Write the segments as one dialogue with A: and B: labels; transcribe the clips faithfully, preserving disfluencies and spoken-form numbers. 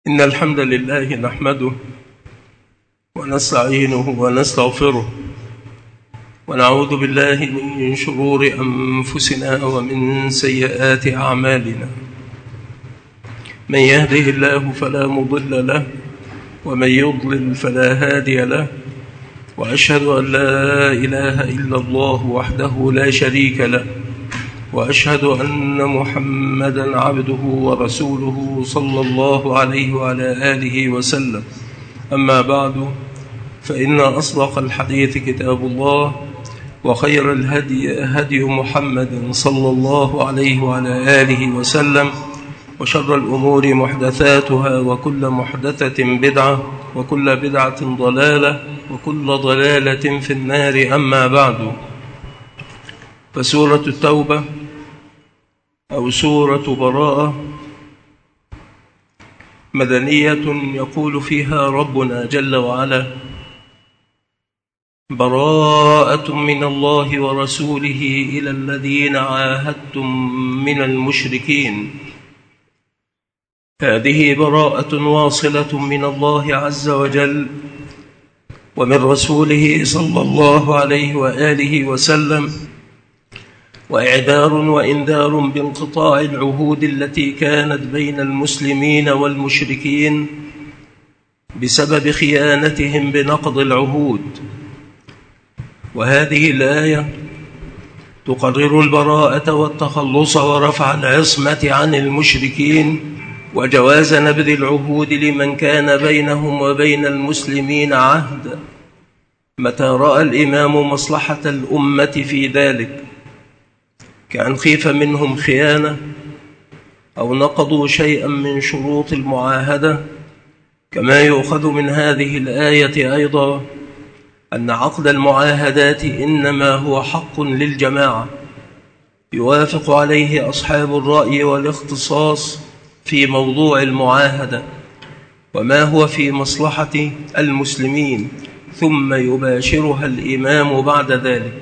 A: إن الحمد لله نحمده ونستعينه ونستغفره ونعوذ بالله من شرور أنفسنا ومن سيئات أعمالنا. من يهده الله فلا مضل له ومن يضلل فلا هادي له، وأشهد أن لا إله إلا الله وحده لا شريك له، وأشهد أن محمدًا عبده ورسوله صلى الله عليه وعلى آله وسلم. أما بعد، فإن أصدق الحديث كتاب الله، وخير الهدي هدي محمد صلى الله عليه وعلى آله وسلم، وشر الأمور محدثاتها، وكل محدثة بدعة، وكل بدعة ضلالة، وكل ضلالة في النار. أما بعد، فسورة التوبة أو سورة براءة مدنية يقول فيها ربنا جل وعلا: براءة من الله ورسوله إلى الذين عاهدتم من المشركين. هذه براءة واصلة من الله عز وجل ومن رسوله صلى الله عليه وآله وسلم، وإعذار وإنذار بانقطاع العهود التي كانت بين المسلمين والمشركين بسبب خيانتهم بنقض العهود. وهذه الآية تقرر البراءة والتخلص ورفع العصمة عن المشركين، وجواز نبذ العهود لمن كان بينهم وبين المسلمين عهد، متى رأى الإمام مصلحة الأمة في ذلك، كأن خيف منهم خيانة أو نقضوا شيئا من شروط المعاهدة. كما يؤخذ من هذه الآية أيضا أن عقد المعاهدات إنما هو حق للجماعة يوافق عليه أصحاب الرأي والاختصاص في موضوع المعاهدة وما هو في مصلحة المسلمين، ثم يباشرها الإمام بعد ذلك.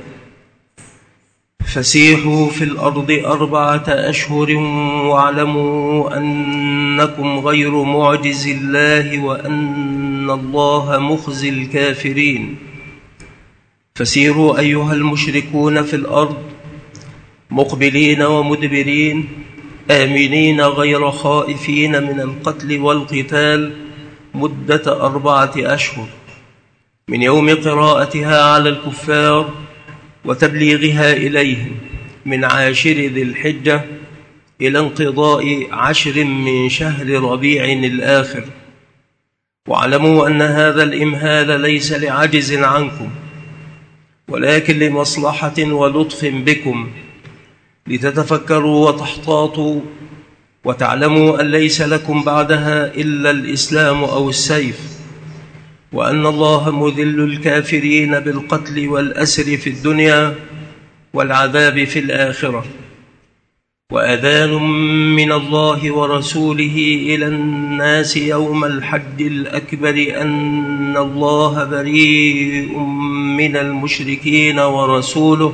A: فسيحوا في الأرض أربعة أشهر واعلموا أنكم غير معجز الله وأن الله مخزي الكافرين. فسيروا أيها المشركون في الأرض مقبلين ومدبرين، آمنين غير خائفين من القتل والقتال، مدة أربعة أشهر من يوم قراءتها على الكفار وتبليغها إليهم من عاشر ذي الحجة إلى انقضاء عشر من شهر ربيع الآخر. واعلموا أن هذا الإمهال ليس لعجز عنكم، ولكن لمصلحة ولطف بكم، لتتفكروا وتحتاطوا وتعلموا أن ليس لكم بعدها إلا الإسلام أو السيف، وأن الله مذل الكافرين بالقتل والأسر في الدنيا والعذاب في الآخرة. وأذان من الله ورسوله إلى الناس يوم الحج الأكبر أن الله بريء من المشركين ورسوله،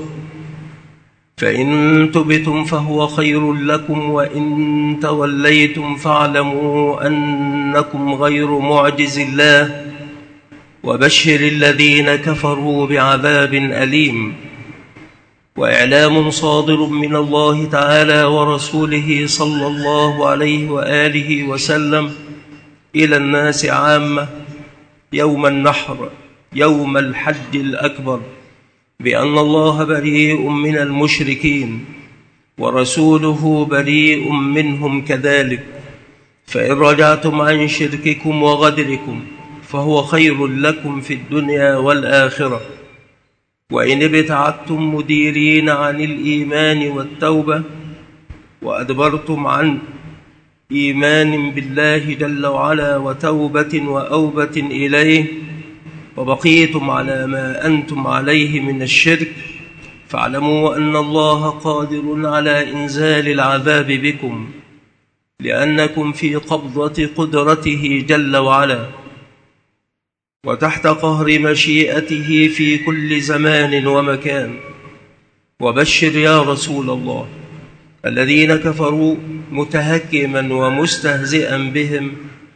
A: فإن تبتم فهو خير لكم، وإن توليتم فاعلموا أنكم غير معجز الله، وبشر الذين كفروا بعذاب أليم. وإعلام صادر من الله تعالى ورسوله صلى الله عليه وآله وسلم إلى الناس عامة يوم النحر يوم الحج الأكبر بأن الله بريء من المشركين ورسوله بريء منهم كذلك، فإن رجعتم عن شرككم وغدركم فهو خير لكم في الدنيا والآخرة. وإن ابتعدتم مديرين عن الإيمان والتوبة وأدبرتم عن إيمان بالله جل وعلا وتوبة وأوبة إليه، وبقيتم على ما أنتم عليه من الشرك، فاعلموا أن الله قادر على إنزال العذاب بكم، لأنكم في قبضة قدرته جل وعلا وتحت قهر مشيئته في كل زمان ومكان. وبشر يا رسول الله الذين كفروا متهكما ومستهزئا بهم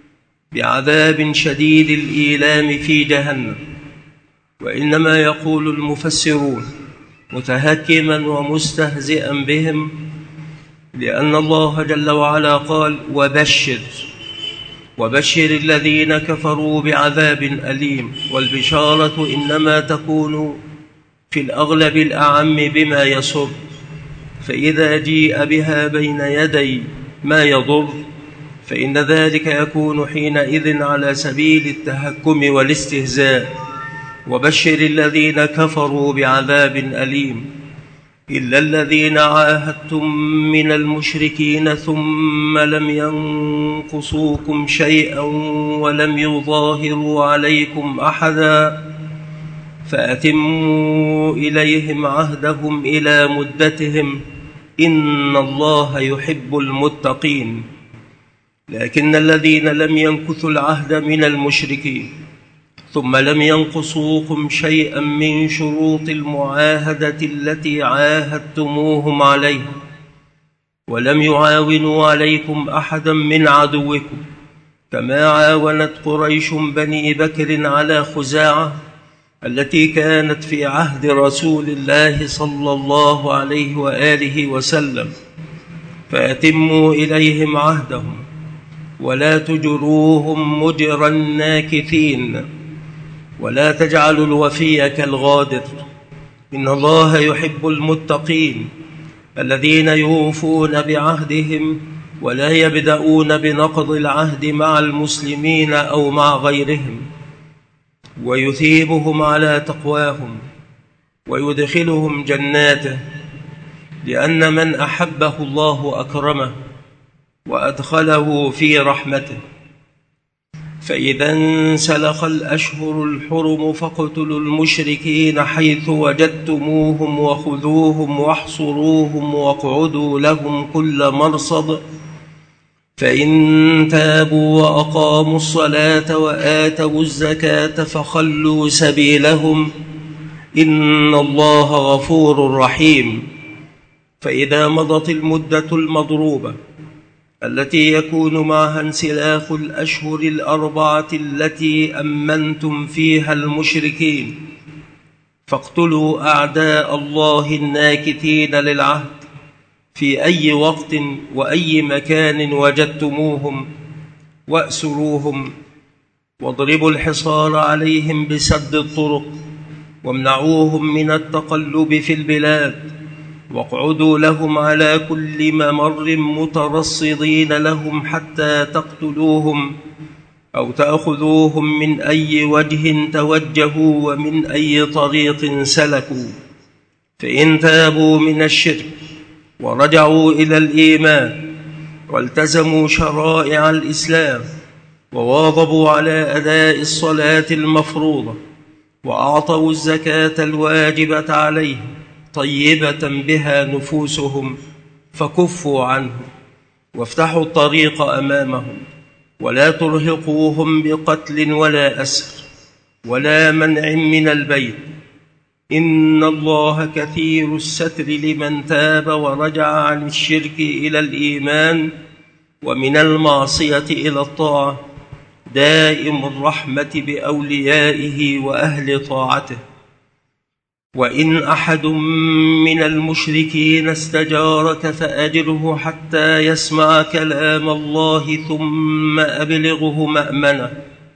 A: بعذاب شديد الإيلام في جهنم. وإنما يقول المفسرون متهكما ومستهزئا بهم، لأن الله جل وعلا قال: وبشر وبشر الذين كفروا بعذاب أليم. والبشارة إنما تكون في الأغلب الأعم بما يسر، فإذا جيء بها بين يدي ما يضر فإن ذلك يكون حينئذ على سبيل التهكم والاستهزاء. وبشر الذين كفروا بعذاب أليم إلا الذين عاهدتم من المشركين ثم لم ينقصوكم شيئا ولم يظاهروا عليكم أحدا فأتموا إليهم عهدهم إلى مدتهم إن الله يحب المتقين. لكن الذين لم ينكثوا العهد من المشركين ثم لم ينقصوكم شيئا من شروط المعاهدة التي عاهدتموهم عليها ولم يعاونوا عليكم أحدا من عدوكم كما عاونت قريش بني بكر على خزاعة التي كانت في عهد رسول الله صلى الله عليه وآله وسلم، فأتموا إليهم عهدهم ولا تجروهم مجرى الناكثين ولا تجعلوا الوفي كالغادر. إن الله يحب المتقين الذين يوفون بعهدهم ولا يبدأون بنقض العهد مع المسلمين أو مع غيرهم، ويثيبهم على تقواهم ويدخلهم جناته، لأن من أحبه الله أكرمه وأدخله في رحمته. فإذا انسلخ الأشهر الحرم فاقتلوا المشركين حيث وجدتموهم وخذوهم واحصروهم واقعدوا لهم كل مرصد، فإن تابوا وأقاموا الصلاة وآتوا الزكاة فخلوا سبيلهم إن الله غفور رحيم. فإذا مضت المدة المضروبة التي يكون معها انسلاخ الأشهر الأربعة التي أمنتم فيها المشركين فاقتلوا أعداء الله الناكثين للعهد في أي وقت وأي مكان وجدتموهم وأسروهم واضربوا الحصار عليهم بسد الطرق وامنعوهم من التقلب في البلاد واقعدوا لهم على كل ممر مترصدين لهم حتى تقتلوهم أو تأخذوهم من أي وجه توجهوا ومن أي طريق سلكوا. فإن تابوا من الشرك ورجعوا إلى الإيمان والتزموا شرائع الإسلام وواظبوا على أداء الصلاة المفروضة وأعطوا الزكاة الواجبة عليهم طيبة بها نفوسهم فكفوا عنهم وافتحوا الطريق أمامهم ولا ترهقوهم بقتل ولا أسر ولا منع من البيت. إن الله كثير الستر لمن تاب ورجع عن الشرك إلى الإيمان ومن المعصية إلى الطاعة، دائم الرحمة بأوليائه وأهل طاعته. وإن أحد من المشركين استجارك فأجره حتى يسمع كلام الله ثم أبلغه مأمنه،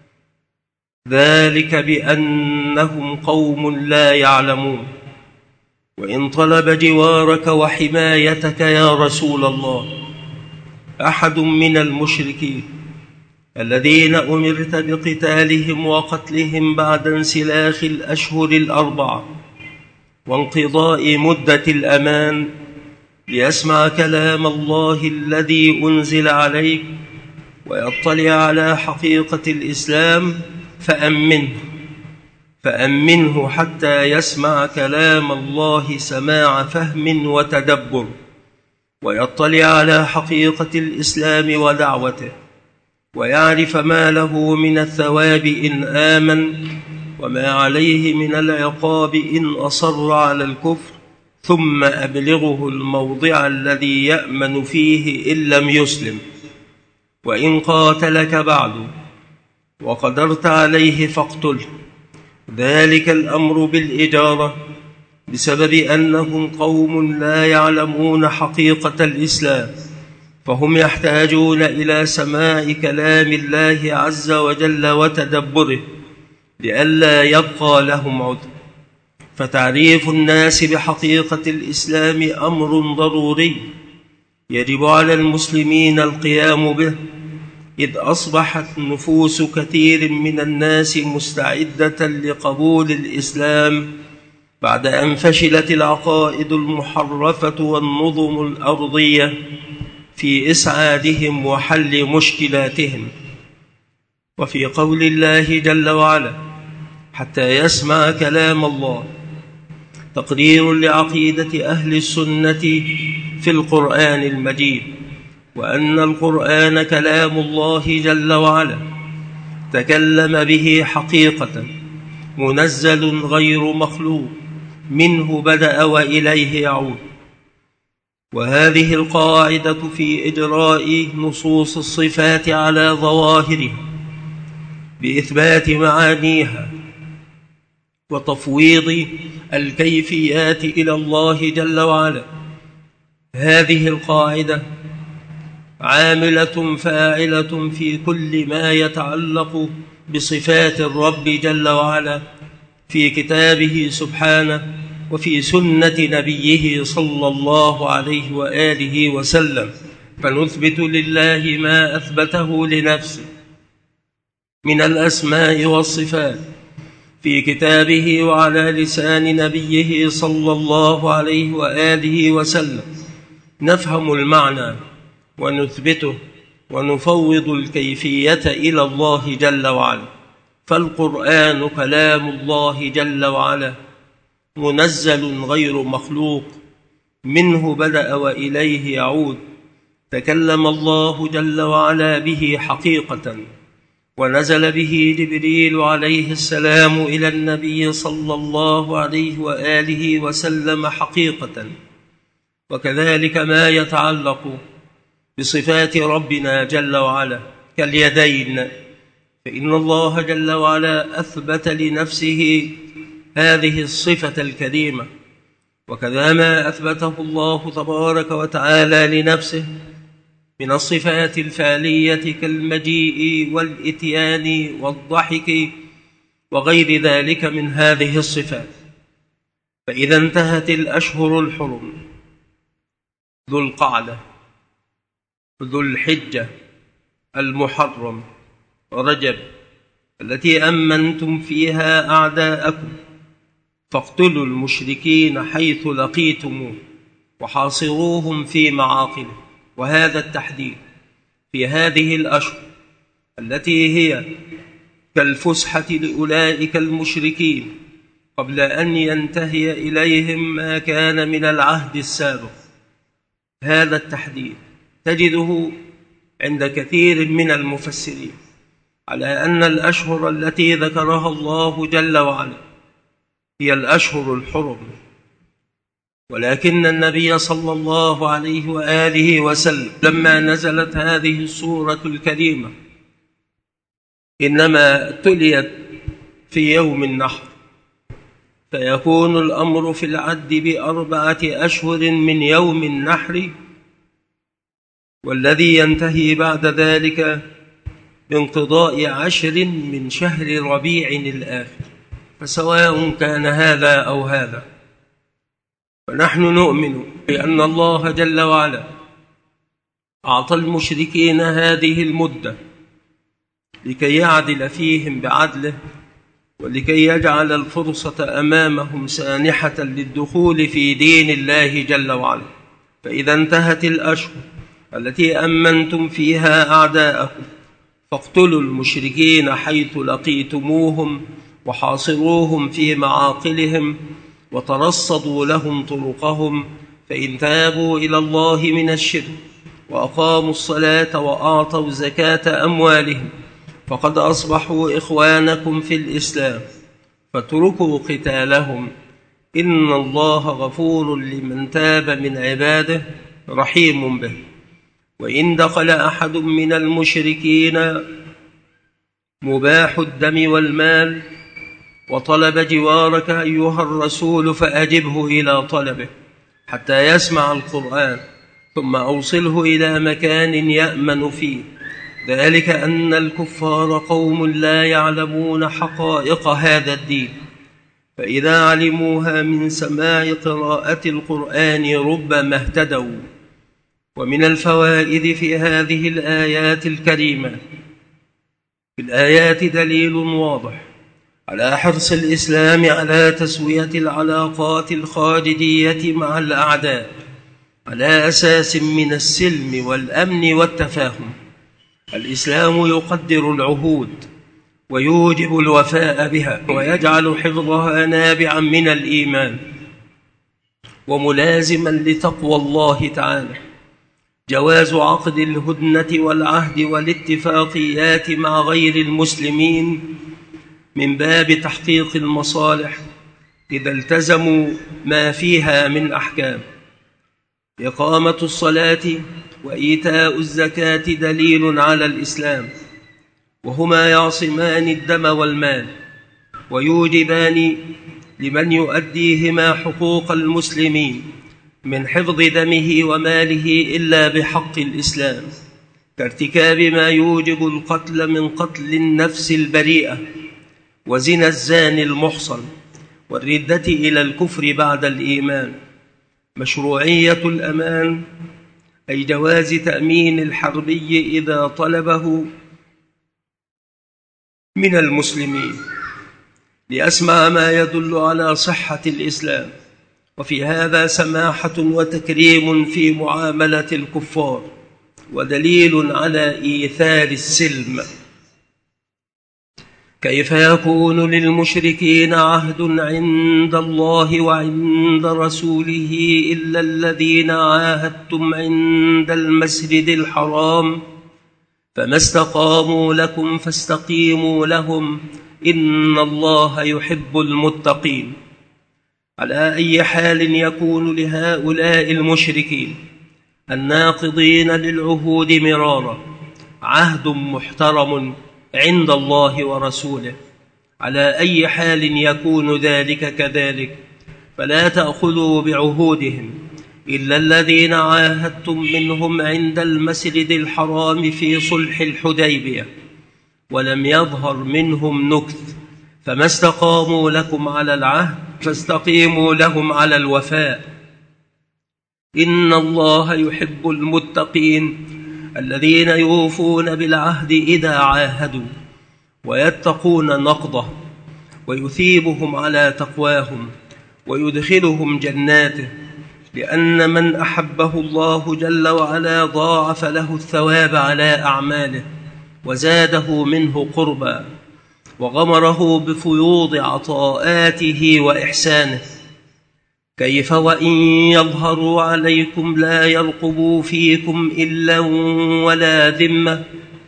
A: ذلك بأنهم قوم لا يعلمون. وإن طلب جوارك وحمايتك يا رسول الله أحد من المشركين الذين أمرت بقتالهم وقتلهم بعد انسلاخ الأشهر الأربعة وانقضاء مدة الأمان ليسمع كلام الله الذي أنزل عليك ويطلع على حقيقة الإسلام فأمنه فأمنه حتى يسمع كلام الله سماع فهم وتدبر ويطلع على حقيقة الإسلام ودعوته ويعرف ما له من الثواب إن آمن وما عليه من العقاب إن أصر على الكفر، ثم أبلغه الموضع الذي يأمن فيه إن لم يسلم. وإن قاتلك بعد وقدرت عليه فاقتله. ذلك الأمر بالإجارة بسبب أنهم قوم لا يعلمون حقيقة الإسلام، فهم يحتاجون إلى سماع كلام الله عز وجل وتدبره لئلا يبقى لهم عذر. فتعريف الناس بحقيقة الإسلام أمر ضروري يجب على المسلمين القيام به، إذ أصبحت نفوس كثير من الناس مستعدة لقبول الإسلام بعد أن فشلت العقائد المحرفة والنظم الأرضية في إسعادهم وحل مشكلاتهم. وفي قول الله جل وعلا: حتى يسمع كلام الله، تقرير لعقيدة أهل السنة في القرآن المجيد، وأن القرآن كلام الله جل وعلا تكلم به حقيقة، منزل غير مخلوق، منه بدأ وإليه يعود. وهذه القاعدة في إجراء نصوص الصفات على ظواهرها بإثبات معانيها وتفويض الكيفيات إلى الله جل وعلا. هذه القاعدة عاملة فاعلة في كل ما يتعلق بصفات الرب جل وعلا في كتابه سبحانه وفي سنة نبيه صلى الله عليه وآله وسلم. فنثبت لله ما أثبته لنفسه من الأسماء والصفات في كتابه وعلى لسان نبيه صلى الله عليه وآله وسلم، نفهم المعنى ونثبته ونفوض الكيفية إلى الله جل وعلا. فالقرآن كلام الله جل وعلا، منزل غير مخلوق، منه بدأ وإليه يعود. تكلم الله جل وعلا به حقيقة، ونزل به جبريل عليه السلام إلى النبي صلى الله عليه وآله وسلم حقيقة. وكذلك ما يتعلق بصفات ربنا جل وعلا كاليدين، فإن الله جل وعلا أثبت لنفسه هذه الصفة الكريمة، وكذا ما أثبته الله تبارك وتعالى لنفسه من الصفات الفعلية كالمجيء والإتيان والضحك وغير ذلك من هذه الصفات. فإذا انتهت الأشهر الحرم ذو القعدة، ذو الحجة، المحرم، رجب، التي أمنتم فيها أعداءكم، فاقتلوا المشركين حيث لقيتموه وحاصروهم في معاقله. وهذا التحديد في هذه الأشهر التي هي كالفسحة لأولئك المشركين قبل أن ينتهي إليهم ما كان من العهد السابق، هذا التحديد تجده عند كثير من المفسرين على أن الأشهر التي ذكرها الله جل وعلا هي الأشهر الحرم. ولكن النبي صلى الله عليه وآله وسلم لما نزلت هذه السورة الكريمة إنما تليت في يوم النحر، فيكون الأمر في العد بأربعة أشهر من يوم النحر، والذي ينتهي بعد ذلك بانقضاء عشر من شهر ربيع الآخر. فسواء كان هذا أو هذا، فنحن نؤمن بأن الله جل وعلا أعطى المشركين هذه المدة لكي يعدل فيهم بعدله، ولكي يجعل الفرصة أمامهم سانحة للدخول في دين الله جل وعلا. فإذا انتهت الأشهر التي أمنتم فيها أعداءكم، فاقتلوا المشركين حيث لقيتموهم وحاصروهم في معاقلهم وترصدوا لهم طرقهم، فإن تابوا إلى الله من الشرك وأقاموا الصلاة وأعطوا زكاة أموالهم فقد أصبحوا إخوانكم في الإسلام، فاتركوا قتالهم، إن الله غفور لمن تاب من عباده رحيم به. وإن دخل أحد من المشركين مباح الدم والمال، وطلب جوارك أيها الرسول فأجبه إلى طلبه حتى يسمع القرآن، ثم أوصله إلى مكان يأمن فيه، ذلك أن الكفار قوم لا يعلمون حقائق هذا الدين، فإذا علموها من سماع قراءة القرآن ربما اهتدوا. ومن الفوائد في هذه الآيات الكريمة: في الآيات دليل واضح على حرص الإسلام على تسوية العلاقات الخارجية مع الأعداء على أساس من السلم والأمن والتفاهم. الإسلام يقدر العهود ويوجب الوفاء بها، ويجعل حفظها نابعا من الإيمان وملازما لتقوى الله تعالى. جواز عقد الهدنة والعهد والاتفاقيات مع غير المسلمين من باب تحقيق المصالح إذا التزموا ما فيها من أحكام. إقامة الصلاة وإيتاء الزكاة دليل على الإسلام، وهما يعصمان الدم والمال، ويوجبان لمن يؤديهما حقوق المسلمين من حفظ دمه وماله إلا بحق الإسلام، كارتكاب ما يوجب القتل من قتل النفس البريئة وزنا الزاني المحصن والردة إلى الكفر بعد الإيمان. مشروعية الأمان أي جواز تأمين الحربي إذا طلبه من المسلمين، لأسمع ما يدل على صحة الإسلام، وفي هذا سماحة وتكريم في معاملة الكفار، ودليل على إيثار السلم. كيف يكون للمشركين عهد عند الله وعند رسوله إلا الذين عاهدتم عند المسجد الحرام، فما استقاموا لكم فاستقيموا لهم إن الله يحب المتقين. على أي حال يكون لهؤلاء المشركين الناقضين للعهود مرارا عهد محترم عند الله ورسوله، على أي حال يكون ذلك كذلك، فلا تأخذوا بعهودهم إلا الذين عاهدتم منهم عند المسجد الحرام في صلح الحديبية ولم يظهر منهم نكث، فما استقاموا لكم على العهد فاستقيموا لهم على الوفاء. إن الله يحب المتقين الذين يوفون بالعهد إذا عاهدوا ويتقون نقضه، ويثيبهم على تقواهم ويدخلهم جناته، لأن من أحبه الله جل وعلا ضاعف له الثواب على أعماله وزاده منه قربا، وغمره بفيوض عطاءاته وإحسانه. كيف وإن يظهروا عليكم لا يرقبوا فيكم إلا ولا ذمة،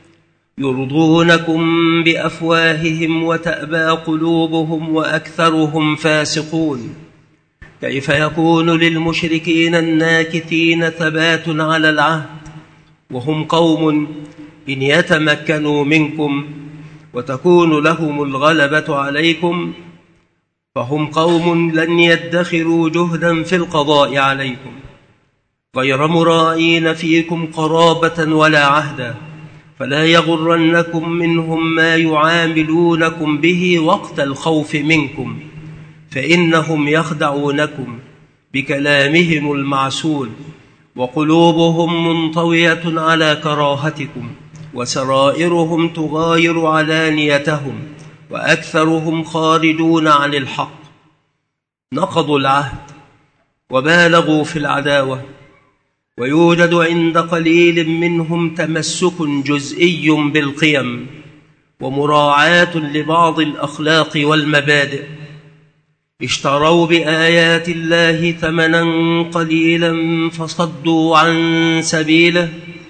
A: يرضونكم بأفواههم وتأبى قلوبهم وأكثرهم فاسقون. كيف يكون للمشركين الناكثين ثبات على العهد وهم قوم إن يتمكنوا منكم وتكون لهم الغلبة عليكم فهم قوم لن يدخروا جهدا في القضاء عليكم، غير مرائين فيكم قرابة ولا عهدا، فلا يغرنكم منهم ما يعاملونكم به وقت الخوف منكم، فإنهم يخدعونكم بكلامهم المعسول، وقلوبهم منطوية على كراهتكم، وسرائرهم تغاير علانيتهم، وأكثرهم خارجون عن الحق. نقضوا العهد وبالغوا في العداوة، ويوجد عند قليل منهم تمسك جزئي بالقيم ومراعاة لبعض الأخلاق والمبادئ. اشتروا بآيات الله ثمنا قليلا فصدوا عن سبيله،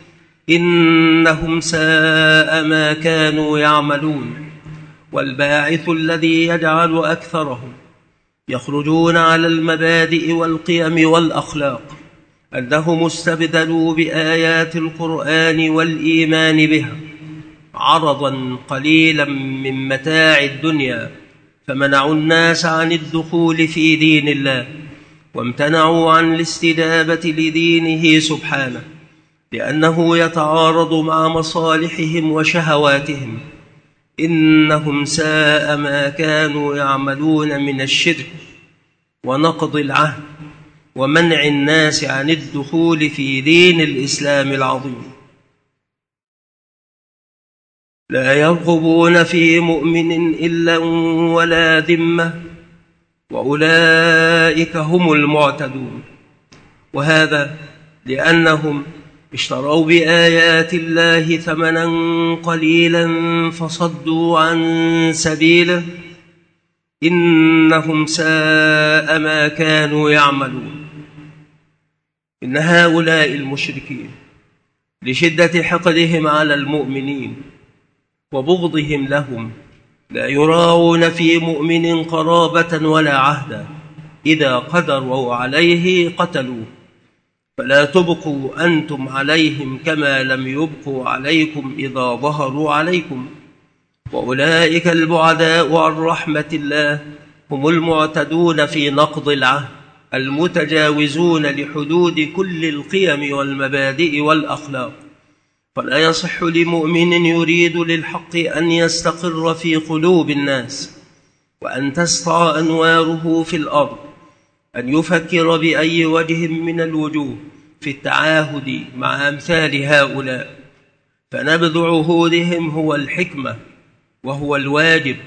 A: إنهم ساء ما كانوا يعملون. والباعث الذي يجعل أكثرهم يخرجون على المبادئ والقيم والأخلاق أنهم استبدلوا بآيات القرآن والإيمان بها عرضا قليلا من متاع الدنيا، فمنعوا الناس عن الدخول في دين الله، وامتنعوا عن الاستجابة لدينه سبحانه، لأنه يتعارض مع مصالحهم وشهواتهم. إنهم ساء ما كانوا يعملون من الشرك ونقض العهد ومنع الناس عن الدخول في دين الإسلام العظيم. لا يرغبون في مؤمن إلا ولا ذمة، وأولئك هم المعتدون. وهذا لأنهم اشتروا بآيات الله ثمنا قليلا فصدوا عن سبيله. إنهم ساء ما كانوا يعملون. إن هؤلاء المشركين لشدة حقدهم على المؤمنين وبغضهم لهم لا يراعون في مؤمن قرابة ولا عهدا، إذا قدروا عليه قتلوه، فلا تبقوا أنتم عليهم كما لم يبقوا عليكم إذا ظهروا عليكم. وأولئك البعداء عن رحمة الله هم المعتدون في نقض العهد، المتجاوزون لحدود كل القيم والمبادئ والأخلاق. فلا يصح لمؤمن يريد للحق أن يستقر في قلوب الناس وأن تسطع أنواره في الأرض أن يفكر بأي وجه من الوجوه في التعاهد مع أمثال هؤلاء، فنبذ عهودهم هو الحكمة وهو الواجب.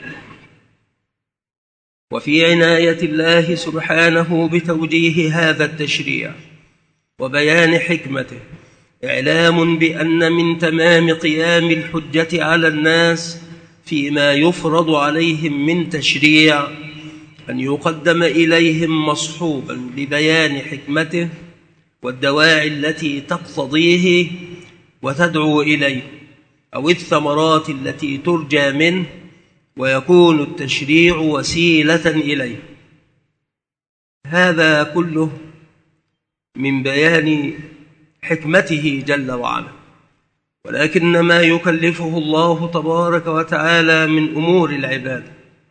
A: وفي عناية الله سبحانه بتوجيه هذا التشريع وبيان حكمته إعلام بأن من تمام قيام الحجة على الناس فيما يفرض عليهم من تشريع أن يقدم إليهم مصحوبا ببيان حكمته والدواعي التي تقتضيه وتدعو إليه، أو الثمرات التي ترجى منه، ويكون التشريع وسيلة إليه. هذا كله من بيان حكمته جل وعلا. ولكن ما يكلفه الله تبارك وتعالى من أمور العباد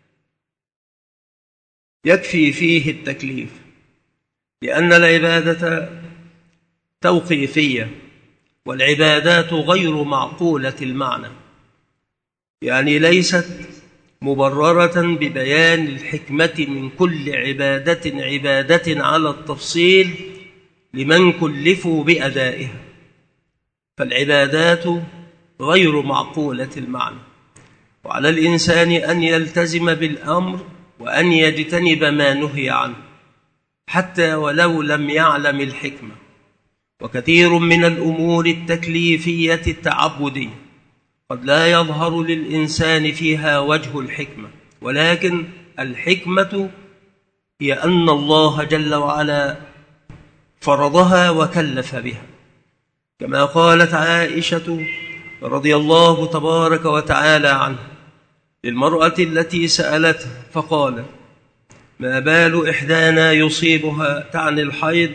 A: يكفي فيه التكليف، لأن العبادة توقيفية، والعبادات غير معقولة المعنى، يعني ليست مبررة ببيان الحكمة من كل عبادة عبادة على التفصيل لمن كلفوا بأدائها. فالعبادات غير معقولة المعنى، وعلى الإنسان أن يلتزم بالأمر وأن يجتنب ما نهي عنه حتى ولو لم يعلم الحكمة. وكثير من الأمور التكليفية التعبدية قد لا يظهر للإنسان فيها وجه الحكمة، ولكن الحكمة هي أن الله جل وعلا فرضها وكلف بها، كما قالت عائشة رضي الله تبارك وتعالى عنها للمرأة التي سألته فقال: ما بال إحدانا يصيبها تعني الحيض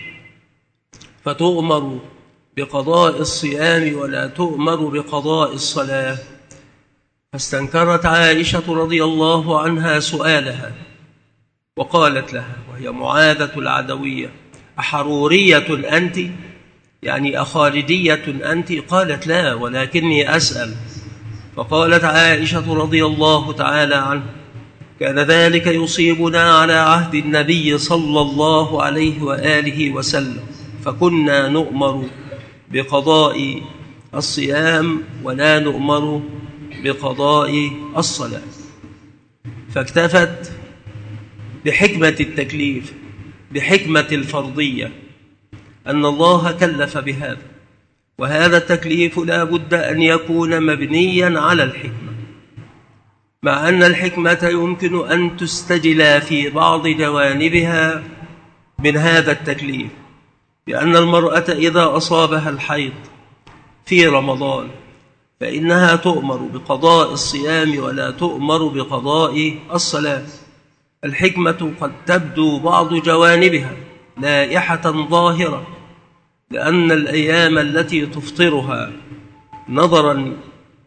A: فتؤمر بقضاء الصيام ولا تؤمر بقضاء الصلاة؟ فاستنكرت عائشة رضي الله عنها سؤالها وقالت لها وهي معاذة العدوية: أحرورية أنت؟ يعني أخارجية أنت؟ قالت: لا، ولكني أسأل. فقالت عائشة رضي الله تعالى عنها: كان ذلك يصيبنا على عهد النبي صلى الله عليه وآله وسلم، فكنا نؤمر بقضاء الصيام ولا نؤمر بقضاء الصلاة. فاكتفت بحكمة التكليف، بحكمة الفرضية، أن الله كلف بهذا، وهذا التكليف لا بد أن يكون مبنيا على الحكمة، مع أن الحكمة يمكن أن تستجلى في بعض جوانبها من هذا التكليف، لأن المرأة إذا أصابها الحيض في رمضان فإنها تؤمر بقضاء الصيام ولا تؤمر بقضاء الصلاة. الحكمة قد تبدو بعض جوانبها لائحة ظاهرة، لأن الأيام التي تفطرها نظرا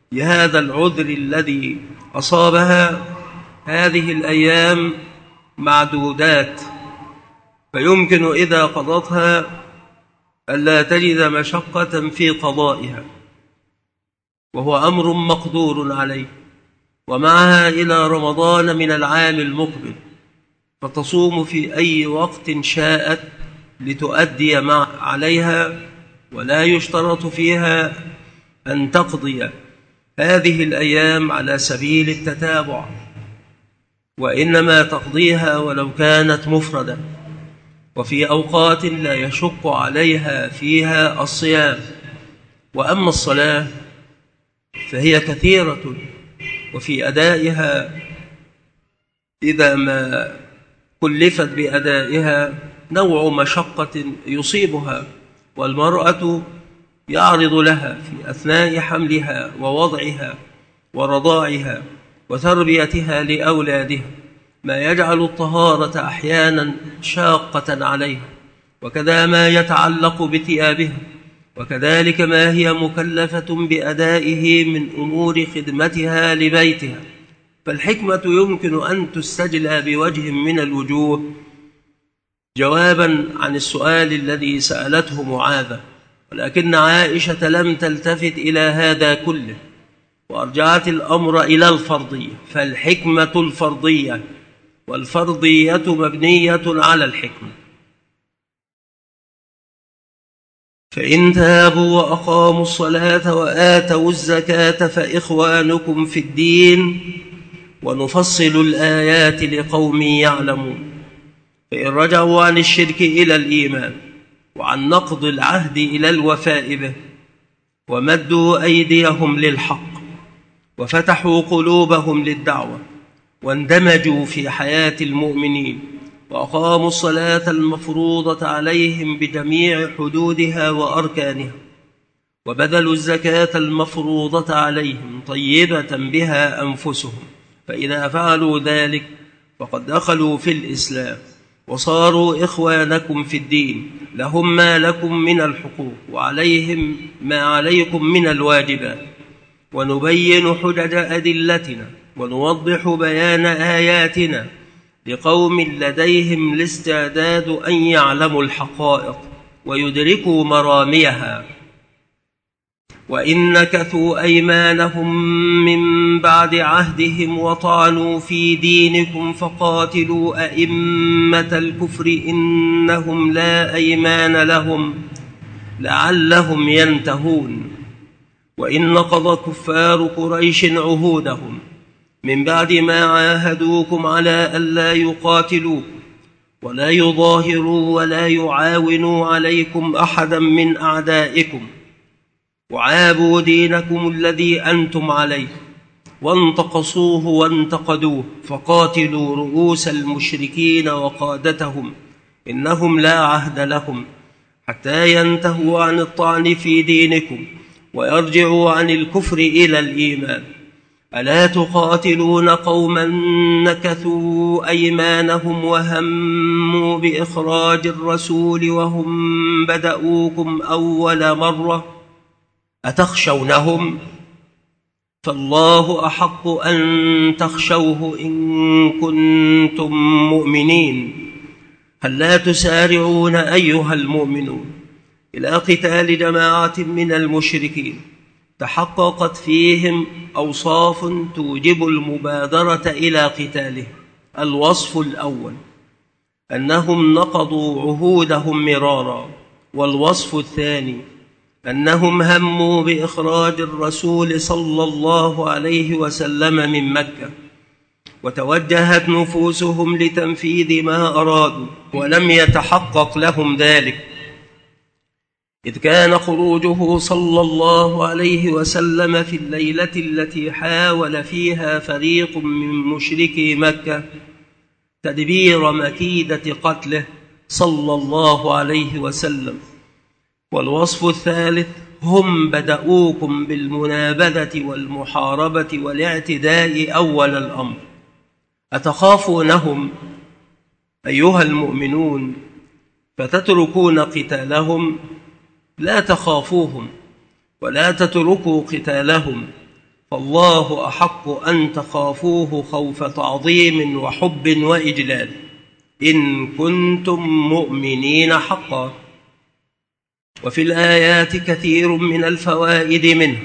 A: لهذا العذر الذي أصابها، هذه الأيام معدودات، فيمكن إذا قضتها ألا تجد مشقة في قضائها، وهو أمر مقدور عليه، ومعها إلى رمضان من العام المقبل، فتصوم في أي وقت شاءت لتؤدي ما عليها، ولا يشترط فيها أن تقضي هذه الأيام على سبيل التتابع، وإنما تقضيها ولو كانت مفردة، وفي أوقات لا يشق عليها فيها الصيام. وأما الصلاة فهي كثيرة، وفي أدائها إذا ما كلفت بأدائها نوع مشقة يصيبها، والمرأة يعرض لها في أثناء حملها ووضعها ورضاعها وتربيتها لأولادها ما يجعل الطهارة أحيانا شاقة عليها، وكذا ما يتعلق بثيابها، وكذلك ما هي مكلفة بأدائه من أمور خدمتها لبيتها. فالحكمة يمكن أن تستجلى بوجه من الوجوه جوابا عن السؤال الذي سألته معاذة، ولكن عائشة لم تلتفت إلى هذا كله، وأرجعت الأمر إلى الفرضية، فالحكمة الفرضية، والفرضية مبنية على الحكمة. فإن تابوا وأقاموا الصلاة وآتوا الزكاة فإخوانكم في الدين ونفصل الآيات لقوم يعلمون. فإن رجعوا عن الشرك إلى الإيمان وعن نقض العهد إلى الوفاء به ومدوا أيديهم للحق وفتحوا قلوبهم للدعوة واندمجوا في حياة المؤمنين وأقاموا الصلاة المفروضة عليهم بجميع حدودها وأركانها وبذلوا الزكاة المفروضة عليهم طيبة بها أنفسهم، فإذا فعلوا ذلك فقد دخلوا في الإسلام وصاروا إخوانكم في الدين، لهم ما لكم من الحقوق وعليهم ما عليكم من الواجبات، ونبين حجج أدلتنا ونوضح بيان آياتنا لقوم لديهم الاستعداد أن يعلموا الحقائق ويدركوا مراميها. وإن نكثوا أيمانهم من بعد عهدهم وطعنوا في دينكم فقاتلوا أئمة الكفر إنهم لا أيمان لهم لعلهم ينتهون. وإن نقض كفار قريش عهودهم من بعد ما عاهدوكم على ألا يقاتلوا ولا يظاهروا ولا يعاونوا عليكم أحدا من أعدائكم وعابوا دينكم الذي أنتم عليه وانتقصوه وانتقدوه فقاتلوا رؤوس المشركين وقادتهم إنهم لا عهد لهم حتى ينتهوا عن الطعن في دينكم ويرجعوا عن الكفر إلى الإيمان. ألا تقاتلون قوما نكثوا أيمانهم وهموا بإخراج الرسول وهم بدأوكم أول مرة أتخشونهم فالله أحق أن تخشوه إن كنتم مؤمنين. هل لا تسارعون أيها المؤمنون إلى قتال جماعة من المشركين تحققت فيهم أوصاف توجب المبادرة إلى قتاله؟ الوصف الأول أنهم نقضوا عهودهم مرارا، والوصف الثاني أنهم هموا بإخراج الرسول صلى الله عليه وسلم من مكة وتوجهت نفوسهم لتنفيذ ما أرادوا ولم يتحقق لهم ذلك، إذ كان خروجه صلى الله عليه وسلم في الليلة التي حاول فيها فريق من مشركي مكة تدبير مكيدة قتله صلى الله عليه وسلم. والوصف الثالث هم بدأوكم بالمنابذة والمحاربة والاعتداء أول الأمر. أتخافونهم أيها المؤمنون فتتركون قتالهم؟ لا تخافوهم ولا تتركوا قتالهم، فالله أحق أن تخافوه خوف تعظيم وحب وإجلال إن كنتم مؤمنين حقا. وفي الآيات كثير من الفوائد منه: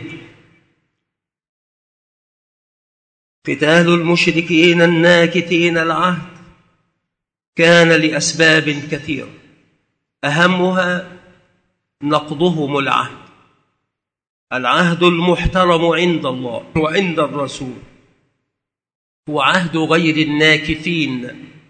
A: قتال المشركين الناكثين العهد كان لأسباب كثيرة، أهمها نقضهم العهد، العهد المحترم عند الله وعند الرسول هو عهد غير الناكثين،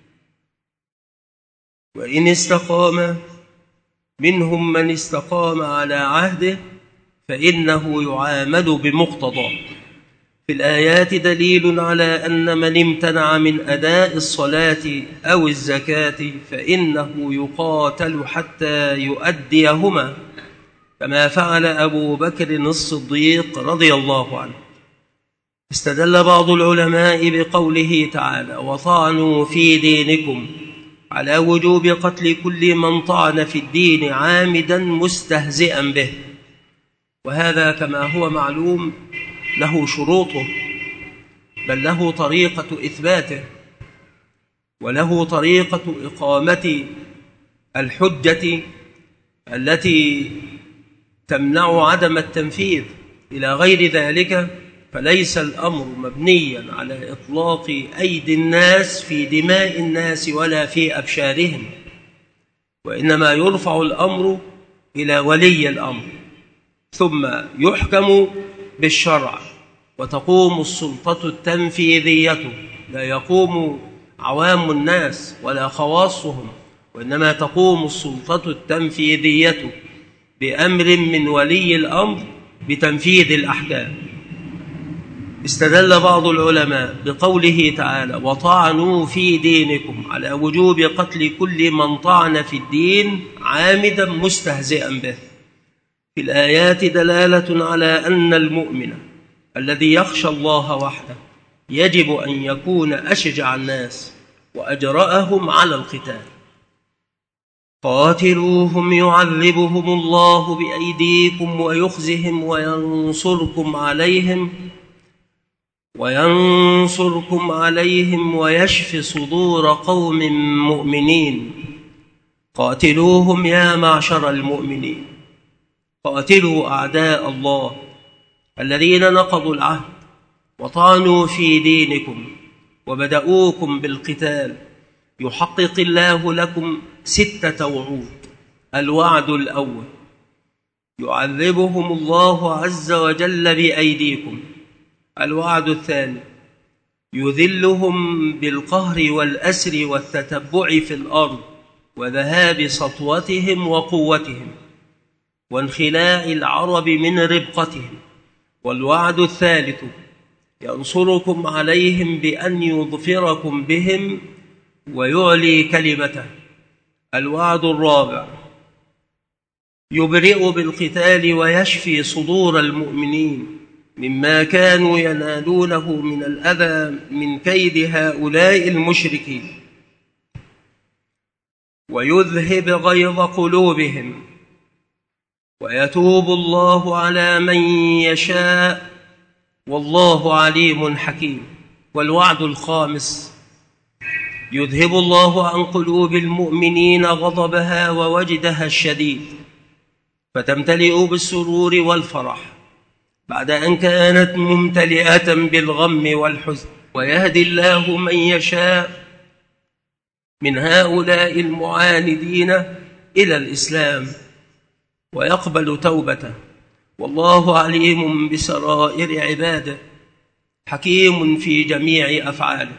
A: وإن استقام منهم من استقام على عهده فإنه يعامل بمقتضاه. في الآيات دليل على أن من امتنع من أداء الصلاة أو الزكاة فإنه يقاتل حتى يؤديهما، كما فعل أبو بكر الصديق رضي الله عنه. استدل بعض العلماء بقوله تعالى: وطعنوا في دينكم، على وجوب قتل كل من طعن في الدين عامدا مستهزئا به، وهذا كما هو معلوم له شروطه، بل له طريقة إثباته، وله طريقة إقامة الحجة التي تمنع عدم التنفيذ. إلى غير ذلك فليس الأمر مبنيا على إطلاق أيدي الناس في دماء الناس ولا في أبشارهم، وإنما يرفع الأمر إلى ولي الأمر ثم يحكم بالشرع، وتقوم السلطة التنفيذية، لا يقوم عوام الناس ولا خواصهم، وإنما تقوم السلطة التنفيذية بأمر من ولي الأمر بتنفيذ الأحكام. استدل بعض العلماء بقوله تعالى: وطعنوا في دينكم، على وجوب قتل كل من طعن في الدين عامدا مستهزئا به. في الآيات دلالة على أن المؤمن الذي يخشى الله وحده يجب أن يكون أشجع الناس وأجرأهم على القتال. قاتلوهم يعذبهم الله بأيديكم ويخزهم وينصركم عليهم وينصركم عليهم ويشف صدور قوم مؤمنين. قاتلوهم يا معشر المؤمنين، قاتلوا أعداء الله الذين نقضوا العهد وطعنوا في دينكم وبدأوكم بالقتال. يحقق الله لكم ستة وعود. الوعد الأول: يعذبهم الله عز وجل بأيديكم. الوعد الثاني: يذلهم بالقهر والأسر والتتبع في الأرض وذهاب سطوتهم وقوتهم وانخلاء العرب من ربقتهم. والوعد الثالث: ينصركم عليهم بأن يظفركم بهم ويعلي كلمته. الوعد الرابع: يبرئ بالقتال ويشفي صدور المؤمنين مما كانوا ينالونه من الأذى من كيد هؤلاء المشركين، ويذهب غيظ قلوبهم، ويتوب الله على من يشاء، والله عليم حكيم. والوعد الخامس: يذهب الله عن قلوب المؤمنين غضبها ووجدها الشديد، فتمتلئ بالسرور والفرح بعد أن كانت ممتلئة بالغم والحزن. ويهدي الله من يشاء من هؤلاء المعاندين إلى الإسلام ويقبل توبته، والله عليم بسرائر عباده حكيم في جميع أفعاله.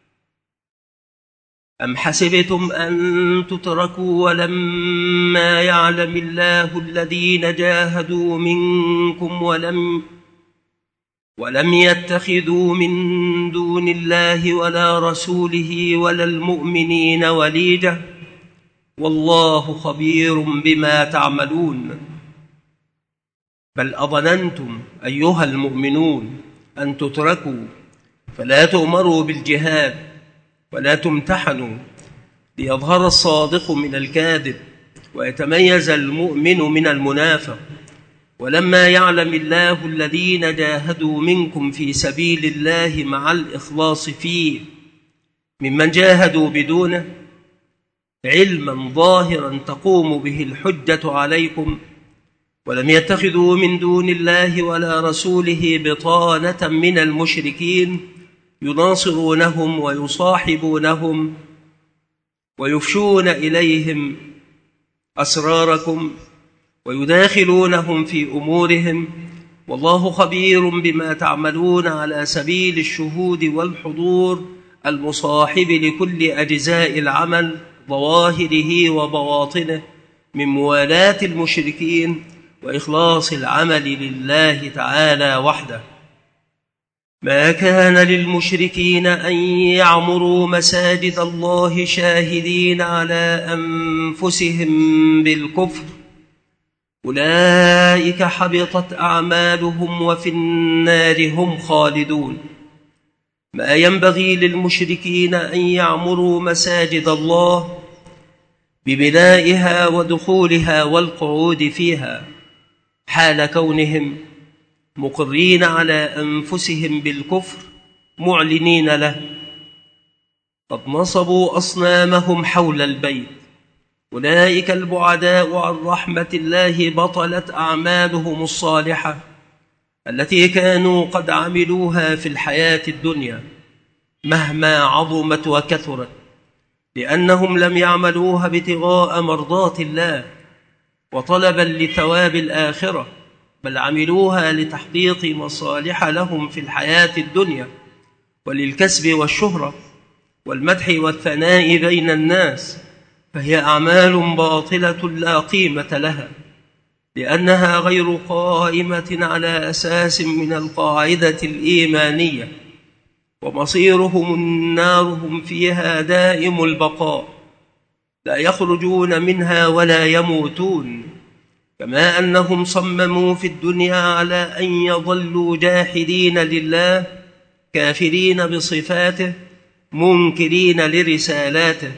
A: أم حسبتم أن تتركوا ولما يعلم الله الذين جاهدوا منكم ولم ولم يتخذوا من دون الله ولا رسوله ولا المؤمنين وليجة، والله خبير بما تعملون. بل أظننتم أيها المؤمنون أن تتركوا فلا تؤمروا بالجهاد ولا تمتحنوا ليظهر الصادق من الكاذب ويتميز المؤمن من المنافق، ولما يعلم الله الذين جاهدوا منكم في سبيل الله مع الإخلاص فيه ممن جاهدوا بدونه علما ظاهرا تقوم به الحجة عليكم، ولم يتخذوا من دون الله ولا رسوله بطانة من المشركين يناصرونهم ويصاحبونهم ويفشون إليهم أسراركم ويداخلونهم في أمورهم، والله خبير بما تعملون على سبيل الشهود والحضور المصاحب لكل أجزاء العمل ظواهره وبواطنه من موالاة المشركين وإخلاص العمل لله تعالى وحده. ما كان للمشركين أن يعمروا مساجد الله شاهدين على أنفسهم بالكفر، أولئك حبطت أعمالهم وفي النار هم خالدون. ما ينبغي للمشركين أن يعمروا مساجد الله ببنائها ودخولها والقعود فيها حال كونهم مقرين على أنفسهم بالكفر معلنين له، قد نصبوا أصنامهم حول البيت. أولئك البعداء عن رحمة الله بطلت أعمالهم الصالحة التي كانوا قد عملوها في الحياة الدنيا مهما عظمت وكثرت، لأنهم لم يعملوها ابتغاء مرضات الله وطلبا لثواب الآخرة، بل عملوها لتحقيق مصالح لهم في الحياة الدنيا وللكسب والشهرة والمدح والثناء بين الناس، فهي أعمال باطلة لا قيمة لها، لأنها غير قائمة على أساس من القاعدة الإيمانية، ومصيرهم النار هم فيها دائم البقاء لا يخرجون منها ولا يموتون. كما أنهم صمموا في الدنيا على أن يظلوا جاحدين لله كافرين بصفاته منكرين لرسالاته.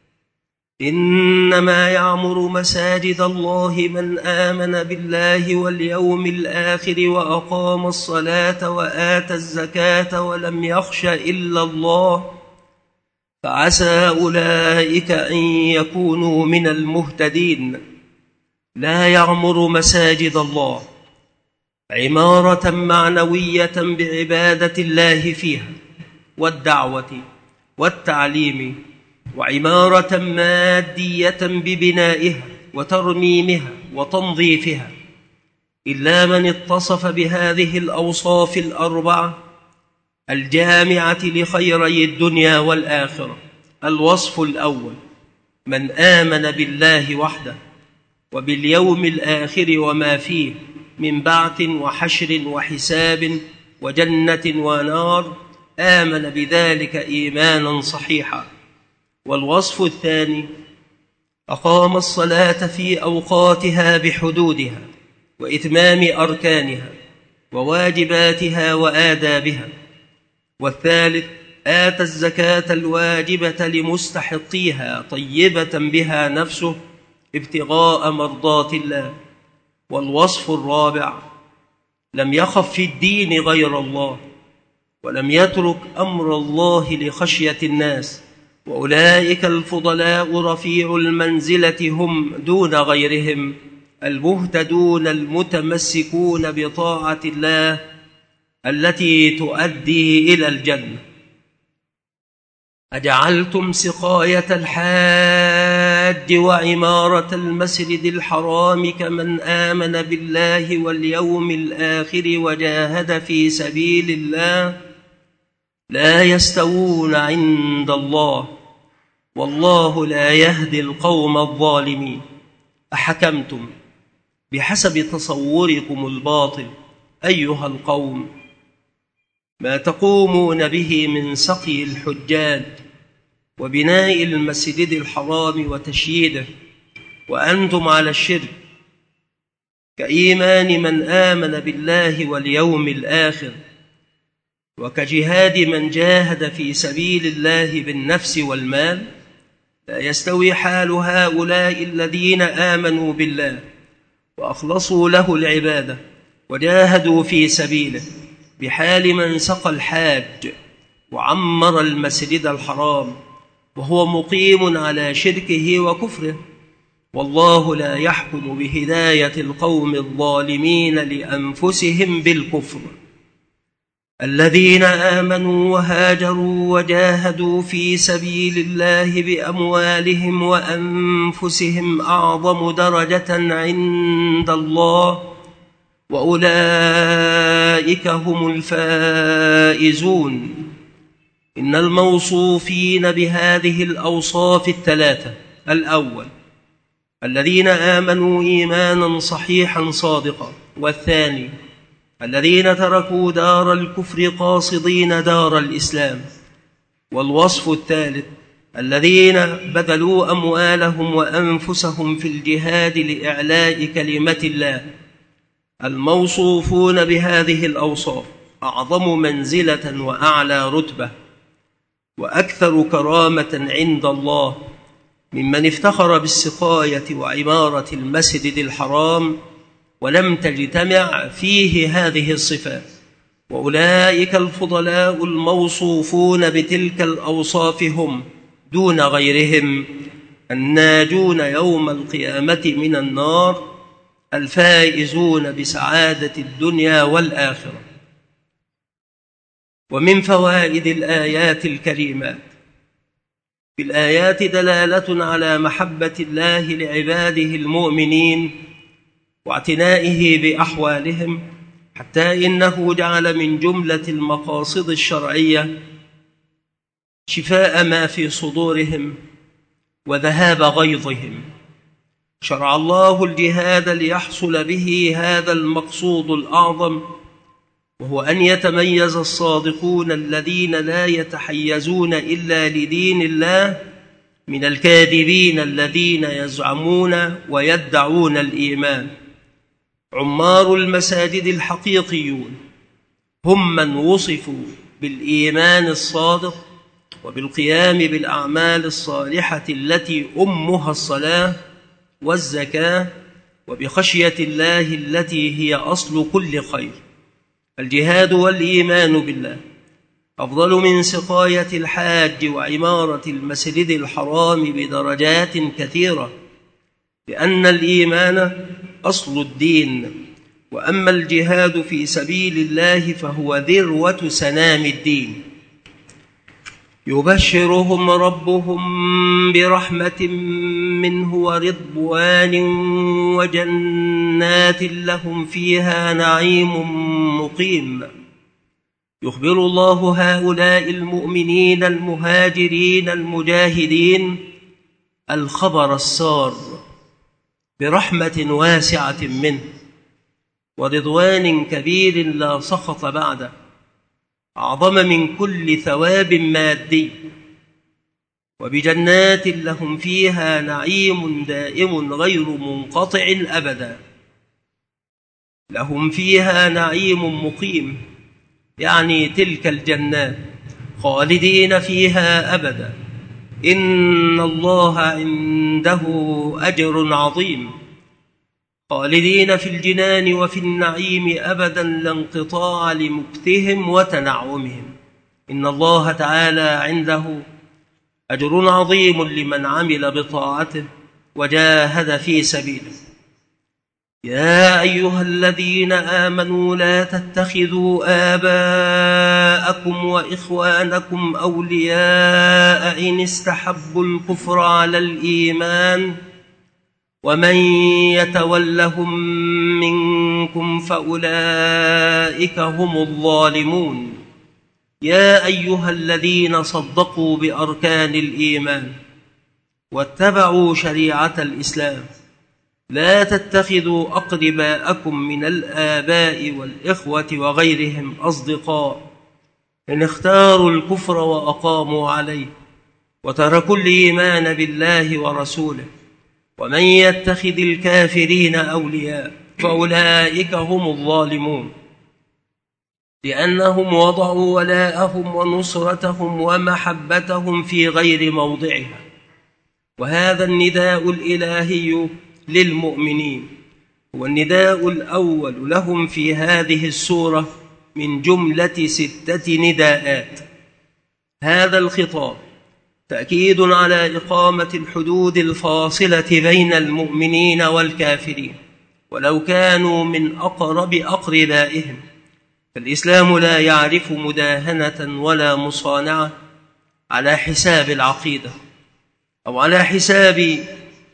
A: إنما يعمر مساجد الله من آمن بالله واليوم الآخر وأقام الصلاة وآتى الزكاة ولم يخش إلا الله، فعسى أولئك أن يكونوا من المهتدين. لا يعمر مساجد الله عمارة معنوية بعبادة الله فيها والدعوة والتعليم، وعمارة مادية ببنائها وترميمها وتنظيفها، إلا من اتصف بهذه الأوصاف الأربعة الجامعة لخيري الدنيا والآخرة. الوصف الأول: من آمن بالله وحده وباليوم الآخر وما فيه من بعث وحشر وحساب وجنة ونار، آمن بذلك إيمانا صحيحا. والوصف الثاني: أقام الصلاة في أوقاتها بحدودها وإتمام أركانها وواجباتها وآدابها. والثالث: آتى الزكاة الواجبة لمستحقيها طيبة بها نفسه ابتغاء مرضات الله. والوصف الرابع: لم يخف في الدين غير الله ولم يترك أمر الله لخشية الناس، وأولئك الفضلاء رفيع المنزلة هم دون غيرهم المهتدون المتمسكون بطاعة الله التي تؤدي إلى الجنة. أجعلتم سقاية الحاج وعمارة المسجد الحرام كمن آمن بالله واليوم الآخر وجاهد في سبيل الله لا يستوون عند الله والله لا يهدي القوم الظالمين. أحكمتم بحسب تصوركم الباطل أيها القوم ما تقومون به من سقي الحجاج وبناء المسجد الحرام وتشييده وأنتم على الشرك، كإيمان من آمن بالله واليوم الآخر، وكجهاد من جاهد في سبيل الله بالنفس والمال. لا يستوي حال هؤلاء الذين آمنوا بالله
B: وأخلصوا له العبادة وجاهدوا في سبيله بحال من سقى الحاج وعمر المسجد الحرام وهو مقيم على شركه وكفره. والله لا يحكم بهداية القوم الظالمين لأنفسهم بالكفر. الذين آمنوا وهاجروا وجاهدوا في سبيل الله بأموالهم وأنفسهم أعظم درجة عند الله وأولئك هم الفائزون. إن الموصوفين بهذه الأوصاف الثلاثة: الأول الذين آمنوا إيمانا صحيحا صادقا، والثاني الذين تركوا دار الكفر قاصدين دار الإسلام، والوصف الثالث الذين بذلوا أموالهم وأنفسهم في الجهاد لإعلاء كلمة الله. الموصوفون بهذه الأوصاف أعظم منزلة وأعلى رتبة وأكثر كرامة عند الله ممن افتخر بالسقاية وعمارة المسجد الحرام ولم تجتمع فيه هذه الصفات. وأولئك الفضلاء الموصوفون بتلك الأوصاف هم دون غيرهم الناجون يوم القيامة من النار، الفائزون بسعادة الدنيا والآخرة. ومن فوائد الآيات الكريمات: في الآيات دلالة على محبة الله لعباده المؤمنين واعتنائه بأحوالهم، حتى إنه جعل من جملة المقاصد الشرعية شفاء ما في صدورهم وذهاب غيظهم. شرع الله الجهاد ليحصل به هذا المقصود الأعظم، وهو أن يتميز الصادقون الذين لا يتحيزون إلا لدين الله من الكاذبين الذين يزعمون ويدعون الإيمان. عمار المساجد الحقيقيون هم من وصفوا بالإيمان الصادق وبالقيام بالأعمال الصالحة التي أمها الصلاة والزكاة، وبخشية الله التي هي أصل كل خير. الجهاد والإيمان بالله أفضل من سقاية الحاج وعمارة المسجد الحرام بدرجات كثيرة، لأن الإيمان أصل الدين، وأما الجهاد في سبيل الله فهو ذروة سنام الدين. يبشرهم ربهم برحمة منه ورضوان وجنات لهم فيها نعيم مقيم. يخبر الله هؤلاء المؤمنين المهاجرين المجاهدين الخبر السار برحمة واسعة منه ورضوان كبير لا سخط بعده، أعظم من كل ثواب مادي، وبجنات لهم فيها نعيم دائم غير منقطع أبدا. لهم فيها نعيم مقيم، يعني تلك الجنات خالدين فيها أبدا. إن الله عنده أجر عظيم، خالدين في الجنان وفي النعيم أبدا لا انقطاع لمكثهم وتنعمهم. إن الله تعالى عنده أجر عظيم لمن عمل بطاعته وجاهد في سبيله. يا أيها الذين آمنوا لا تتخذوا آباءكم وإخوانكم أولياء إن استحبوا الكفر على الإيمان ومن يتولهم منكم فأولئك هم الظالمون. يا أيها الذين صدقوا بأركان الإيمان واتبعوا شريعة الإسلام لا تتخذوا أقرباءكم من الآباء والإخوة وغيرهم أصدقاء إن اختاروا الكفر وأقاموا عليه وتركوا الإيمان بالله ورسوله، ومن يتخذ الكافرين أولياء فأولئك هم الظالمون، لأنهم وضعوا ولاءهم ونصرتهم ومحبتهم في غير موضعها. وهذا النداء الإلهي للمؤمنين هو النداء الأول لهم في هذه السورة من جملة ستة نداءات. هذا الخطاب تأكيد على إقامة الحدود الفاصلة بين المؤمنين والكافرين ولو كانوا من أقرب أقربائهم، فالإسلام لا يعرف مداهنة ولا مصانعة على حساب العقيدة أو على حساب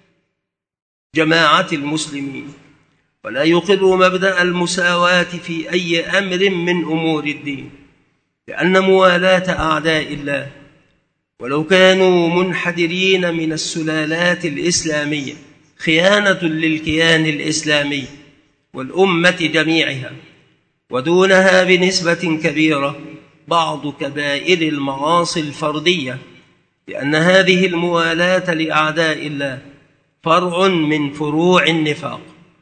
B: جماعة المسلمين، ولا يقر مبدأ المساواة في أي أمر من أمور الدين، لأن موالاة أعداء الله ولو كانوا منحدرين من السلالات الإسلامية خيانة للكيان الإسلامي والأمة جميعها، ودونها بنسبة كبيرة بعض كبائر المعاصي الفردية، لأن هذه الموالاة لأعداء الله فرع من فروع النفاق.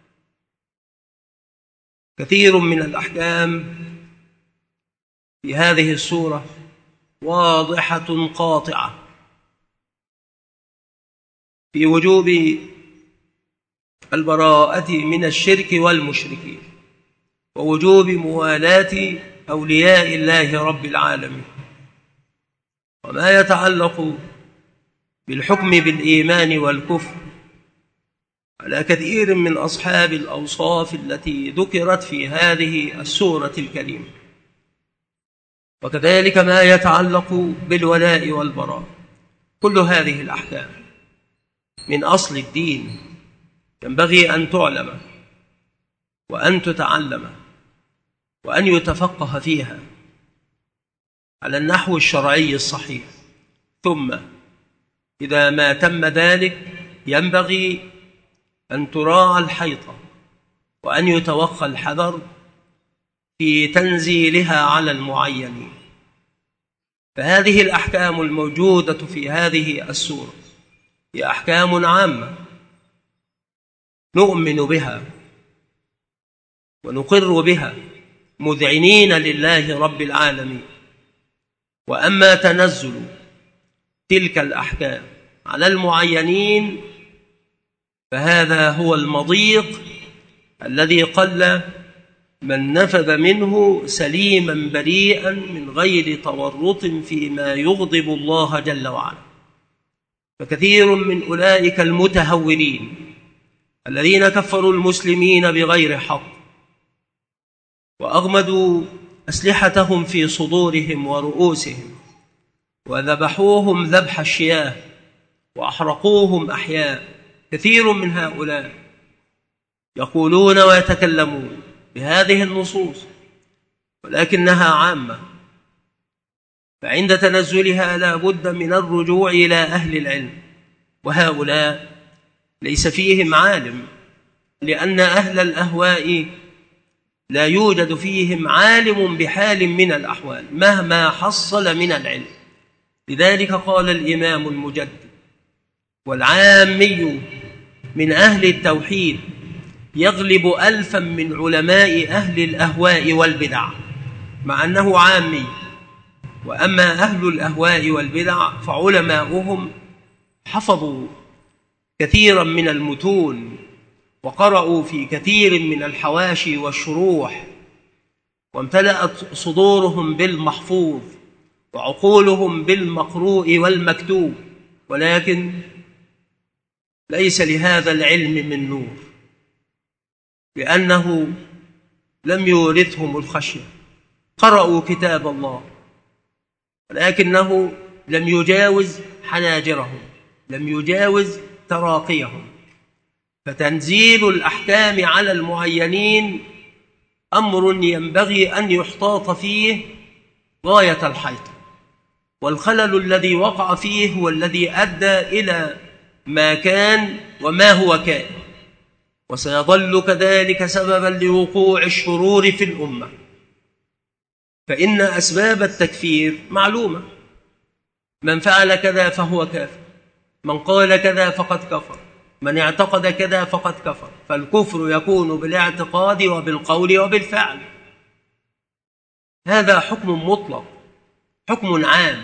B: كثير من الأحكام في هذه السورة واضحة قاطعة في وجوب البراءة من الشرك والمشركين ووجوب موالاة أولياء الله رب العالمين. وما يتعلق بالحكم بالإيمان والكفر على كثير من أصحاب الأوصاف التي ذكرت في هذه السورة الكريمة، وكذلك ما يتعلق بالولاء والبراء. كل هذه الأحكام من أصل الدين ينبغي أن تعلم وأن تتعلم وأن يتفقه فيها على النحو الشرعي الصحيح. ثم إذا ما تم ذلك ينبغي أن تراعى الحيطة وأن يتوخى الحذر في تنزيلها على المعينين. فهذه الأحكام الموجودة في هذه السورة هي أحكام عامة نؤمن بها ونقر بها مذعنين لله رب العالمين. وأما تنزل تلك الأحكام على المعينين فهذا هو المضيق الذي قل من نفذ منه سليما بريئا من غير تورط فيما يغضب الله جل وعلا. فكثير من أولئك المتهورين الذين كفروا المسلمين بغير حق وأغمدوا أسلحتهم في صدورهم ورؤوسهم وذبحوهم ذبح الشياه وأحرقوهم أحياء، كثير من هؤلاء يقولون ويتكلمون بهذه النصوص ولكنها عامة، فعند تنزلها لا بد من الرجوع إلى أهل العلم، وهؤلاء ليس فيهم عالم، لأن أهل الأهواء لا يوجد فيهم عالم بحال من الأحوال مهما حصل من العلم. لذلك قال الإمام المجدد: والعامي من أهل التوحيد يغلب ألفا من علماء أهل الأهواء والبدع، مع أنه عامي. وأما أهل الأهواء والبدع فعلماؤهم حفظوا كثيرا من المتون وقرأوا في كثير من الحواشي والشروح، وامتلأت صدورهم بالمحفوظ وعقولهم بالمقروء والمكتوب، ولكن ليس لهذا العلم من نور، لأنه لم يورثهم الخشية. قرأوا كتاب الله ولكنه لم يجاوز حناجرهم، لم يجاوز تراقيهم. فتنزيل الأحكام على المعينين أمر ينبغي أن يحتاط فيه غاية الحيطة، والخلل الذي وقع فيه هو الذي أدى إلى ما كان وما هو كائن، وسيظل كذلك سببا لوقوع الشرور في الأمة. فإن أسباب التكفير معلومة: من فعل كذا فهو كافر، من قال كذا فقد كفر، من اعتقد كذا فقد كفر. فالكفر يكون بالاعتقاد وبالقول وبالفعل. هذا حكم مطلق، حكم عام.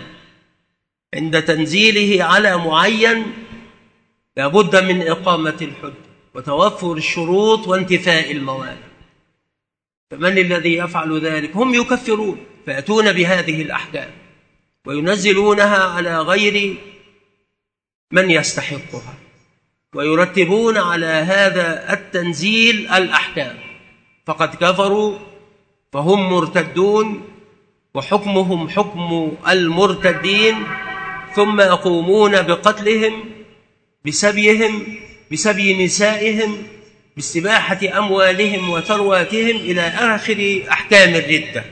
B: عند تنزيله على معين لا بد من إقامة الحد، وتوفر الشروط وانتفاء الموانع. فمن الذي يفعل ذلك؟ هم يكفرون فيأتون بهذه الأحكام وينزلونها على غير من يستحقها، ويرتبون على هذا التنزيل الأحكام، فقد كفروا فهم مرتدون وحكمهم حكم المرتدين، ثم يقومون بقتلهم، بسبيهم، بسبي نسائهم، باستباحة أموالهم وثرواتهم إلى آخر أحكام الردة.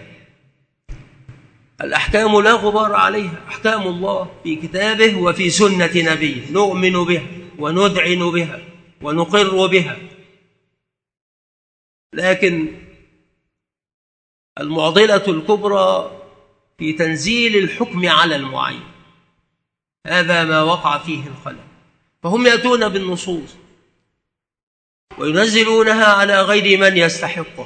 B: الأحكام لا غبار عليها، أحكام الله في كتابه وفي سنة نبيه، نؤمن بها وندعن بها ونقر بها. لكن المعضلة الكبرى في تنزيل الحكم على المعين، هذا ما وقع فيه الخلل. فهم يأتون بالنصوص وينزلونها على غير من يستحقه،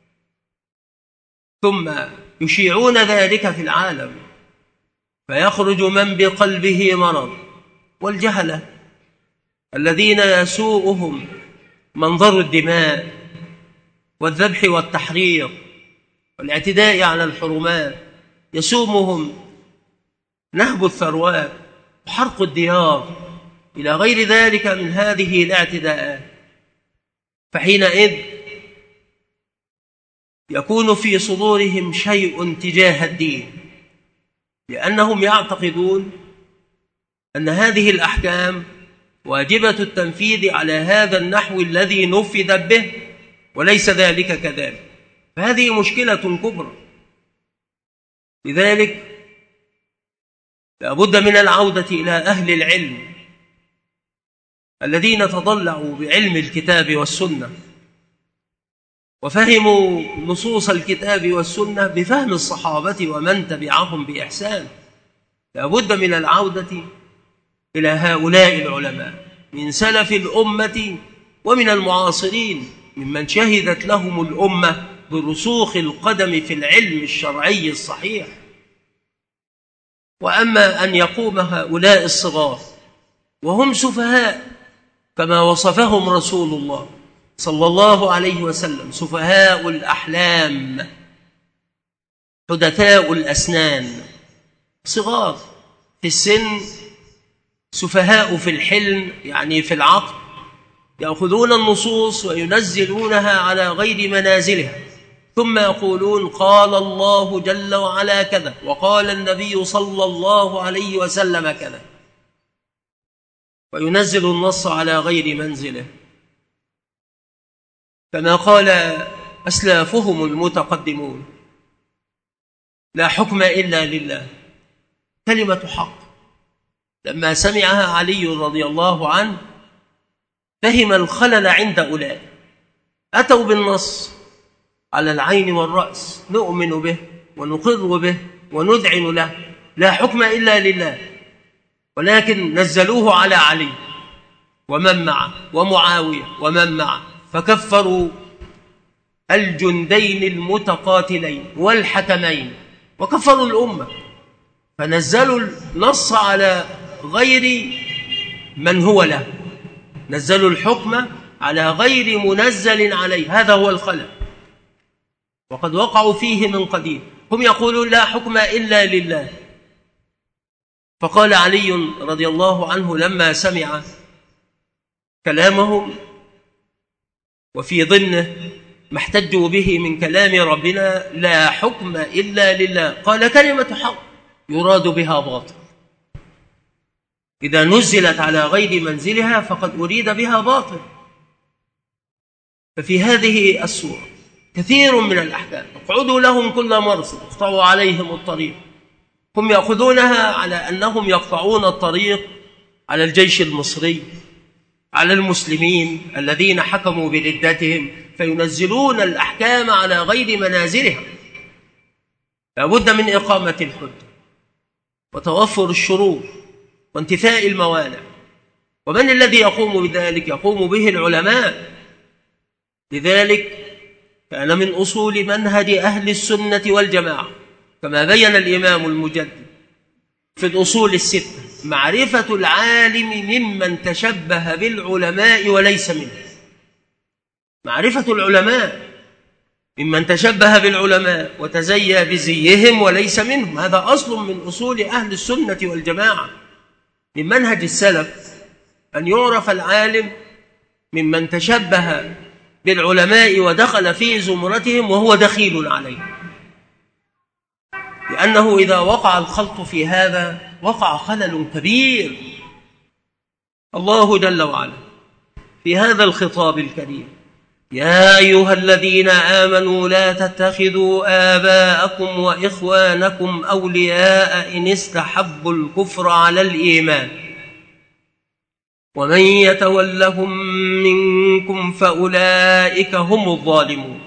B: ثم يشيعون ذلك في العالم، فيخرج من بقلبه مرض، والجهلة الذين يسوءهم منظر الدماء والذبح والتحريق والاعتداء على الحرمات، يسومهم نهب الثروات وحرق الديار إلى غير ذلك من هذه الاعتداءات. فحينئذ يكون في صدورهم شيء تجاه الدين، لأنهم يعتقدون أن هذه الأحكام واجبة التنفيذ على هذا النحو الذي نفذ به، وليس ذلك كذلك. فهذه مشكلة كبرى. لذلك لا بد من العودة إلى أهل العلم الذين تضلعوا بعلم الكتاب والسنة وفهموا نصوص الكتاب والسنة بفهم الصحابة ومن تبعهم بإحسان. لا بد من العودة إلى هؤلاء العلماء من سلف الأمة ومن المعاصرين ممن شهدت لهم الأمة برسوخ القدم في العلم الشرعي الصحيح. وأما أن يقوم هؤلاء الصغار وهم سفهاء كما وصفهم رسول الله صلى الله عليه وسلم، سفهاء الأحلام حدثاء الأسنان، صغار في السن، سفهاء في الحلم يعني في العقل، يأخذون النصوص وينزلونها على غير منازلها، ثم يقولون قال الله جل وعلا كذا وقال النبي صلى الله عليه وسلم كذا، وينزل النص على غير منزله، كما قال أسلافهم المتقدمون: لا حكم إلا لله. كلمة حق لما سمعها علي رضي الله عنه فهم الخلل عند أولئك، أتوا بالنص على العين والرأس، نؤمن به ونقر به وندعن له، لا حكم إلا لله، ولكن نزلوه على علي ومن معه ومعاوية ومن معه، فكفروا الجندين المتقاتلين والحكمين وكفروا الأمة، فنزلوا النص على غير من هو له، نزلوا الحكم على غير منزل عليه. هذا هو الخلل، وقد وقعوا فيه من قديم. هم يقولون لا حكم إلا لله. فقال علي رضي الله عنه لما سمع كلامهم وفي ضمنه ما احتجوا به من كلام ربنا لا حكم إلا لله، قال كلمة حق يراد بها باطل، إذا نزلت على غير منزلها فقد أريد بها باطل. ففي هذه السورة كثير من الأحكام اقعدوا لهم كل مرصد اقطعوا عليهم الطريق، هم يأخذونها على أنهم يقطعون الطريق على الجيش المصري، على المسلمين الذين حكموا بردتهم، فينزلون الأحكام على غير منازلها. لابد من إقامة الحد وتوفر الشروط وانتفاء الموانع. ومن الذي يقوم بذلك؟ يقوم به العلماء. لذلك كان من أصول منهج أهل السنة والجماعة كما بين الإمام المجدد في الأصول الستة معرفة العالم ممن تشبه بالعلماء وليس منه. معرفة العلماء ممن تشبه بالعلماء وتزيى بزيهم وليس منهم، هذا أصل من أصول أهل السنة والجماعة. من منهج السلف أن يعرف العالم ممن تشبه بالعلماء ودخل في زمرتهم وهو دخيل عليه، لأنه إذا وقع الخلط في هذا وقع خلل كبير. الله جل وعلا في هذا الخطاب الكريم: يا أيها الذين آمنوا لا تتخذوا آباءكم وإخوانكم أولياء إن استحبوا الكفر على الإيمان ومن يتولهم منكم فأولئك هم الظالمون.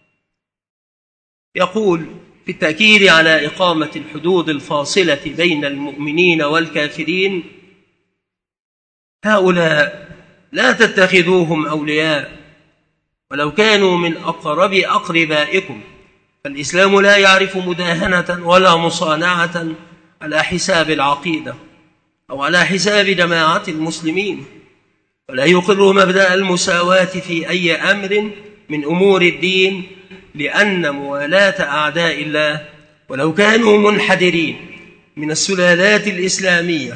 B: يقول في التأكيد على إقامة الحدود الفاصلة بين المؤمنين والكافرين: هؤلاء لا تتخذوهم أولياء ولو كانوا من أقرب أقربائكم، فالإسلام لا يعرف مداهنة ولا مصانعة على حساب العقيدة أو على حساب جماعة المسلمين، ولا يقر مبدأ المساواة في أي أمر من أمور الدين، لأن موالاة أعداء الله ولو كانوا منحدرين من السلالات الإسلامية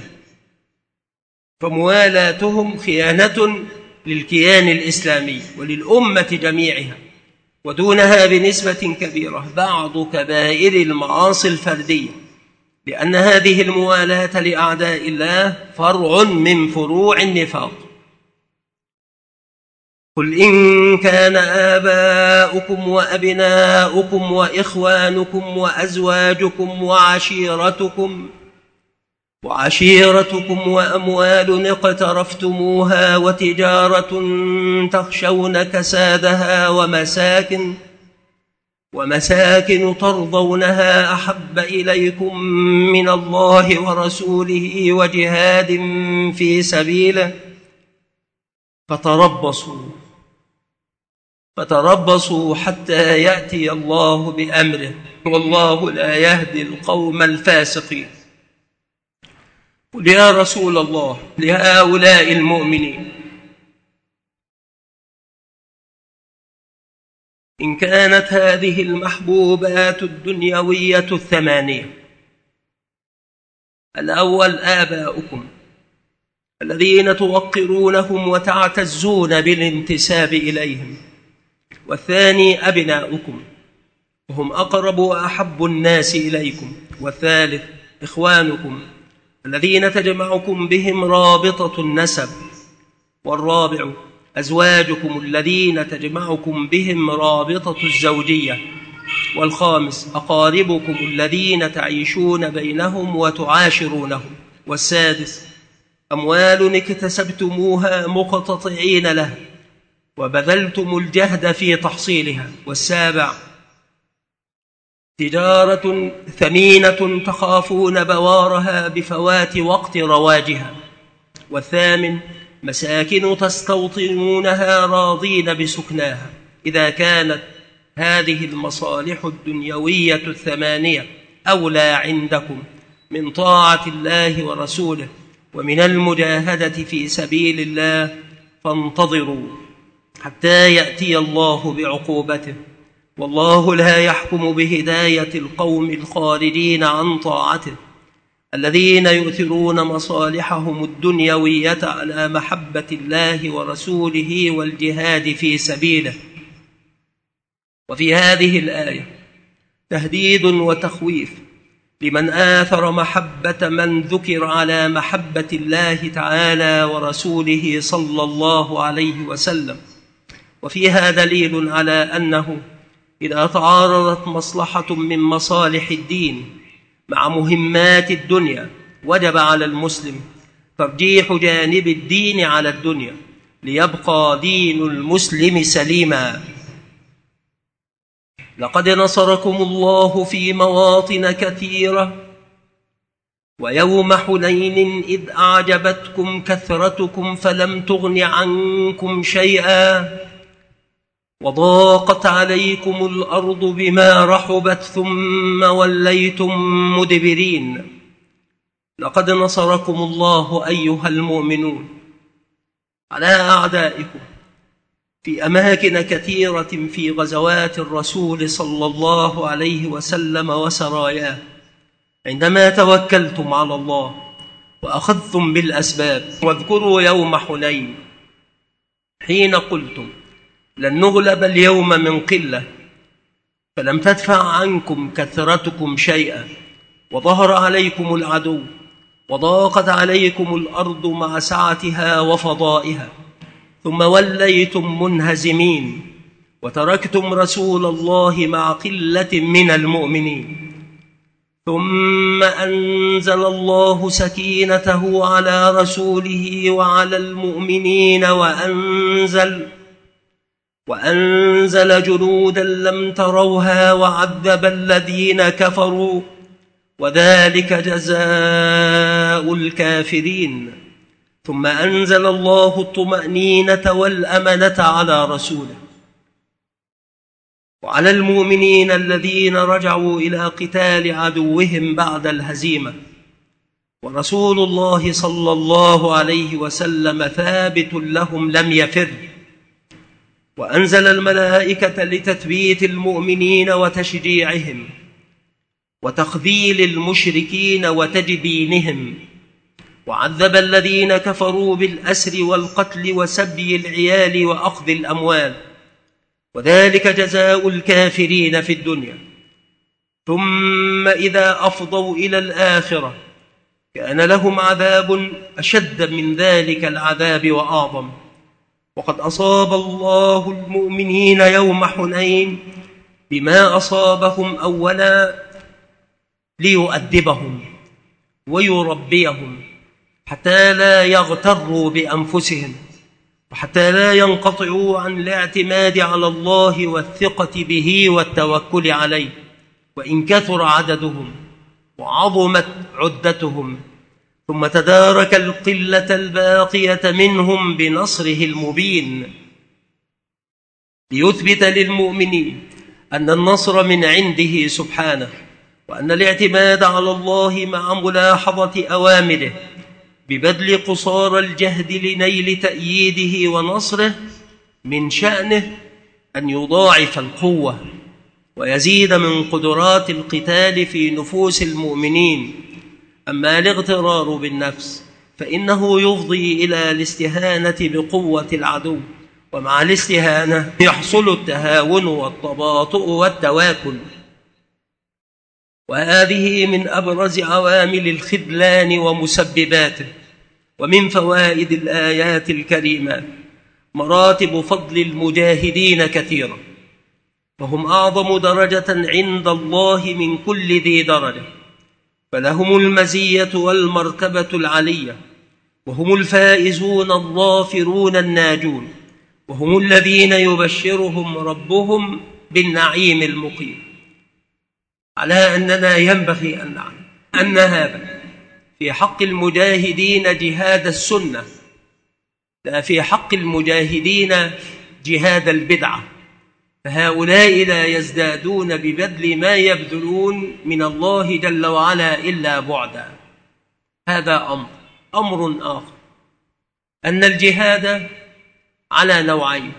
B: فموالاتهم خيانة للكيان الإسلامي وللأمة جميعها، ودونها بنسبة كبيرة بعض كبائر المعاصي الفردية، لأن هذه الموالاة لأعداء الله فرع من فروع النفاق. قل إن كان آباؤكم وأبناؤكم وإخوانكم وأزواجكم وعشيرتكم وعشيرتكم وأموال اقترفتموها وتجارة تخشون كسادها ومساكن ومساكن ترضونها أحب إليكم من الله ورسوله وجهاد في سبيله فتربصوا فتربصوا حتى يأتي الله بأمره والله لا يهدي القوم الفاسقين. قل يا رسول الله لهؤلاء المؤمنين: إن كانت هذه المحبوبات الدنيوية الثمانية: الأول آباؤكم الذين توقرونهم وتعتزون بالانتساب إليهم، والثاني أبناؤكم وهم أقرب وأحب الناس إليكم، والثالث إخوانكم الذين تجمعكم بهم رابطة النسب، والرابع أزواجكم الذين تجمعكم بهم رابطة الزوجية، والخامس أقاربكم الذين تعيشون بينهم وتعاشرونهم، والسادس أموال اكتسبتموها مقتطعين لها وبذلتم الجهد في تحصيلها، والسابع تجارة ثمينة تخافون بوارها بفوات وقت رواجها، والثامن مساكن تستوطنونها راضين بسكناها. إذا كانت هذه المصالح الدنيوية الثمانية أولى عندكم من طاعة الله ورسوله ومن المجاهدة في سبيل الله فانتظروا حتى يأتي الله بعقوبته، والله لا يحكم بهداية القوم الخارجين عن طاعته الذين يؤثرون مصالحهم الدنيوية على محبة الله ورسوله والجهاد في سبيله. وفي هذه الآية تهديد وتخويف لمن آثر محبة من ذكر على محبة الله تعالى ورسوله صلى الله عليه وسلم، وفيها دليل على أنه إذا تعارضت مصلحة من مصالح الدين مع مهمات الدنيا وجب على المسلم ترجيح جانب الدين على الدنيا ليبقى دين المسلم سليما. لقد نصركم الله في مواطن كثيرة ويوم حنين إذ أعجبتكم كثرتكم فلم تغن عنكم شيئا وضاقت عليكم الأرض بما رحبت ثم وليتم مدبرين. لقد نصركم الله أيها المؤمنون على أعدائكم في أماكن كثيرة في غزوات الرسول صلى الله عليه وسلم وسراياه، عندما توكلتم على الله وأخذتم بالأسباب. واذكروا يوم حنين حين قلتم لن نغلب اليوم من قلة، فلم تدفع عنكم كثرتكم شيئا، وظهر عليكم العدو، وضاقت عليكم الأرض مع سعتها وفضائها، ثم وليتم منهزمين وتركتم رسول الله مع قلة من المؤمنين. ثم أنزل الله سكينته على رسوله وعلى المؤمنين وأنزل وأنزل جنودا لم تروها وعذب الذين كفروا، وذلك جزاء الكافرين. ثم أنزل الله الطمأنينة والأمنة على رسوله وعلى المؤمنين الذين رجعوا إلى قتال عدوهم بعد الهزيمة، ورسول الله صلى الله عليه وسلم ثابت لهم لم يفر. وأنزل الملائكة لتثبيت المؤمنين وتشجيعهم وتخذيل المشركين وتجبينهم، وعذب الذين كفروا بالأسر والقتل وسبي العيال وأخذ الأموال، وذلك جزاء الكافرين في الدنيا. ثم إذا أفضوا إلى الآخرة كان لهم عذاب أشد من ذلك العذاب وأعظم. وقد أصاب الله المؤمنين يوم حنين بما أصابهم أولا ليؤدبهم ويربيهم حتى لا يغتروا بأنفسهم، وحتى لا ينقطعوا عن الاعتماد على الله والثقة به والتوكل عليه، وإن كثر عددهم وعظمت عدتهم. ثم تدارك القلة الباقية منهم بنصره المبين، ليثبت للمؤمنين أن النصر من عنده سبحانه، وأن الاعتماد على الله مع ملاحظة أوامره ببذل قصارى الجهد لنيل تأييده ونصره من شأنه أن يضاعف القوة ويزيد من قدرات القتال في نفوس المؤمنين. أما الاغترار بالنفس فإنه يفضي إلى الاستهانة بقوة العدو، ومع الاستهانة يحصل التهاون والتباطؤ والتواكل، وهذه من أبرز عوامل الخذلان ومسبباته. ومن فوائد الآيات الكريمة مراتب فضل المجاهدين كثيرة، وهم أعظم درجة عند الله من كل ذي درجة، فلهم المزية والمرتبة العلية، وهم الفائزون الظافرون الناجون، وهم الذين يبشرهم ربهم بالنعيم المقيم. على أننا ينبغي أن نعلم أن هذا في حق المجاهدين جهاد السنة، لا في حق المجاهدين جهاد البدعة، فهؤلاء لا يزدادون ببذل ما يبذلون من الله جل وعلا إلا بعدا. هذا أمر أمر آخر، أن الجهاد على نوعين: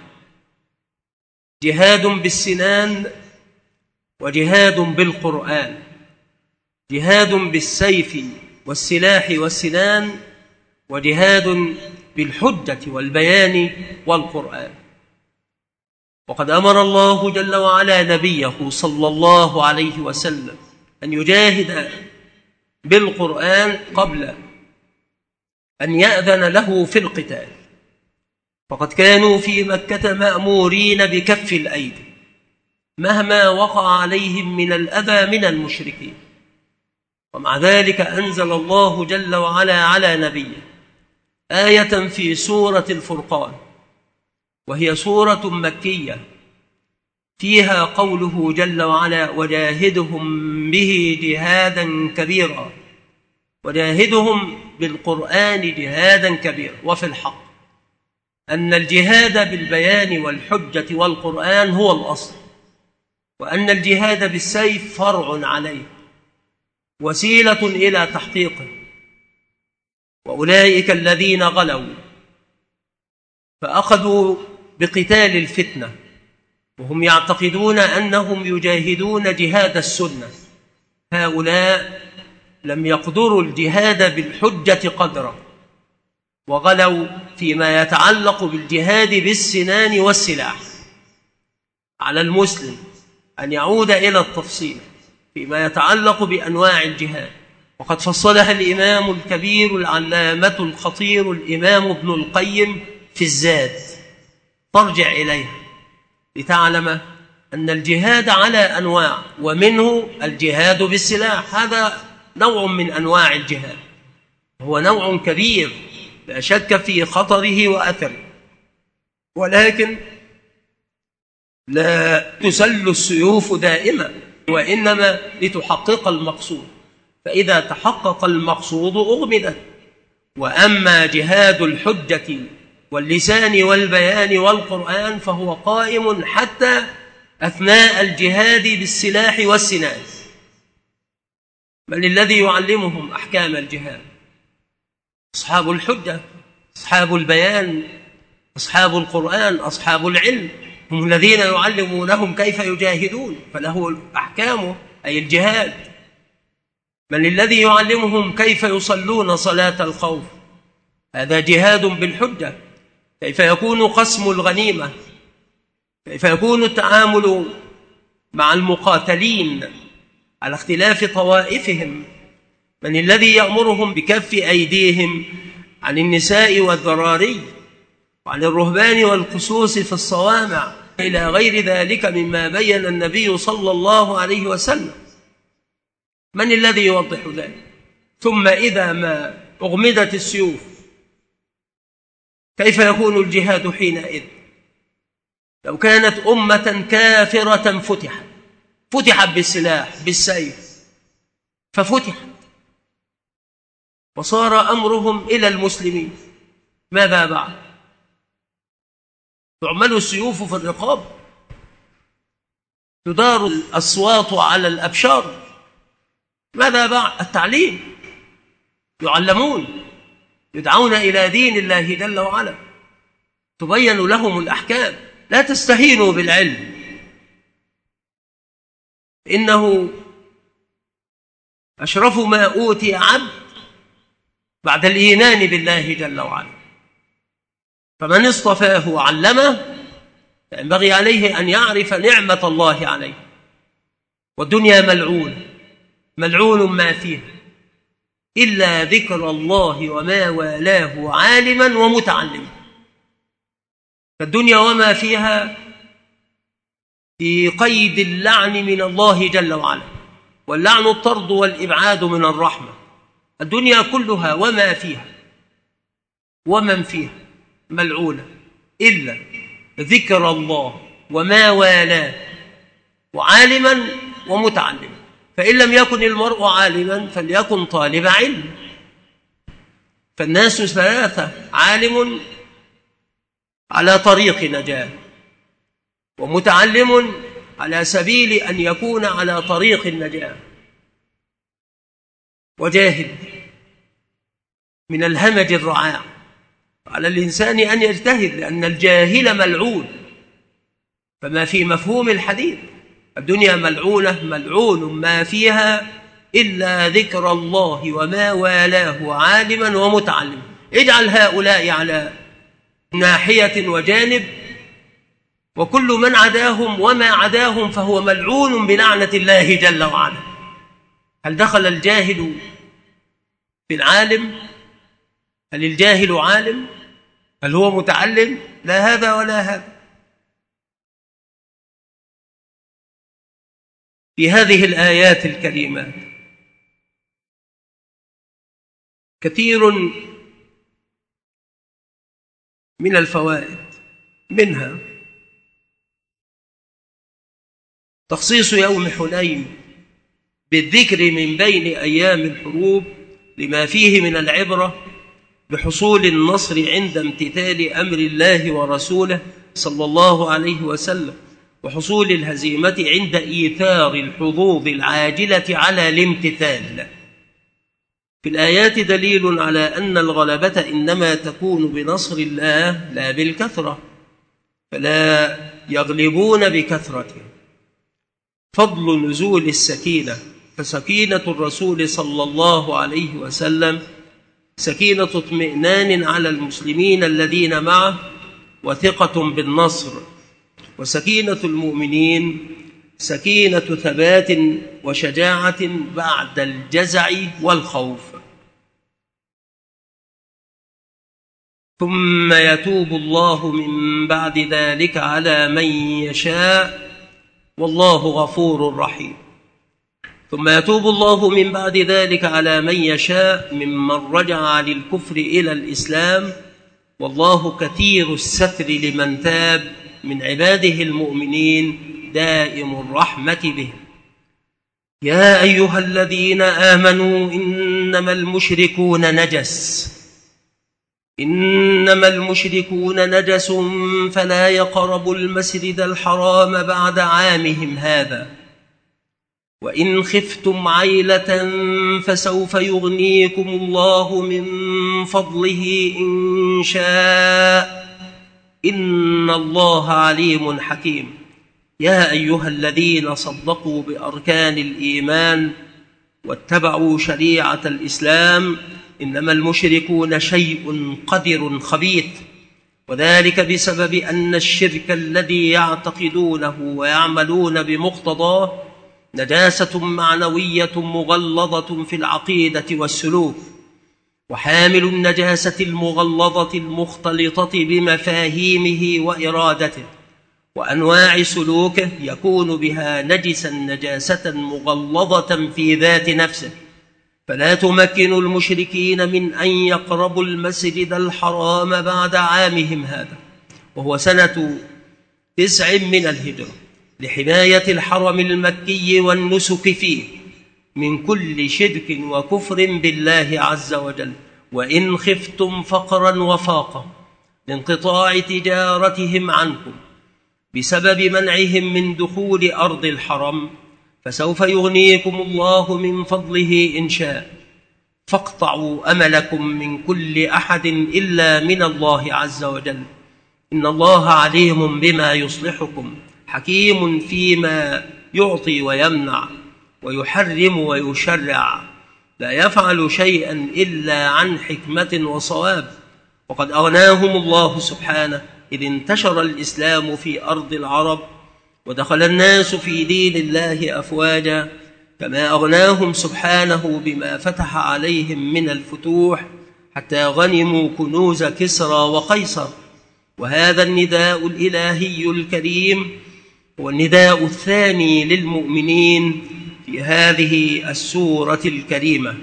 B: جهاد بالسنان وجهاد بالقرآن، جهاد بالسيف والسلاح والسنان، وجهاد بالحجة والبيان والقرآن. وقد أمر الله جل وعلا نبيه صلى الله عليه وسلم أن يجاهد بالقرآن قبل أن يأذن له في القتال، فقد كانوا في مكة مأمورين بكف الأيدي مهما وقع عليهم من الأذى من المشركين، ومع ذلك أنزل الله جل وعلا على نبيه آية في سورة الفرقان، وهي سورة مكية، فيها قوله جل وعلا: وجاهدهم به جهادا كبيرا، وجاهدهم بالقرآن جهادا كبيرا. وفي الحق أن الجهاد بالبيان والحجة والقرآن هو الأصل، وأن الجهاد بالسيف فرع عليه وسيلة إلى تحقيقه. وأولئك الذين غلوا فأخذوا بقتال الفتنة، وهم يعتقدون أنهم يجاهدون جهاد السنة. هؤلاء لم يقدروا الجهاد بالحجة قدرا، وغلوا فيما يتعلق بالجهاد بالسنان والسلاح. على المسلم أن يعود إلى التفصيل فيما يتعلق بأنواع الجهاد، وقد فصلها الإمام الكبير العلامة الخطير الإمام ابن القيم في الزاد، فارجع إليها لتعلم أن الجهاد على أنواع، ومنه الجهاد بالسلاح، هذا نوع من أنواع الجهاد، هو نوع كبير لا شك في خطره وأثره، ولكن لا تسل السيوف دائما، وإنما لتحقق المقصود، فإذا تحقق المقصود أغمدت. وأما جهاد الحجة واللسان والبيان والقرآن فهو قائم حتى أثناء الجهاد بالسلاح والسنان. من الذي يعلمهم أحكام الجهاد؟ أصحاب الحجة، أصحاب البيان، أصحاب القرآن، أصحاب العلم، هم الذين يعلمونهم كيف يجاهدون، فله أحكامه أي الجهاد. من الذي يعلمهم كيف يصلون صلاة الخوف؟ هذا جهاد بالحجة. كيف يكون قسم الغنيمة؟ كيف يكون التعامل مع المقاتلين على اختلاف طوائفهم؟ من الذي يأمرهم بكف أيديهم عن النساء والذراري وعن الرهبان والقسوس في الصوامع إلى غير ذلك مما بين النبي صلى الله عليه وسلم؟ من الذي يوضح ذلك؟ ثم إذا ما أغمدت السيوف كيف يكون الجهاد حينئذ؟ لو كانت أمة كافرة فتحت فتحت بالسلاح بالسيف، ففتحت وصار أمرهم إلى المسلمين، ماذا بعد؟ تعمل السيوف في الرقاب، تدار الأصوات على الأبشار، ماذا بعد؟ التعليم، يعلمون، يدعون إلى دين الله جل وعلا، تبين لهم الأحكام. لا تستهينوا بالعلم، إنه أشرف ما أوتي عبد بعد الإيمان بالله جل وعلا، فمن اصطفاه وعلمه فينبغي عليه أن يعرف نعمة الله عليه. والدنيا ملعون ملعون ما فيها إلا ذكر الله وما والاه عالما ومتعلما. فالدنيا وما فيها في قيد اللعن من الله جل وعلا، واللعن الطرد والإبعاد من الرحمة. الدنيا كلها وما فيها ومن فيها ملعونة إلا ذكر الله وما والاه وعالما ومتعلما. فإن لم يكن المرء عالما فليكن طالب علم. فالناس ثلاثة: عالم على طريق نجاة، ومتعلم على سبيل أن يكون على طريق النجاة، وجاهل من الهمج الرعاع. على الإنسان أن يجتهد، لأن الجاهل ملعون. فما في مفهوم الحديث الدنيا ملعونة ملعون ما فيها إلا ذكر الله وما والاه عالما ومتعلما. اجعل هؤلاء على ناحية وجانب، وكل من عداهم وما عداهم فهو ملعون بلعنة الله جل وعلا. هل دخل الجاهل في العالم؟ هل الجاهل عالم؟ هل هو متعلم؟ لا هذا ولا هذا. في هذه الآيات الكريمات كثير من الفوائد، منها تخصيص يوم حنين بالذكر من بين أيام الحروب لما فيه من العبرة بحصول النصر عند امتثال أمر الله ورسوله صلى الله عليه وسلم، وحصول الهزيمة عند إيثار الحظوظ العاجلة على الامتثال. في الآيات دليل على أن الغلبة إنما تكون بنصر الله لا بالكثرة، فلا يغلبون بكثرته. فضل نزول السكينة، فسكينة الرسول صلى الله عليه وسلم سكينة اطمئنان على المسلمين الذين معه وثقة بالنصر، وسكينة المؤمنين سكينة ثبات وشجاعة بعد الجزع والخوف. ثم يتوب الله من بعد ذلك على من يشاء والله غفور رحيم. ثم يتوب الله من بعد ذلك على من يشاء ممن رجع عن الكفر إلى الإسلام، والله كثير الستر لمن تاب من عباده المؤمنين دائم الرحمة بهم. يا أيها الذين آمنوا إنما المشركون نجس إنما المشركون نجس فلا يقربوا المسجد الحرام بعد عامهم هذا، وإن خفتم عيلة فسوف يغنيكم الله من فضله إن شاء إن الله عليم حكيم. يا أيها الذين صدقوا بأركان الإيمان واتبعوا شريعة الإسلام إنما المشركون شيء قدر خبيث، وذلك بسبب أن الشرك الذي يعتقدونه ويعملون بمقتضاه نجاسة معنوية مغلظة في العقيدة والسلوك، وحامل النجاسة المغلظة المختلطة بمفاهيمه وإرادته وأنواع سلوكه يكون بها نجسا نجاسة مغلظة في ذات نفسه، فلا تمكن المشركين من أن يقربوا المسجد الحرام بعد عامهم هذا، وهو سنة تسع من الهجرة، لحماية الحرم المكي والنسك فيه من كل شرك وكفر بالله عز وجل. وإن خفتم فقرا وفاقا لانقطاع تجارتهم عنكم بسبب منعهم من دخول أرض الحرم فسوف يغنيكم الله من فضله إن شاء، فاقطعوا أملكم من كل أحد إلا من الله عز وجل، إن الله عليم بما يصلحكم حكيم فيما يعطي ويمنع ويحرم ويشرع، لا يفعل شيئا إلا عن حكمة وصواب. وقد أغناهم الله سبحانه إذ انتشر الإسلام في أرض العرب ودخل الناس في دين الله أفواجا، كما أغناهم سبحانه بما فتح عليهم من الفتوح حتى غنموا كنوز كسرى وقيصر. وهذا النداء الإلهي الكريم هو النداء الثاني للمؤمنين في هذه السورة الكريمة: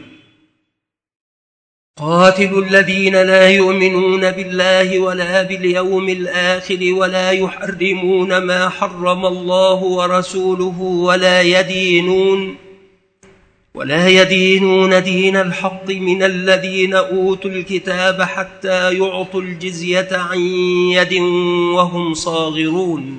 B: قاتلوا الذين لا يؤمنون بالله ولا باليوم الآخر ولا يحرمون ما حرم الله ورسوله ولا يدينون ولا يدينون دين الحق من الذين أوتوا الكتاب حتى يعطوا الجزية عن يد وهم صاغرون.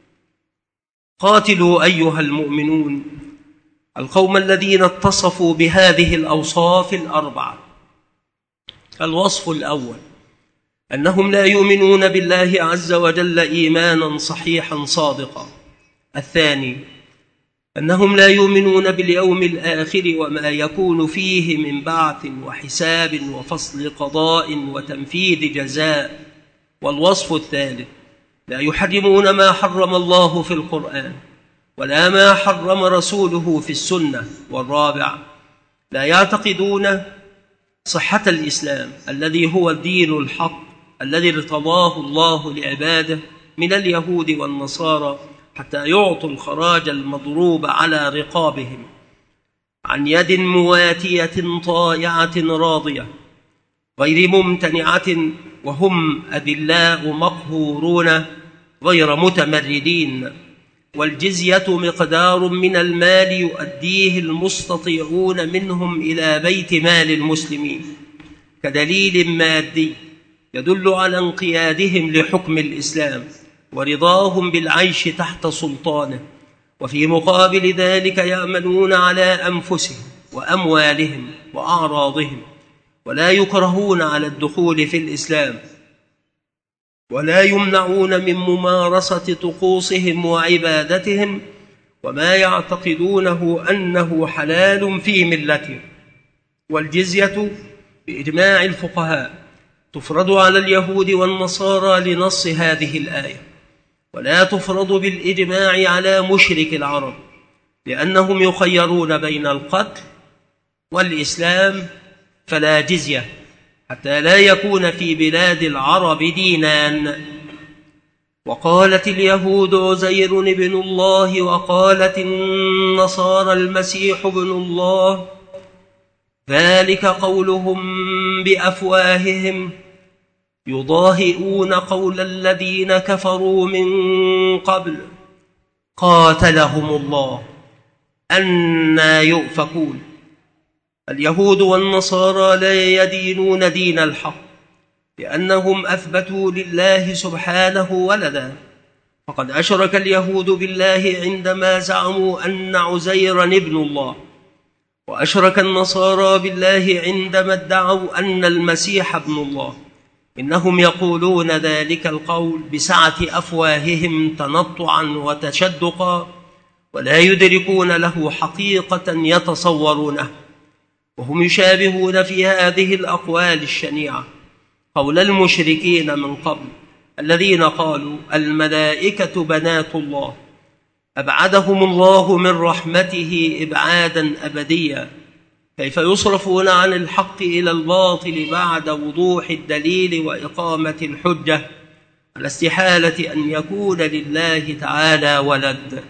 B: قاتلوا أيها المؤمنون القوم الذين اتصفوا بهذه الأوصاف الأربعة. الوصف الأول أنهم لا يؤمنون بالله عز وجل إيمانا صحيحا صادقا. الثاني أنهم لا يؤمنون باليوم الآخر وما يكون فيه من بعث وحساب وفصل قضاء وتنفيذ جزاء. والوصف الثالث لا يحرمون ما حرم الله في القرآن ولا ما حرم رسوله في السنة. والرابع لا يعتقدون صحة الإسلام الذي هو الدين الحق الذي ارتضاه الله لعباده من اليهود والنصارى حتى يعطوا الخراج المضروب على رقابهم عن يد مواتية طائعة راضية غير ممتنعة، وهم أذلاء مقهورون غير متمردين، والجزية مقدار من المال يؤديه المستطيعون منهم إلى بيت مال المسلمين كدليل مادي يدل على انقيادهم لحكم الإسلام ورضاهم بالعيش تحت سلطانه، وفي مقابل ذلك يأمنون على أنفسهم وأموالهم وأعراضهم ولا يكرهون على الدخول في الإسلام. ولا يمنعون من ممارسة طقوسهم وعبادتهم وما يعتقدونه أنه حلال في ملتهم. والجزية بإجماع الفقهاء تفرض على اليهود والنصارى لنص هذه الآية، ولا تفرض بالإجماع على مشرك العرب، لأنهم يخيرون بين القتل والإسلام فلا جزية، حتى لا يكون في بلاد العرب دينان. وقالت اليهود عزير ابن الله، وقالت النصارى المسيح ابن الله، ذلك قولهم بأفواههم يضاهئون قول الذين كفروا من قبل قاتلهم الله أنى يؤفكون. اليهود والنصارى لا يدينون دين الحق، لأنهم أثبتوا لله سبحانه ولدا، فقد أشرك اليهود بالله عندما زعموا أن عزيرا ابن الله، وأشرك النصارى بالله عندما ادعوا أن المسيح ابن الله. إنهم يقولون ذلك القول بسعة أفواههم تنطعا وتشدقا، ولا يدركون له حقيقة يتصورونه، وهم يشابهون في هذه الأقوال الشنيعة قول المشركين من قبل الذين قالوا الملائكة بنات الله، أبعدهم الله من رحمته إبعادا أبديا. كيف يصرفون عن الحق إلى الباطل بعد وضوح الدليل وإقامة الحجة على استحالة أن يكون لله تعالى ولد؟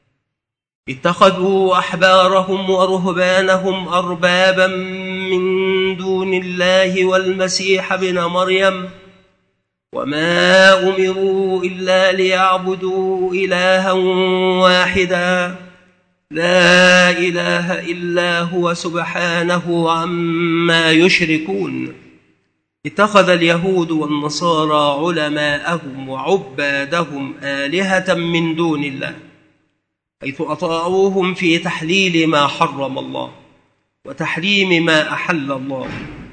B: اتخذوا أحبارهم ورهبانهم أربابا من دون الله والمسيح ابن مريم، وما أمروا إلا ليعبدوا إلها واحدا لا إله إلا هو سبحانه عما يشركون. اتخذ اليهود والنصارى علماءهم وعبادهم آلهة من دون الله، حيث أطاعوهم في تحليل ما حرم الله وتحريم ما أحل الله،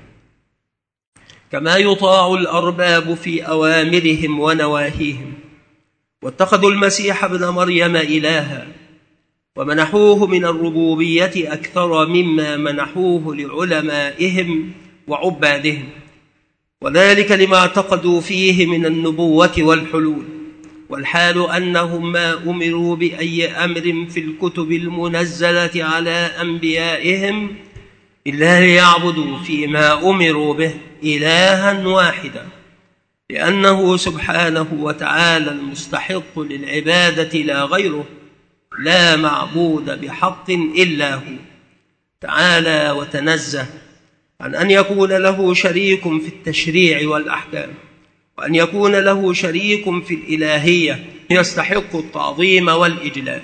B: كما يطاع الأرباب في أوامرهم ونواهيهم. واتخذوا المسيح ابن مريم إلها، ومنحوه من الربوبية أكثر مما منحوه لعلمائهم وعبادهم، وذلك لما اعتقدوا فيه من النبوة والحلول، والحال أنهم ما أمروا بأي أمر في الكتب المنزلة على أنبيائهم إلا ليعبدوا فيما أمروا به إلها واحدا، لأنه سبحانه وتعالى المستحق للعبادة لا غيره، لا معبود بحق إلا هو تعالى وتنزه عن أن يكون له شريك في التشريع والأحكام، وأن يكون له شريك في الإلهية يستحق التعظيم والإجلال.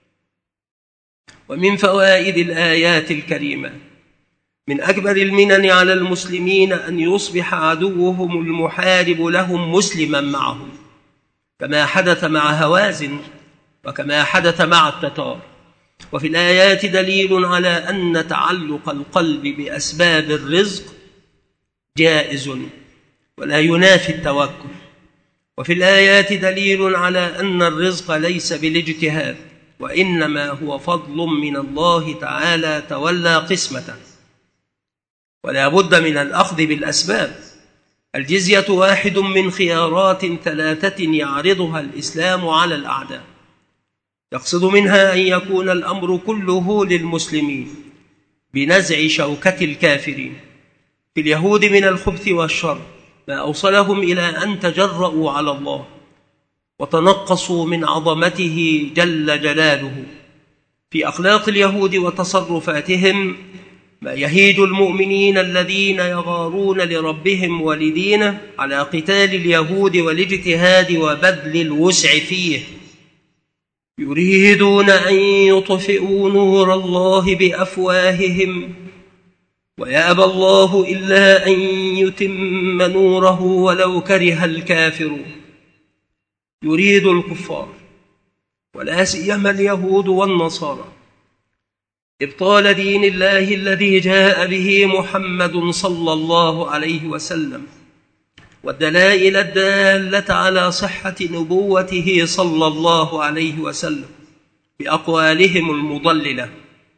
B: ومن فوائد الآيات الكريمة من أكبر المنن على المسلمين أن يصبح عدوهم المحارب لهم مسلما معهم، كما حدث مع هوازن وكما حدث مع التتار. وفي الآيات دليل على أن تعلق القلب بأسباب الرزق جائز ولا ينافي التوكل. وفي الآيات دليل على أن الرزق ليس بالاجتهاد، وإنما هو فضل من الله تعالى تولى قسمته، ولا بد من الأخذ بالأسباب. الجزية واحد من خيارات ثلاثة يعرضها الإسلام على الأعداء، يقصد منها أن يكون الأمر كله للمسلمين بنزع شوكة الكافرين. في اليهود من الخبث والشر ما أوصلهم إلى أن تجرؤوا على الله وتنقصوا من عظمته جل جلاله. في أخلاق اليهود وتصرفاتهم ما يهيج المؤمنين الذين يغارون لربهم ولدينه على قتال اليهود والاجتهاد وبذل الوسع فيه. يريدون أن يطفئوا نور الله بأفواههم ويأبى الله إلا أن يتم نوره ولو كره الكافرون. يريد الكفار ولا سيما اليهود والنصارى إبطال دين الله الذي جاء به محمد صلى الله عليه وسلم، والدلائل الدالة على صحة نبوته صلى الله عليه وسلم بأقوالهم المضللة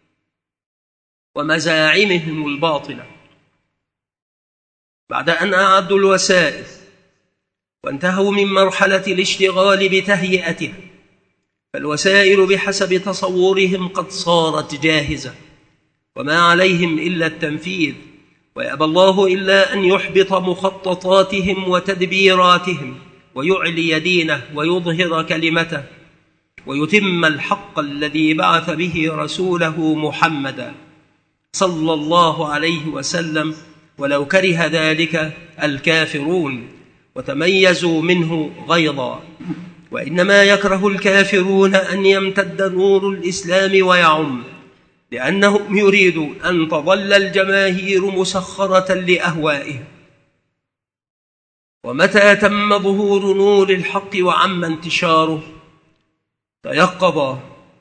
B: ومزاعمهم الباطلة، بعد أن أعدوا الوسائل وانتهوا من مرحلة الاشتغال بتهيئتها، فالوسائل بحسب تصورهم قد صارت جاهزة، وما عليهم إلا التنفيذ، ويأبى الله إلا أن يحبط مخططاتهم وتدبيراتهم ويعلي دينه ويظهر كلمته ويتم الحق الذي بعث به رسوله محمدا صلى الله عليه وسلم، ولو كره ذلك الكافرون وتميزوا منه غيظا. وإنما يكره الكافرون أن يمتد نور الإسلام ويعم، لأنهم يريدون أن تظل الجماهير مسخرة لأهوائهم. ومتى تم ظهور نور الحق وعم انتشاره تيقظ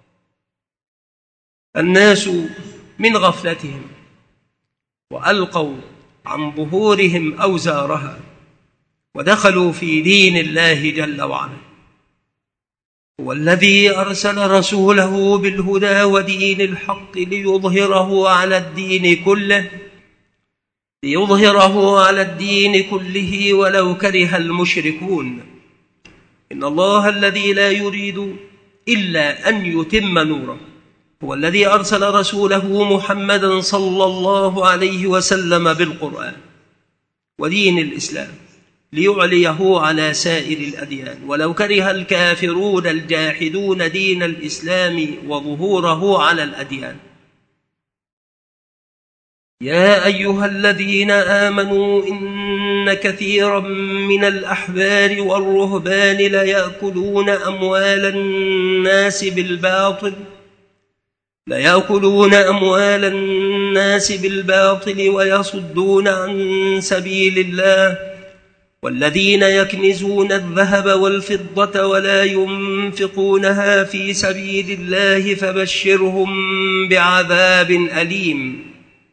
B: الناس من غفلتهم وألقوا عن ظهورهم أوزارها ودخلوا في دين الله جل وعلا. هو الذي أرسل رسوله بالهدى ودين الحق ليظهره على الدين كله ليظهره على الدين كله ولو كره المشركون. إن الله الذي لا يريد إلا أن يتم نوره هو الذي أرسل رسوله محمدا صلى الله عليه وسلم بالقرآن ودين الإسلام ليعليه على سائر الأديان، ولو كره الكافرون الجاحدون دين الإسلام وظهوره على الأديان. يا أيها الذين آمنوا إن كثيرا من الأحبار والرهبان ليأكلون أموال الناس بالباطل ليأكلون أموال الناس بالباطل ويصدون عن سبيل الله، والذين يكنزون الذهب والفضة ولا ينفقونها في سبيل الله فبشرهم بعذاب أليم.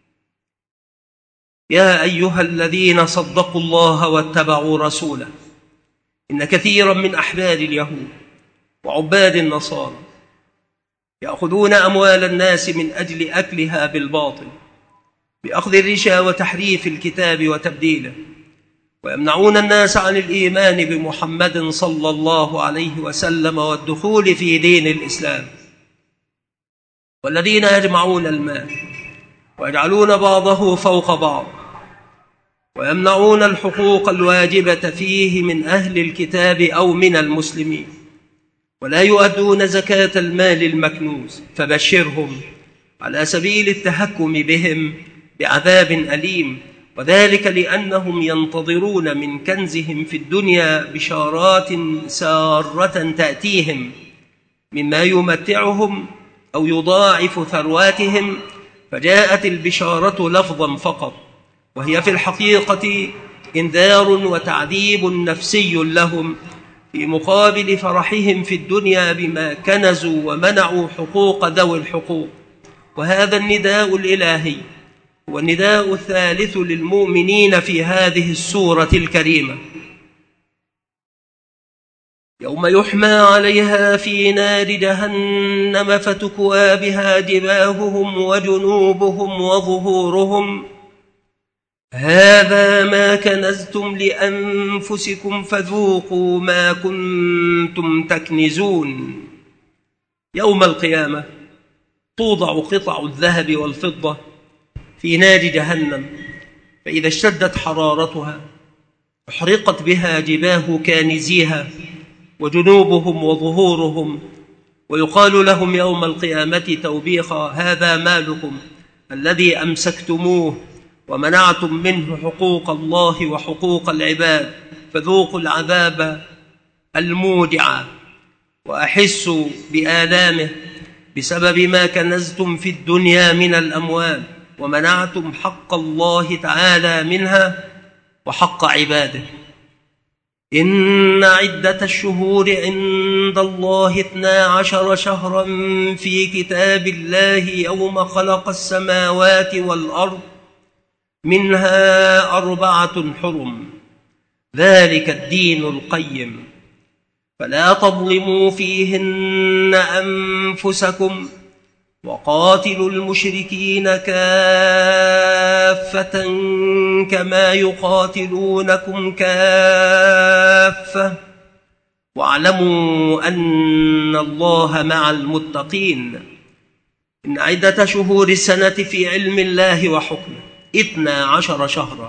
B: يا أيها الذين صدقوا الله واتبعوا رسوله إن كثيرا من أحبار اليهود وعباد النصارى يأخذون أموال الناس من أجل أكلها بالباطل بأخذ الرشا وتحريف الكتاب وتبديله، ويمنعون الناس عن الإيمان بمحمد صلى الله عليه وسلم والدخول في دين الإسلام، والذين يجمعون المال ويجعلون بعضه فوق بعض ويمنعون الحقوق الواجبة فيه من أهل الكتاب أو من المسلمين، ولا يؤدون زكاة المال المكنوز فبشرهم على سبيل التهكم بهم بعذاب أليم. وذلك لأنهم ينتظرون من كنزهم في الدنيا بشارات سارة تأتيهم مما يمتعهم أو يضاعف ثرواتهم، فجاءت البشارة لفظا فقط، وهي في الحقيقة إنذار وتعذيب نفسي لهم في مقابل فرحهم في الدنيا بما كنزوا ومنعوا حقوق ذوي الحقوق. وهذا النداء الإلهي هو النداء الثالث للمؤمنين في هذه السورة الكريمة. يوم يحمى عليها في نار جهنم فتكوى بها جباههم وجنوبهم وظهورهم هذا ما كنزتم لأنفسكم فذوقوا ما كنتم تكنزون. يوم القيامة توضع قطع الذهب والفضة في نار جهنم، فإذا اشتدت حرارتها احرقت بها جباه كانزيها وجنوبهم وظهورهم، ويقال لهم يوم القيامة توبيخا هذا مالكم الذي أمسكتموه ومنعتم منه حقوق الله وحقوق العباد، فذوقوا العذاب الموجع وأحسوا بآلامه بسبب ما كنزتم في الدنيا من الأموال ومنعتم حق الله تعالى منها وحق عباده. إن عدة الشهور عند الله اثنا عشر شهرا في كتاب الله يوم خلق السماوات والأرض منها أربعة حرم ذلك الدين القيم فلا تظلموا فيهن أنفسكم وقاتلوا المشركين كافة كما يقاتلونكم كافة واعلموا أن الله مع المتقين. إن عدة شهور السنة في علم الله وحكمه اثنا عشر شهرا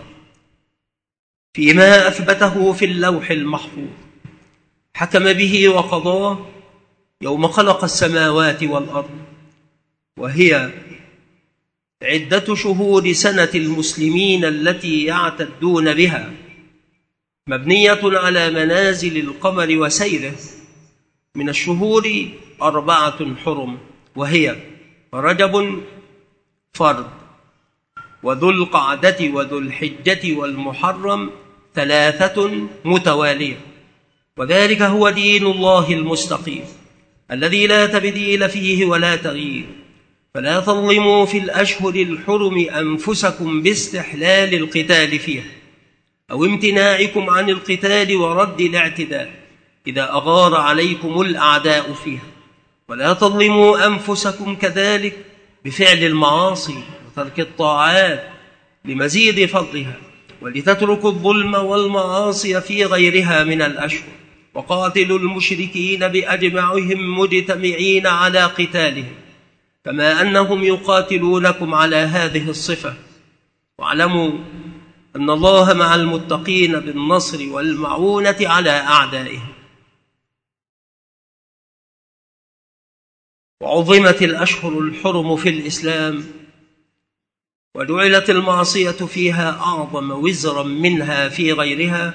B: فيما أثبته في اللوح المحفوظ حكم به وقضاه يوم خلق السماوات والأرض، وهي عدة شهور سنة المسلمين التي يعتدون بها، مبنية على منازل القمر وسيره. من الشهور أربعة حرم، وهي رجب فرد، وذو القعدة وذو الحجة والمحرم ثلاثة متوالية، وذلك هو دين الله المستقيم الذي لا تبديل فيه ولا تغيير. فلا تظلموا في الأشهر الحرم أنفسكم باستحلال القتال فيها أو امتناعكم عن القتال ورد الاعتداء إذا أغار عليكم الأعداء فيها. ولا تظلموا أنفسكم كذلك بفعل المعاصي وترك الطاعات لمزيد فضلها، ولتتركوا الظلم والمعاصي في غيرها من الأشهر. وقاتلوا المشركين بأجمعهم مجتمعين على قتالهم كما أنهم يقاتلونكم على هذه الصفة. واعلموا أن الله مع المتقين بالنصر والمعونة على أعدائهم. وعظمت الأشهر الحرم في الإسلام، وجعلت المعصية فيها أعظم وزرا منها في غيرها،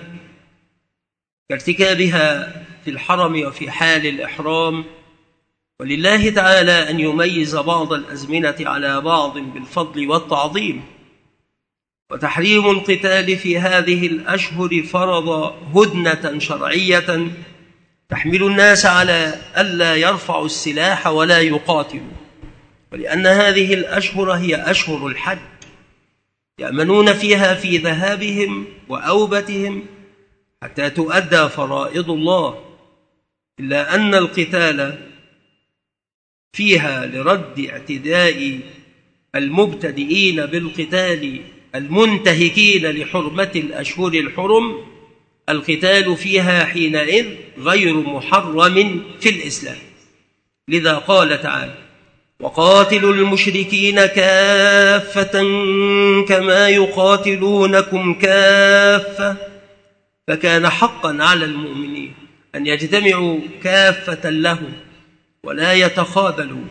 B: كارتكابها في الحرم وفي حال الإحرام. ولله تعالى أن يميز بعض الأزمنة على بعض بالفضل والتعظيم. وتحريم القتال في هذه الأشهر فرض هدنة شرعية تحمل الناس على ألا يرفعوا السلاح ولا يقاتلوا، ولأن هذه الأشهر هي أشهر الحج يأمنون فيها في ذهابهم وأوبتهم حتى تؤدى فرائض الله، إلا أن القتال فيها لرد اعتداء المبتدئين بالقتال المنتهكين لحرمة الأشهر الحرم، القتال فيها حينئذ غير محرم في الإسلام. لذا قال تعالى: وقاتلوا المشركين كافة كما يقاتلونكم كافة. فكان حقا على المؤمنين أن يجتمعوا كافة له ولا يتخاذلوا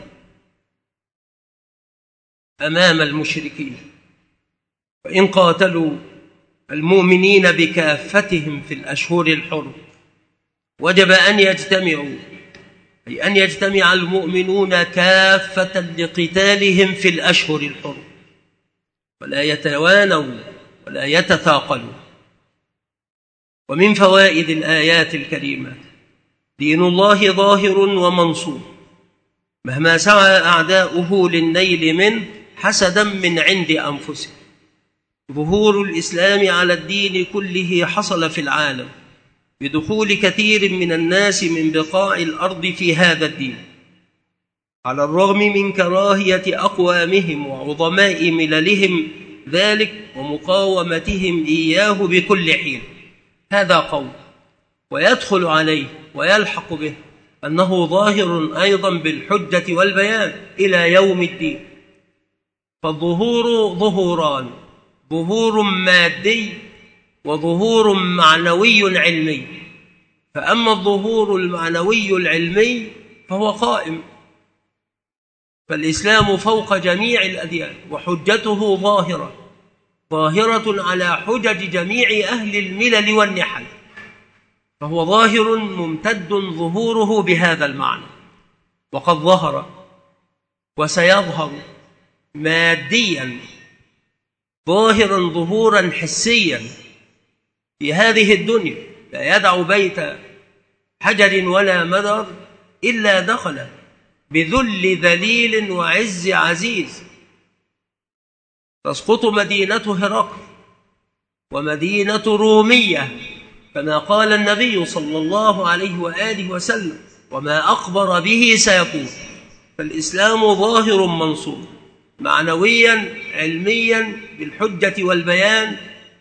B: أمام المشركين. فإن قاتلوا المؤمنين بكافتهم في الأشهر الحرم وجب أن يجتمعوا، أي أن يجتمع المؤمنون كافة لقتالهم في الأشهر الحرم، ولا يتوانوا ولا يتثاقلوا. ومن فوائد الآيات الكريمة: دين الله ظاهر ومنصور مهما سعى أعداؤه للنيل منه حسدا من عند أنفسهم. ظهور الإسلام على الدين كله حصل في العالم بدخول كثير من الناس من بقاع الأرض في هذا الدين، على الرغم من كراهية أقوامهم وعظماء مللهم ذلك ومقاومتهم إياه بكل حين. هذا قول، ويدخل عليه ويلحق به أنه ظاهر أيضا بالحجة والبيان إلى يوم الدين. فالظهور ظهوران: ظهور مادي وظهور معنوي علمي. فأما الظهور المعنوي العلمي فهو قائم، فالإسلام فوق جميع الأديان وحجته ظاهرة ظاهرة على حجج جميع أهل الملل والنحل، فهو ظاهر ممتد ظهوره بهذا المعنى. وقد ظهر وسيظهر ماديا ظاهرا ظهورا حسيا في هذه الدنيا، لا يدع بيت حجر ولا مدر إلا دخل بذل ذليل وعز عزيز. تسقط مدينة هرقل ومدينة رومية كما قال النبي صلى الله عليه وآله وسلم: وما أخبر به سيكون. فالإسلام ظاهر منصور معنويا علميا بالحجة والبيان،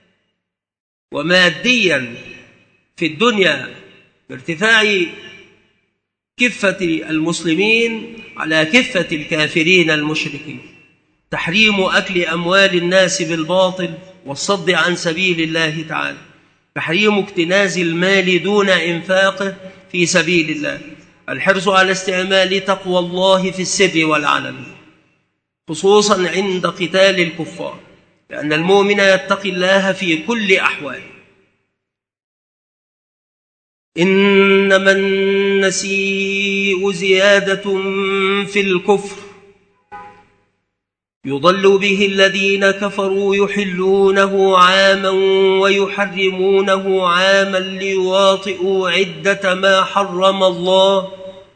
B: وماديا في الدنيا بارتفاع كفة المسلمين على كفة الكافرين المشركين، تحريم أكل أموال الناس بالباطل والصد عن سبيل الله تعالى، تحريم اكتناز المال دون إنفاقه في سبيل الله، الحرص على استعمال تقوى الله في السر والعلن خصوصا عند قتال الكفار، لأن المؤمن يتقي الله في كل أحواله. إنما النسيء زيادة في الكفر يضل به الذين كفروا يحلونه عاما ويحرمونه عاما ليواطئوا عدة ما حرم الله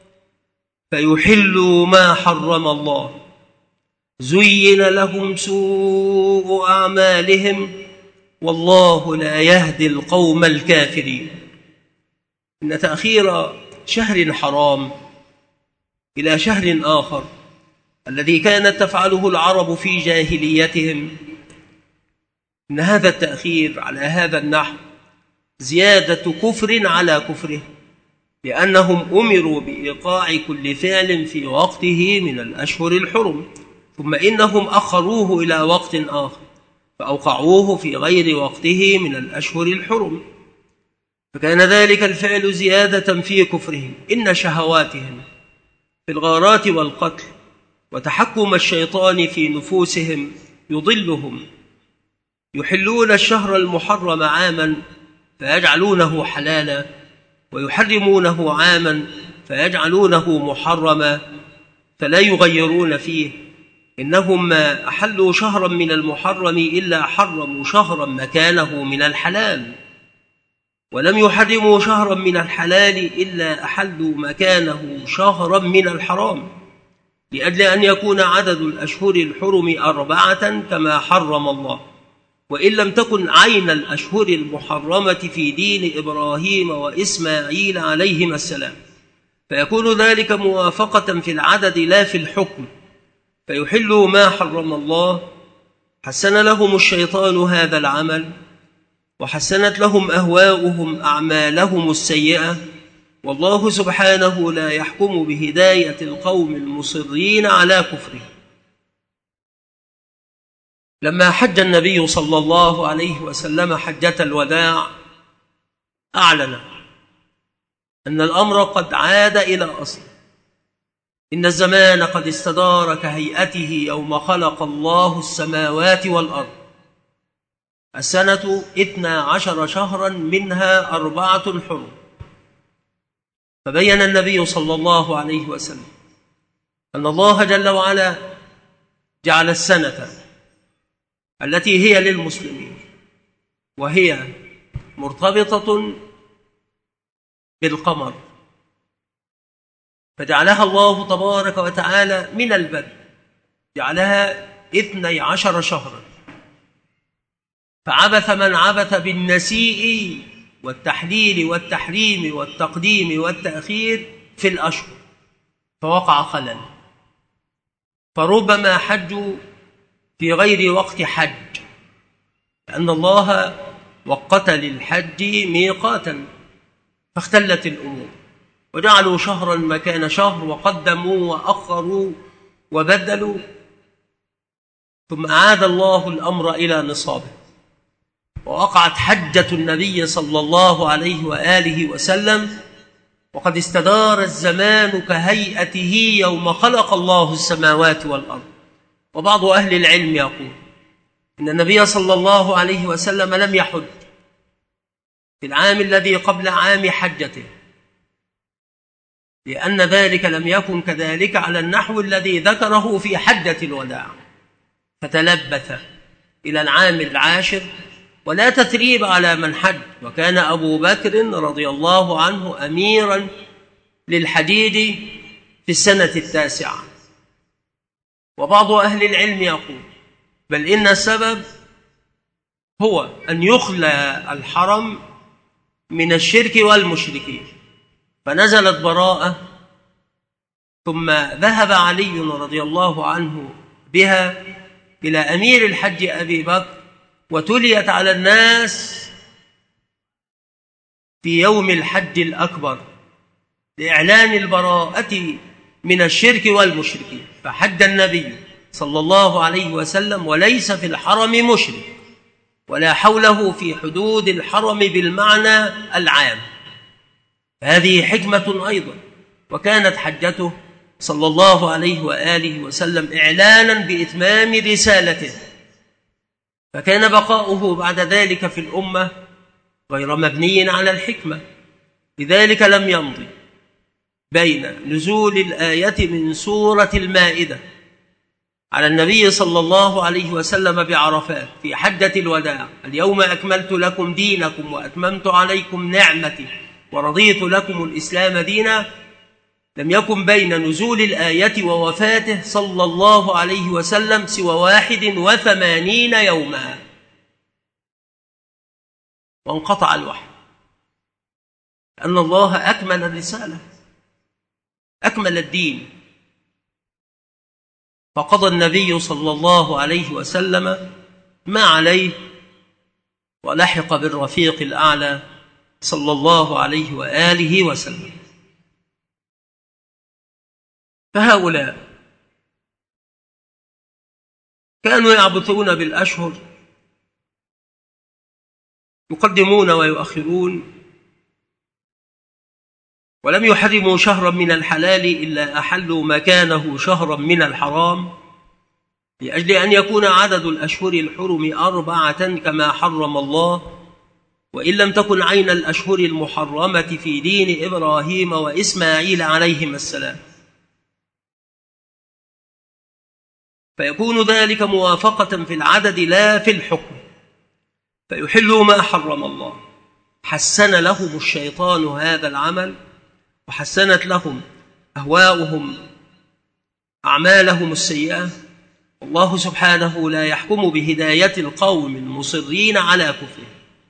B: فيحلوا ما حرم الله، زين لهم سوء أعمالهم والله لا يهدي القوم الكافرين. إن تأخير شهر حرام إلى شهر آخر الذي كانت تفعله العرب في جاهليتهم، إن هذا التأخير على هذا النحو زيادة كفر على كفره، لأنهم أمروا بإيقاع كل فعل في وقته من الأشهر الحرم، ثم إنهم أخروه إلى وقت آخر فأوقعوه في غير وقته من الأشهر الحرم، فكان ذلك الفعل زيادة في كفرهم. إن شهواتهم في الغارات والقتل وتحكم الشيطان في نفوسهم يضلهم، يحلون الشهر المحرم عاما فيجعلونه حلالا، ويحرمونه عاما فيجعلونه محرما، فلا يغيرون فيه. إنهم ما أحلوا شهرا من المحرم إلا حرموا شهرا مكانه من الحلال، ولم يحرموا شهرا من الحلال إلا أحلوا مكانه شهرا من الحرام، لأجل أن يكون عدد الأشهر الحرم أربعة كما حرم الله، وإن لم تكن عين الأشهر المحرمة في دين إبراهيم وإسماعيل عليهما السلام، فيكون ذلك موافقة في العدد لا في الحكم، فيحلوا ما حرم الله. حسن لهم الشيطان هذا العمل، وحسنت لهم أهواؤهم أعمالهم السيئة، والله سبحانه لا يحكم بهداية القوم المصرين على كفره. لما حج النبي صلى الله عليه وسلم حجة الوداع أعلن أن الأمر قد عاد إلى أصله، إن الزمان قد استدار كهيئته يوم خلق الله السماوات والأرض، السنة اثنا عشر شهرا منها أربعة حرم. فبين النبي صلى الله عليه وسلم أن الله جل وعلا جعل السنة التي هي للمسلمين وهي مرتبطة بالقمر، فجعلها الله تبارك وتعالى من البدء، جعلها اثني عشر شهرا، فعبث من عبث بالنسيء والتحليل والتحريم والتقديم والتأخير في الأشهر فوقع خلل، فربما حجوا في غير وقت حج، لأن الله وقت للحج ميقاتا، فاختلت الأمور وجعلوا شهرا مكان شهر، وقدموا وأخروا وبدلوا، ثم أعاد الله الأمر إلى نصابه، ووقعت حجة النبي صلى الله عليه وآله وسلم وقد استدار الزمان كهيئته يوم خلق الله السماوات والأرض. وبعض أهل العلم يقول إن النبي صلى الله عليه وسلم لم يحج في العام الذي قبل عام حجته، لأن ذلك لم يكن كذلك على النحو الذي ذكره في حجة الوداع، فتلبث إلى العام العاشر ولا تثريب على من حج، وكان أبو بكر رضي الله عنه أميرا للحديد في السنة التاسعة. وبعض أهل العلم يقول بل إن السبب هو أن يخلى الحرم من الشرك والمشركين، فنزلت براءة، ثم ذهب علي رضي الله عنه بها إلى أمير الحج أبي بكر، وتليت على الناس في يوم الحج الأكبر لإعلان البراءة من الشرك والمشركين. فحج النبي صلى الله عليه وسلم وليس في الحرم مشرك، ولا حوله في حدود الحرم بالمعنى العام. هذه حكمة أيضا. وكانت حجته صلى الله عليه وآله وسلم إعلانا بإتمام رسالته، فكان بقاؤه بعد ذلك في الأمة غير مبني على الحكمة. لذلك لم يمضي بين نزول الآية من سورة المائدة على النبي صلى الله عليه وسلم بعرفات في حجة الوداع: اليوم أكملت لكم دينكم وأتممت عليكم نعمتي ورضيت لكم الإسلام دينا، لم يكن بين نزول الآية ووفاته صلى الله عليه وسلم سوى واحد وثمانين يوما، وانقطع الوحي، لأن الله أكمل الرسالة، أكمل الدين. فقضى النبي صلى الله عليه وسلم ما عليه، ولحق بالرفيق الأعلى صلى الله عليه وآله وسلم. فهؤلاء كانوا يعبثون بالأشهر، يقدمون ويؤخرون، ولم يحرموا شهرا من الحلال إلا أحلوا مكانه شهرا من الحرام، لأجل أن يكون عدد الأشهر الحرم أربعة كما حرم الله، وإن لم تكن عين الأشهر المحرمة في دين إبراهيم وإسماعيل عليهما السلام، فيكون ذلك موافقة في العدد لا في الحكم، فيحلوا ما حرم الله. حسن لهم الشيطان هذا العمل، وحسنت لهم أهواؤهم أعمالهم السيئة، والله سبحانه لا يحكم بهداية القوم المصرين على كفره.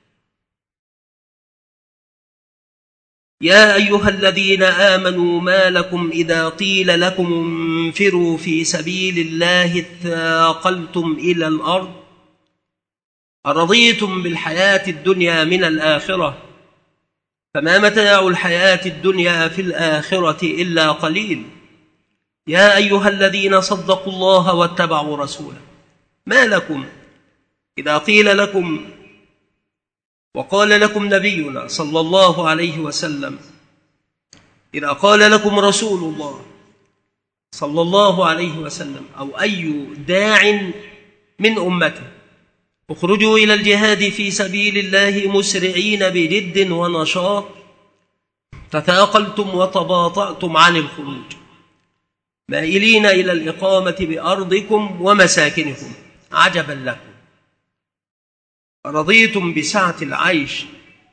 B: يا أيها الذين آمنوا ما لكم إذا قيل لكم انفروا في سبيل الله اثاقلتم إلى الأرض أرضيتم بالحياة الدنيا من الآخرة فما متاع الحياة الدنيا في الآخرة إلا قليل. يا أيها الذين صدقوا الله واتبعوا رسوله ما لكم إذا قيل لكم، وقال لكم نبينا صلى الله عليه وسلم إذا قال لكم رسول الله صلى الله عليه وسلم أو أي داع من أمته اخرجوا إلى الجهاد في سبيل الله مسرعين بجد ونشاط تثاقلتم وتباطأتم عن الخروج مائلين إلى الإقامة بأرضكم ومساكنكم عجبا لكم رضيتم بسعة العيش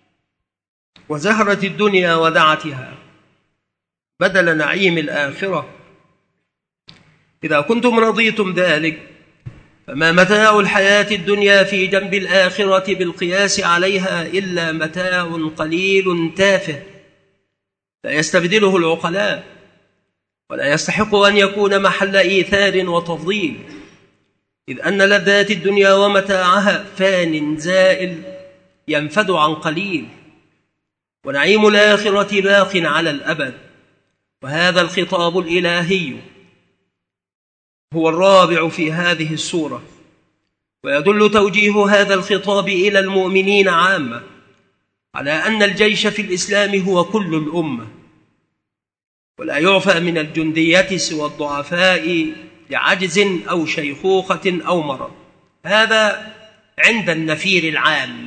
B: وزهرة الدنيا ودعتها بدل نعيم الآخرة. إذا كنتم رضيتم ذلك فما متاع الحياة الدنيا في جنب الآخرة بالقياس عليها إلا متاع قليل تافه لا يستبدله العقلاء، ولا يستحق أن يكون محل إيثار وتفضيل، إذ أن لذات الدنيا ومتاعها فان زائل ينفد عن قليل، ونعيم الآخرة باق على الأبد. وهذا الخطاب الإلهي هو الرابع في هذه السورة، ويدل توجيه هذا الخطاب إلى المؤمنين عامة على أن الجيش في الإسلام هو كل الأمة، ولا يعفى من الجندية سوى الضعفاء لعجز أو شيخوخة أو مرض. هذا عند النفير العام،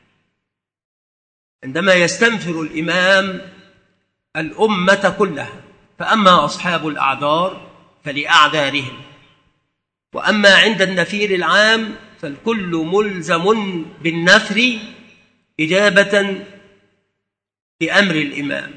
B: عندما يستنفر الإمام الأمة كلها، فأما أصحاب الأعذار فلأعذارهم، وأما عند النفير العام فالكل ملزم بالنفر إجابة لأمر الإمام.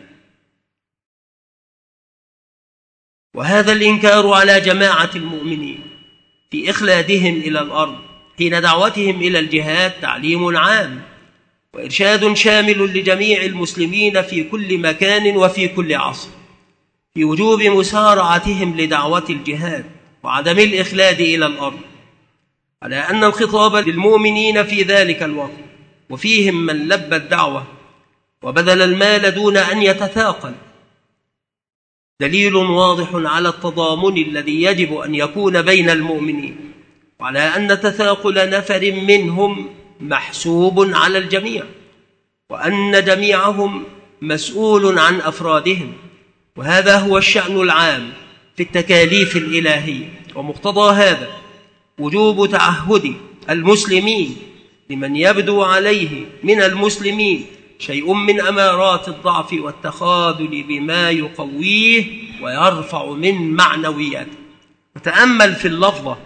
B: وهذا الإنكار على جماعة المؤمنين في إخلادهم إلى الأرض حين دعوتهم إلى الجهاد تعليم عام وإرشاد شامل لجميع المسلمين في كل مكان وفي كل عصر في وجوب مسارعتهم لدعوة الجهاد وعدم الإخلاد إلى الأرض، على أن الخطاب للمؤمنين في ذلك الوقت وفيهم من لبى الدعوة وبذل المال دون أن يتثاقل دليل واضح على التضامن الذي يجب أن يكون بين المؤمنين، وعلى أن تثاقل نفر منهم محسوب على الجميع، وأن جميعهم مسؤول عن أفرادهم. وهذا هو الشأن العام في التكاليف الإلهية، ومقتضى هذا وجوب تعهد المسلمين لمن يبدو عليه من المسلمين شيء من أمارات الضعف والتخاذل بما يقويه ويرفع من معنوياته. وتأمل في اللفظة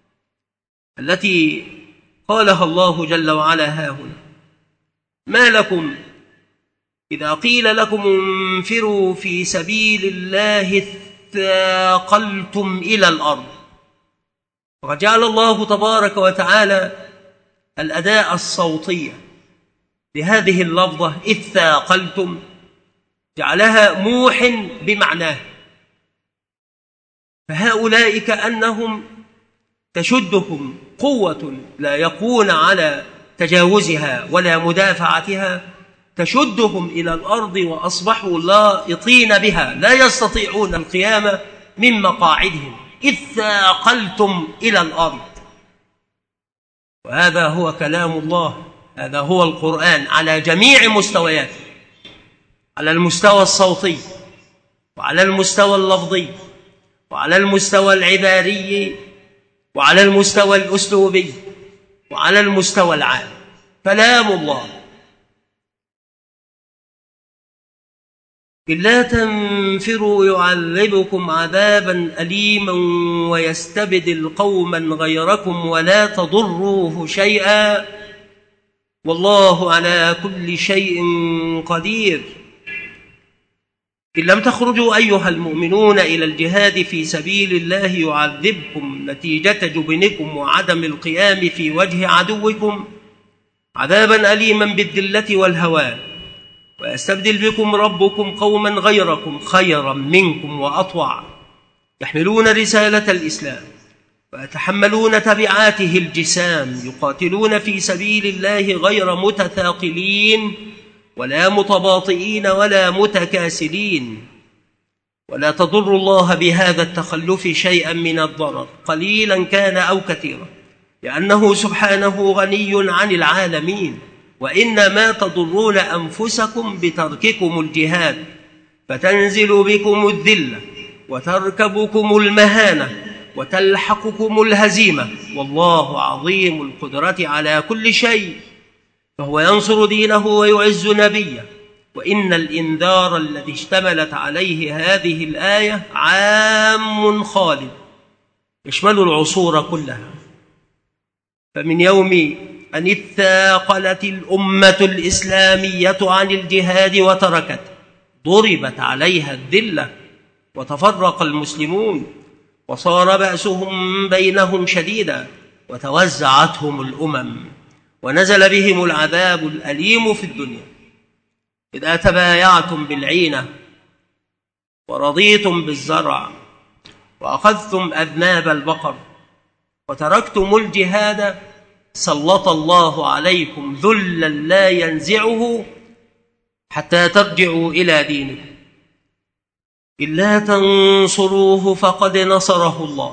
B: التي قالها الله جل وعلا هاهنا: ما لكم إذا قيل لكم انفروا في سبيل الله اثاقلتم إلى الأرض. وجعل الله تبارك وتعالى الأداء الصوتية لهذه اللفظة اثاقلتم جعلها موح بمعناه، فهؤلاء كأنهم تشدهم قوة لا يقون على تجاوزها ولا مدافعتها، تشدهم إلى الأرض وأصبحوا لائطين بها لا يستطيعون القيام من مقاعدهم، إذ ثاقلتم إلى الأرض. وهذا هو كلام الله، هذا هو القرآن على جميع مستوياته، على المستوى الصوتي وعلى المستوى اللفظي وعلى المستوى العباري وعلى المستوى الأسلوبي وعلى المستوى العام. كلام الله: إلا تنفروا يعذبكم عذابا أليما ويستبدل قوما غيركم ولا تضروه شيئا والله على كل شيء قدير. إن لم تخرجوا أيها المؤمنون إلى الجهاد في سبيل الله يعذبكم نتيجة جبنكم وعدم القيام في وجه عدوكم عذابا أليما بالذلة والهوان، ويستبدل بكم ربكم قوما غيركم خيرا منكم وأطوع يحملون رسالة الإسلام ويتحملون تبعاته الجسام، يقاتلون في سبيل الله غير متثاقلين ولا متباطئين ولا متكاسلين. ولا تضر الله بهذا التخلف شيئا من الضرر قليلا كان أو كثيرا، لأنه سبحانه غني عن العالمين. وإنما تضرون أنفسكم بترككم الجهاد، فتنزل بكم الذلة وتركبكم المهانة وتلحقكم الهزيمة، والله عظيم القدرة على كل شيء، فهو ينصر دينه ويعز نبيه. وإن الإنذار الذي اشتملت عليه هذه الآية عام خالد يشمل العصور كلها. فمن يوم أن اثاقلت الأمة الإسلامية عن الجهاد وتركت ضربت عليها الذلة وتفرق المسلمون وصار بأسهم بينهم شديدا وتوزعتهم الأمم ونزل بهم العذاب الأليم في الدنيا. إذا تبايعتم بالعينة ورضيتم بالزرع وأخذتم أذناب البقر وتركتم الجهاد سلط الله عليكم ذلا لا ينزعه حتى ترجعوا إلى دينكم. إلا تنصروه فقد نصره الله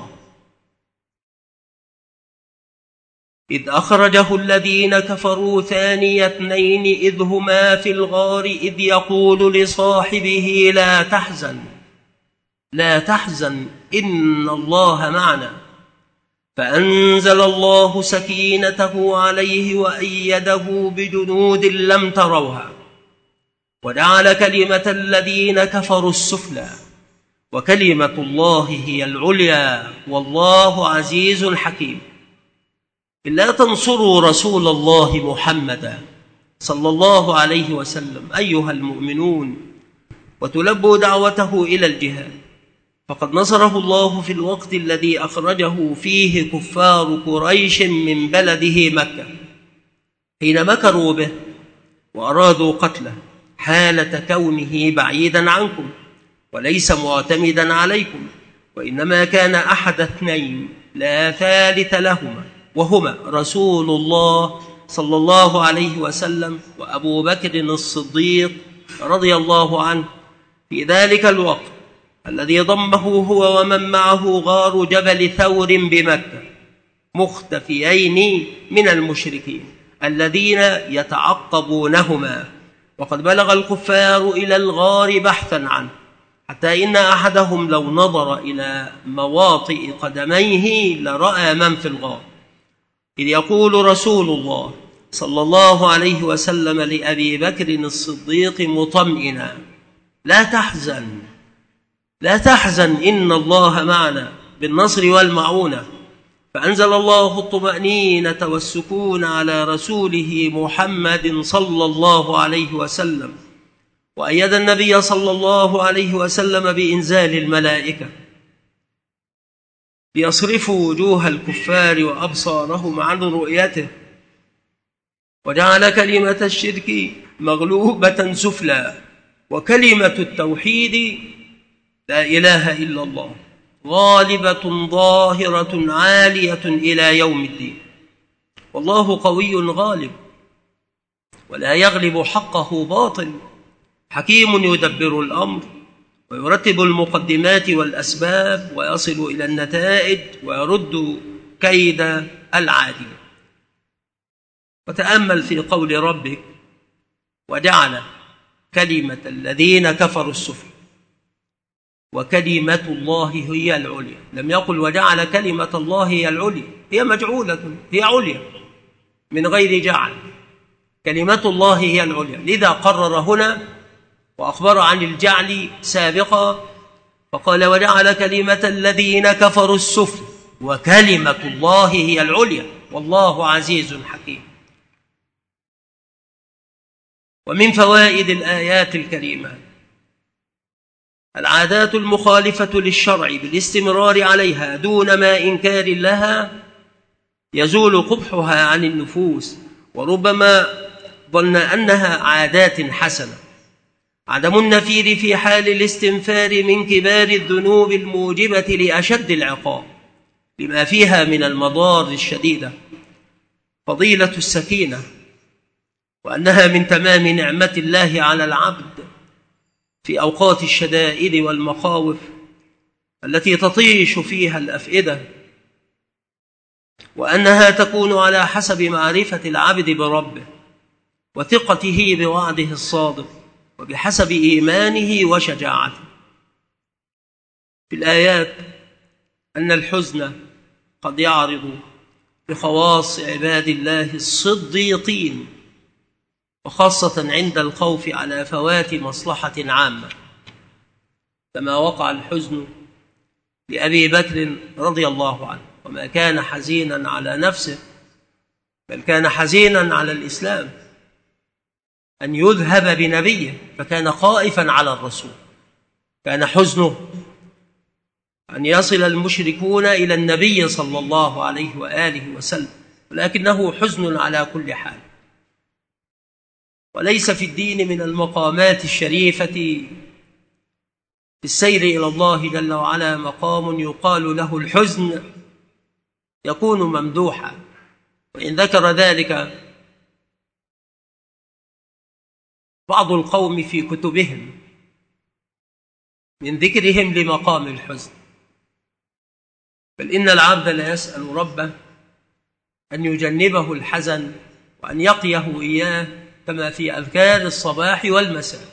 B: إذ أخرجه الذين كفروا ثاني اثنين إذ هما في الغار إذ يقول لصاحبه لا تحزن لا تحزن إن الله معنا، فأنزل الله سكينته عليه وأيده بجنود لم تروها وجعل كلمة الذين كفروا السفلى وكلمة الله هي العليا والله عزيز حكيم. إلا تنصروا رسول الله محمدا صلى الله عليه وسلم أيها المؤمنون وتلبوا دعوته إلى الجهاد، فقد نصره الله في الوقت الذي أخرجه فيه كفار قريش من بلده مكة حين مكروا به وأرادوا قتله حالة كونه بعيدا عنكم وليس معتمدا عليكم، وإنما كان أحد اثنين لا ثالث لهما، وهما رسول الله صلى الله عليه وسلم وأبو بكر الصديق رضي الله عنه في ذلك الوقت الذي ضمه هو ومن معه غار جبل ثور بمكة مختفيين من المشركين الذين يتعقبونهما، وقد بلغ الكفار إلى الغار بحثا عنه، حتى إن أحدهم لو نظر إلى مواطئ قدميه لرأى من في الغار، إذ يقول رسول الله صلى الله عليه وسلم لأبي بكر الصديق مطمئنا: لا تحزن لا تحزن إن الله معنا بالنصر والمعونة. فأنزل الله الطمأنينة والسكون على رسوله محمد صلى الله عليه وسلم، وأيد النبي صلى الله عليه وسلم بإنزال الملائكة ليصرفوا وجوه الكفار وأبصارهم عن رؤيته، وجعل كلمة الشرك مغلوبة سفلى، وكلمة التوحيد لا إله إلا الله غالبة ظاهرة عالية إلى يوم الدين. والله قوي غالب ولا يغلب حقه باطل، حكيم يدبر الأمر ويرتب المقدمات والأسباب ويصل إلى النتائج ويرد كيد العادي. وتأمل في قول ربك: وجعل كلمة الذين كفروا السفلى وكلمة الله هي العليا. لم يقل وجعل كلمة الله هي العليا، هي مجعولة، هي عليا من غير جعل، كلمة الله هي العليا. لذا قرر هنا وأخبر عن الجعل سابقا فقال: وجعل كلمة الذين كفروا السفلى وكلمة الله هي العليا والله عزيز حكيم. ومن فوائد الآيات الكريمة العادات المخالفة للشرع بالاستمرار عليها دون ما إنكار لها يزول قبحها عن النفوس، وربما ظن أنها عادات حسنة. عدم النفير في حال الاستنفار من كبار الذنوب الموجبة لأشد العقاب لما فيها من المضار الشديدة. فضيلة السكينة، وأنها من تمام نعمة الله على العبد في أوقات الشدائد والمخاوف التي تطيش فيها الأفئدة، وأنها تكون على حسب معرفة العبد بربه وثقته بوعده الصادق وبحسب إيمانه وشجاعته. في الآيات أن الحزن قد يعرض بخواص عباد الله الصديقين، وخاصة عند الخوف على فوات مصلحة عامة، كما وقع الحزن لأبي بكر رضي الله عنه، وما كان حزينا على نفسه بل كان حزينا على الإسلام أن يذهب بنبيه، فكان خائفا على الرسول. كان حزنه أن يصل المشركون إلى النبي صلى الله عليه وآله وسلم، ولكنه حزن على كل حال. وليس في الدين من المقامات الشريفة في السير إلى الله جل وعلا مقام يقال له الحزن يكون ممدوحا، وإن ذكر ذلك بعض القوم في كتبهم من ذكرهم لمقام الحزن. بل إن العبد لا يسأل ربه أن يجنبه الحزن وأن يقيه إياه، كما في أذكار الصباح والمساء: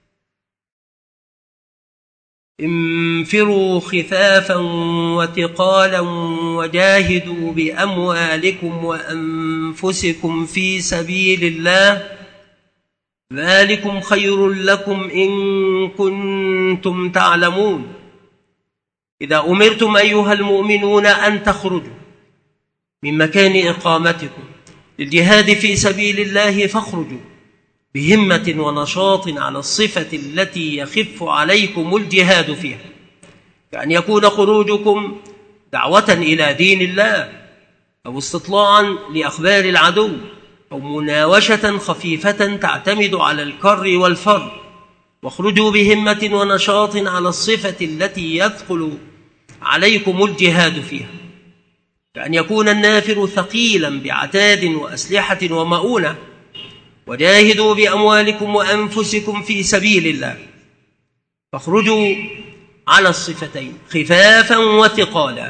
B: انفروا خفافا وثقالا وجاهدوا بأموالكم وأنفسكم في سبيل الله ذلكم خير لكم إن كنتم تعلمون. إذا أمرتم أيها المؤمنون أن تخرجوا من مكان إقامتكم للجهاد في سبيل الله فاخرجوا بهمة ونشاط على الصفة التي يخف عليكم الجهاد فيها، كأن يكون خروجكم دعوة إلى دين الله أو استطلاعا لأخبار العدو أو مناوشة خفيفة تعتمد على الكر والفر، واخرجوا بهمة ونشاط على الصفة التي يثقل عليكم الجهاد فيها، كأن يكون النافر ثقيلا بعتاد وأسلحة ومؤونة. وجاهدوا بأموالكم وأنفسكم في سبيل الله، فاخرجوا على الصفتين خفافا وثقالا.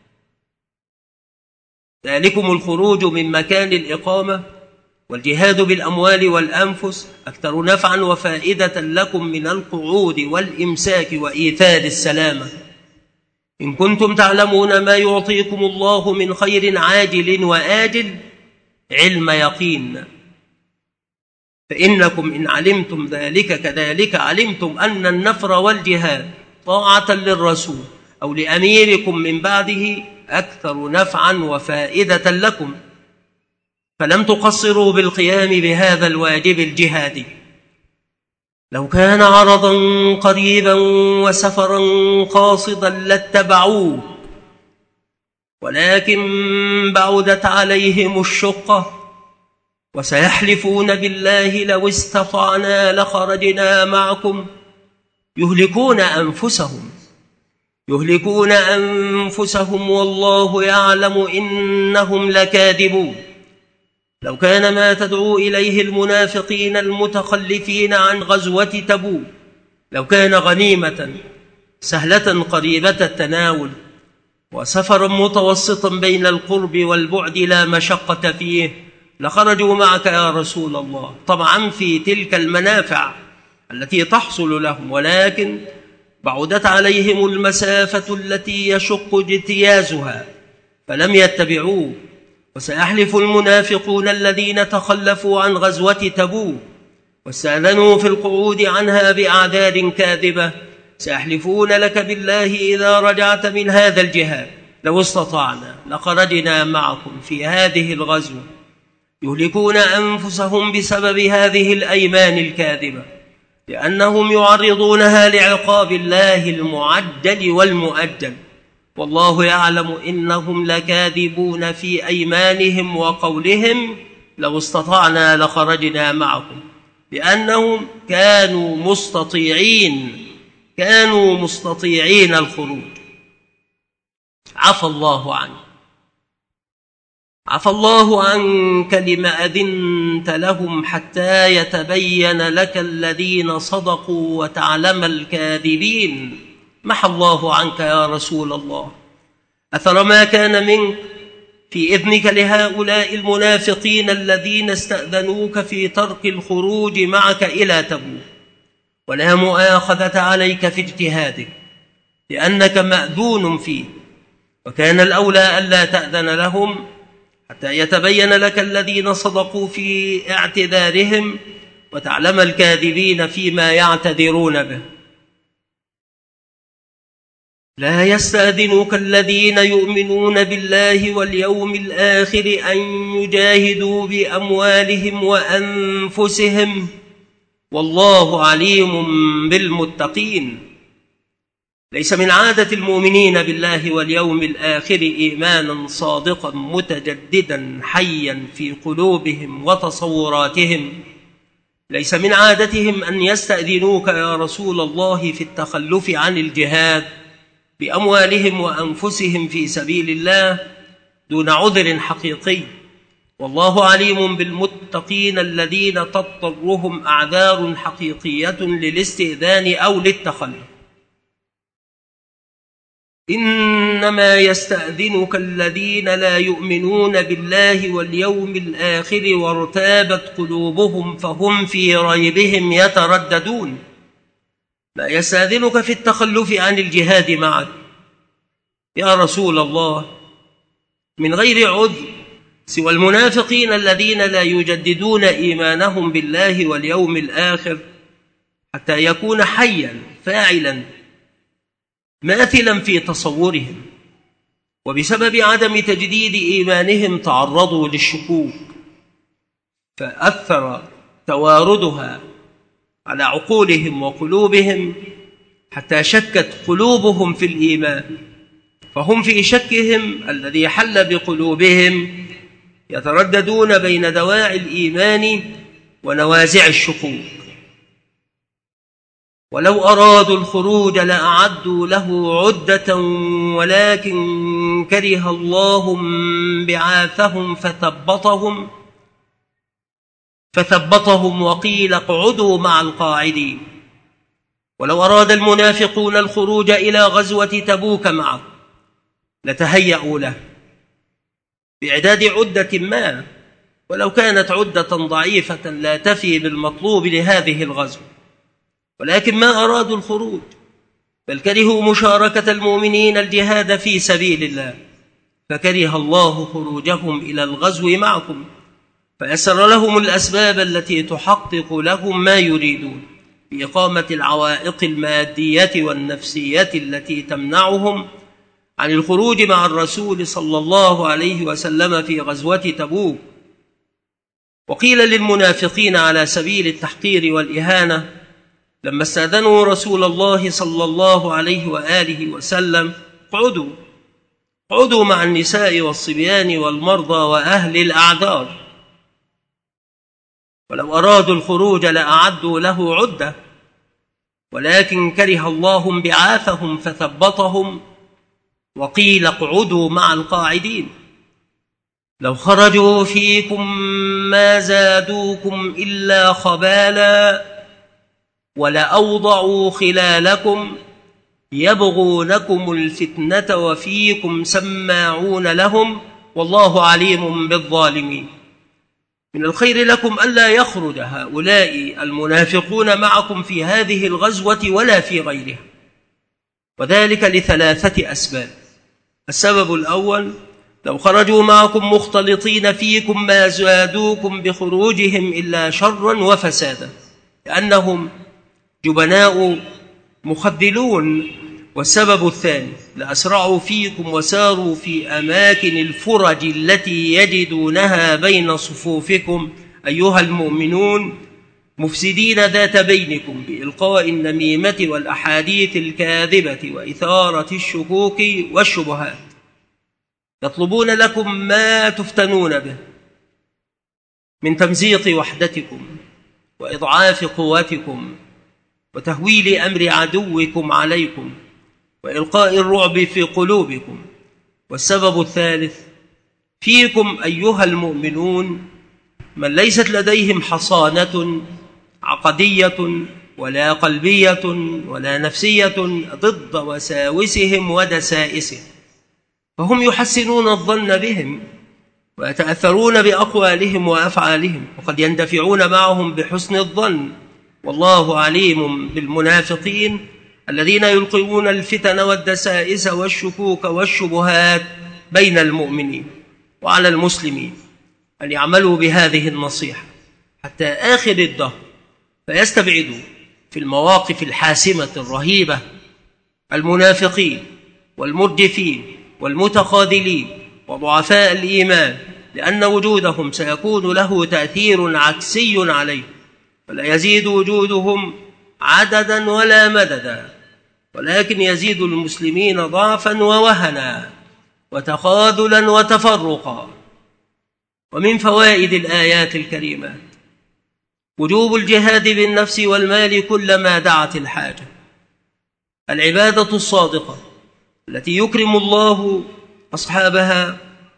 B: ذلكم الخروج من مكان الإقامة والجهاد بالأموال والأنفس أكثر نفعا وفائدة لكم من القعود والإمساك وإيثار السلامة، إن كنتم تعلمون ما يعطيكم الله من خير عاجل وآجل علم يقين. فإنكم إن علمتم ذلك كذلك علمتم أن النفر والجهاد طاعة للرسول أو لأميركم من بعده أكثر نفعا وفائدة لكم، فلم تقصروا بالقيام بهذا الواجب الجهادي. لو كان عرضا قريبا وسفرا قاصدا لاتبعوه، ولكن بعدت عليهم الشقة، وسيحلفون بالله لو استطعنا لخرجنا معكم يهلكون أنفسهم يهلكون أنفسهم والله يعلم إنهم لكاذبون. لو كان ما تدعو إليه المنافقين المتخلفين عن غزوة تبوك لو كان غنيمة سهلة قريبة التناول وسفرا متوسطا بين القرب والبعد لا مشقة فيه لخرجوا معك يا رسول الله، طبعا في تلك المنافع التي تحصل لهم، ولكن بعدت عليهم المسافة التي يشق اجتيازها فلم يتبعوه. وسيحلف المنافقون الذين تخلفوا عن غزوة تبوك واستأذنوا في القعود عنها بأعداد كاذبة، سيحلفون لك بالله إذا رجعت من هذا الجهاد لو استطعنا لخرجنا معكم في هذه الغزوة، يهلكون أنفسهم بسبب هذه الأيمان الكاذبة، لأنهم يعرضونها لعقاب الله المعجل والمؤجل، والله يعلم إنهم لكاذبون في أيمانهم وقولهم لو استطعنا لخرجنا معكم، لأنهم كانوا مستطيعين كانوا مستطيعين الخروج. عفى الله عنك عفى الله عنك لما أذنت لهم حتى يتبين لك الذين صدقوا وتعلم الكاذبين. محى الله عنك يا رسول الله أثر ما كان منك في إذنك لهؤلاء المنافقين الذين استأذنوك في ترك الخروج معك إلى تبوك، ولا مؤاخذة عليك في اجتهادك لأنك مأذون فيه، وكان الأولى ألا تأذن لهم حتى يتبين لك الذين صدقوا في اعتذارهم وتعلم الكاذبين فيما يعتذرون به. لا يستأذنك الذين يؤمنون بالله واليوم الآخر أن يجاهدوا بأموالهم وأنفسهم والله عليم بالمتقين. ليس من عادة المؤمنين بالله واليوم الآخر إيمانا صادقا متجددا حيا في قلوبهم وتصوراتهم، ليس من عادتهم أن يستأذنوك يا رسول الله في التخلف عن الجهاد بأموالهم وأنفسهم في سبيل الله دون عذر حقيقي، والله عليم بالمتقين الذين تضطرهم أعذار حقيقية للاستئذان أو للتخلف. إنما يستأذنك الذين لا يؤمنون بالله واليوم الآخر وارتابت قلوبهم فهم في ريبهم يترددون. لا يستأذنك في التخلف عن الجهاد معك يا رسول الله من غير عذر سوى المنافقين الذين لا يجددون إيمانهم بالله واليوم الآخر حتى يكون حيا فاعلا ماثلا في تصورهم، وبسبب عدم تجديد إيمانهم تعرضوا للشكوك فأثر تواردها على عقولهم وقلوبهم حتى شكت قلوبهم في الإيمان، فهم في شكهم الذي حل بقلوبهم يترددون بين دواعي الإيمان ونوازع الشكوك. ولو أرادوا الخروج لأعدوا له عدة ولكن كره الله بعاثهم فثبطهم فثبطهم وقيل اقعدوا مع القاعدين. ولو أراد المنافقون الخروج إلى غزوة تبوك معه لتهيأوا له بإعداد عدة ما، ولو كانت عدة ضعيفة لا تفي بالمطلوب لهذه الغزوة، ولكن ما أرادوا الخروج بل كرهوا مشاركة المؤمنين الجهاد في سبيل الله، فكره الله خروجهم إلى الغزو معكم، فيسر لهم الأسباب التي تحقق لهم ما يريدون بإقامة العوائق المادية والنفسية التي تمنعهم عن الخروج مع الرسول صلى الله عليه وسلم في غزوة تبوك. وقيل للمنافقين على سبيل التحقير والإهانة لما استأذنوا رسول الله صلى الله عليه وآله وسلم: اقعدوا اقعدوا مع النساء والصبيان والمرضى وأهل الأعذار. ولو أرادوا الخروج لأعدوا له عدة ولكن كره الله انبعاثهم فثبطهم وقيل اقعدوا مع القاعدين. لو خرجوا فيكم ما زادوكم إلا خبالا ولأوضعوا خلالكم يبغونكم الفتنة وفيكم سماعون لهم والله عليم بالظالمين. من الخير لكم ألا يخرج هؤلاء المنافقون معكم في هذه الغزوة ولا في غيرها، وذلك لثلاثة أسباب. السبب الأول: لو خرجوا معكم مختلطين فيكم ما زادوكم بخروجهم إلا شرا وفسادا، لأنهم جبناء مخذلون. والسبب الثاني: لأسرعوا فيكم وساروا في أماكن الفرج التي يجدونها بين صفوفكم أيها المؤمنون مفسدين ذات بينكم بإلقاء النميمة والأحاديث الكاذبة وإثارة الشكوك والشبهات، يطلبون لكم ما تفتنون به من تمزيق وحدتكم وإضعاف قوتكم وتهويل أمر عدوكم عليكم وإلقاء الرعب في قلوبكم. والسبب الثالث: فيكم أيها المؤمنون من ليست لديهم حصانة عقدية ولا قلبية ولا نفسية ضد وساوسهم ودسائسهم، فهم يحسنون الظن بهم ويتأثرون بأقوالهم وأفعالهم، وقد يندفعون معهم بحسن الظن. والله عليم بالمنافقين الذين يلقون الفتن والدسائس والشكوك والشبهات بين المؤمنين. وعلى المسلمين أن يعملوا بهذه النصيحة حتى آخر الدهر، فيستبعدوا في المواقف الحاسمة الرهيبة المنافقين والمرجفين والمتخاذلين وضعفاء الإيمان، لأن وجودهم سيكون له تأثير عكسي عليه، فلا يزيد وجودهم عددا ولا مددا، ولكن يزيد المسلمين ضعفا ووهنا وتخاذلا وتفرقا. ومن فوائد الآيات الكريمات وجوب الجهاد بالنفس والمال كلما دعت الحاجة. العبادة الصادقة التي يكرم الله أصحابها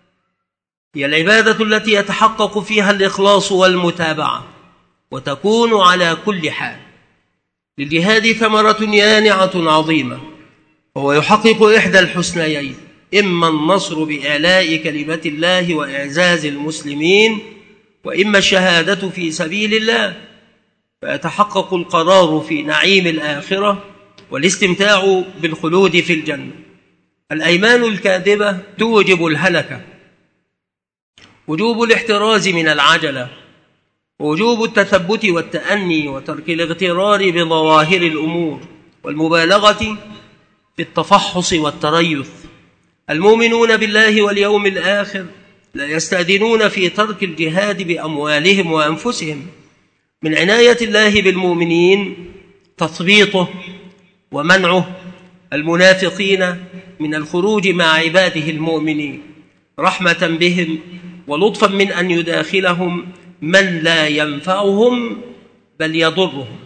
B: هي العبادة التي يتحقق فيها الإخلاص والمتابعة وتكون على كل حال. للجهاد ثمرة يانعة عظيمة، وهو يحقق إحدى الحسنيين: إما النصر بإعلاء كلمة الله وإعزاز المسلمين، وإما الشهادة في سبيل الله، فيتحقق القرار في نعيم الآخرة والاستمتاع بالخلود في الجنة. الأيمان الكاذبة توجب الهلكة، وجوب الاحتراز من العجلة، ووجوب التثبت والتأني وترك الاغترار بظواهر الأمور والمبالغة في التفحص والتريث. المؤمنون بالله واليوم الآخر لا يستأذنون في ترك الجهاد بأموالهم وأنفسهم. من عناية الله بالمؤمنين تثبيطه ومنعه المنافقين من الخروج مع عباده المؤمنين رحمة بهم ولطفا من أن يداخلهم من لا ينفعهم بل يضرهم.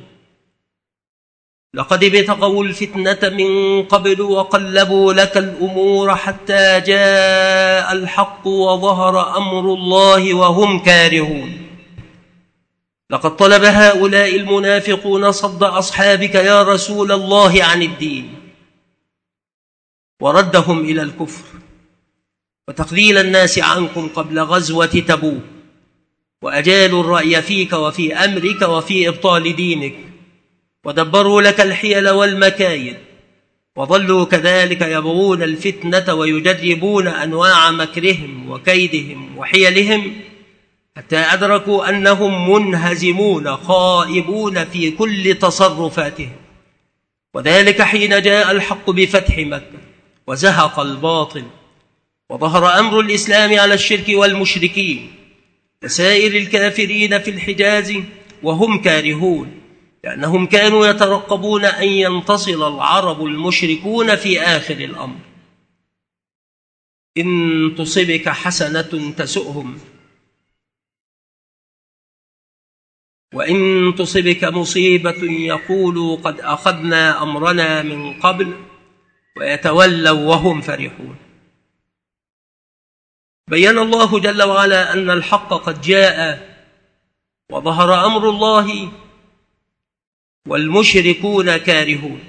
B: لقد ابتغوا الفتنة من قبل وقلبوا لك الأمور حتى جاء الحق وظهر أمر الله وهم كارهون. لقد طلب هؤلاء المنافقون صد أصحابك يا رسول الله عن الدين وردهم إلى الكفر وتقليل الناس عنكم قبل غزوة تبوك، وأجالوا الرأي فيك وفي أمرك وفي إبطال دينك، ودبروا لك الحيل والمكايد، وظلوا كذلك يبغون الفتنة ويجربون أنواع مكرهم وكيدهم وحيلهم حتى أدركوا أنهم منهزمون خائبون في كل تصرفاتهم. وذلك حين جاء الحق بفتح مكة وزهق الباطل وظهر أمر الإسلام على الشرك والمشركين وسائر الكافرين في الحجاز وهم كارهون، لأنهم كانوا يترقبون أن ينتصر العرب المشركون في آخر الأمر. إن تصبك حسنة تسؤهم، وإن تصبك مصيبة يقولوا قد أخذنا أمرنا من قبل ويتولوا وهم فرحون. بيّن الله جل وعلا أن الحق قد جاء وظهر أمر الله والمشركون كارهون.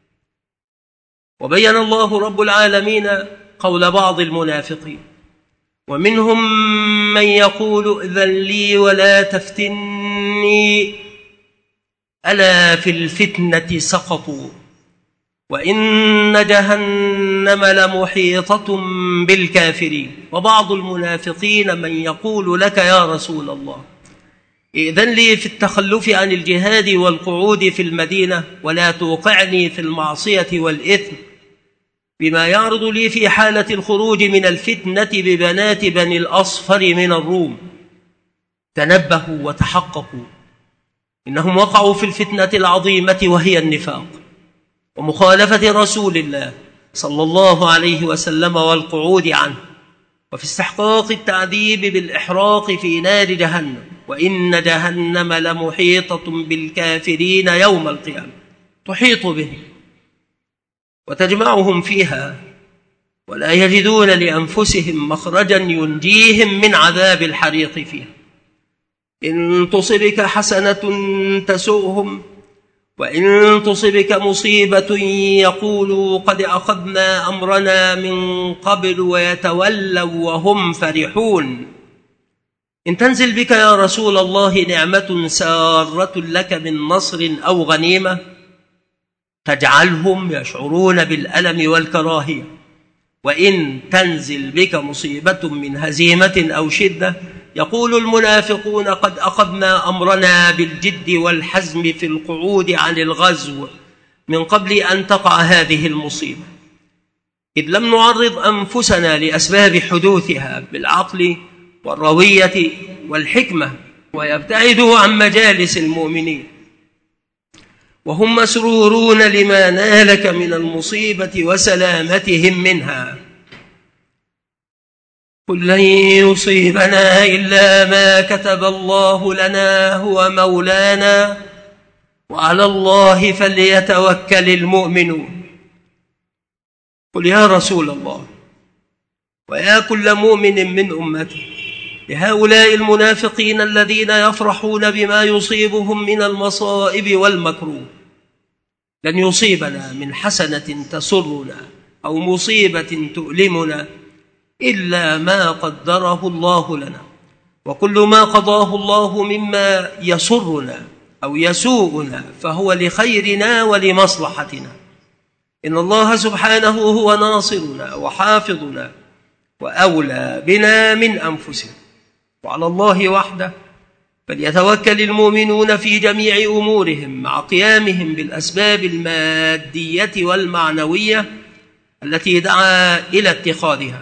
B: وبيّن الله رب العالمين قول بعض المنافقين: ومنهم من يقول ائذن لي ولا تفتني ألا في الفتنة سقطوا وإن جهنم لمحيطة بالكافرين. وبعض المنافقين من يقول لك يا رسول الله ائذن لي في التخلف عن الجهاد والقعود في المدينة ولا توقعني في المعصية والإثم بما يعرض لي في حالة الخروج من الفتنة ببنات بني الأصفر من الروم. تنبهوا وتحققوا، إنهم وقعوا في الفتنة العظيمة وهي النفاق ومخالفة رسول الله صلى الله عليه وسلم والقعود عنه، وفي استحقاق التعذيب بالإحراق في نار جهنم، وإن جهنم لمحيطة بالكافرين يوم القيامة، تحيط بهم وتجمعهم فيها ولا يجدون لأنفسهم مخرجا ينجيهم من عذاب الحريق فيها. إن تصبك حسنة تسؤهم، وإن تصبك مصيبة يقولوا قد أخذنا أمرنا من قبل ويتولوا وهم فرحون. إن تنزل بك يا رسول الله نعمة سارة لك من نصر أو غنيمة تجعلهم يشعرون بالألم والكراهية، وإن تنزل بك مصيبة من هزيمة أو شدة يقول المنافقون قد أخذنا أمرنا بالجد والحزم في القعود عن الغزو من قبل أن تقع هذه المصيبة، إذ لم نعرض أنفسنا لأسباب حدوثها بالعقل والروية والحكمة، ويبتعدوا عن مجالس المؤمنين وهم مسرورون لما نالك من المصيبة وسلامتهم منها. قل لن يصيبنا إلا ما كتب الله لنا هو مولانا وعلى الله فليتوكل المؤمنون. قل يا رسول الله ويا كل مؤمن من أمتي لهؤلاء المنافقين الذين يفرحون بما يصيبهم من المصائب والمكروه: لن يصيبنا من حسنة تسرنا أو مصيبة تؤلمنا إلا ما قدره الله لنا، وكل ما قضاه الله مما يسرنا أو يسوءنا فهو لخيرنا ولمصلحتنا. إن الله سبحانه هو ناصرنا وحافظنا وأولى بنا من أنفسنا، وعلى الله وحده فليتوكل المؤمنون في جميع أمورهم مع قيامهم بالأسباب المادية والمعنوية التي دعا إلى اتخاذها.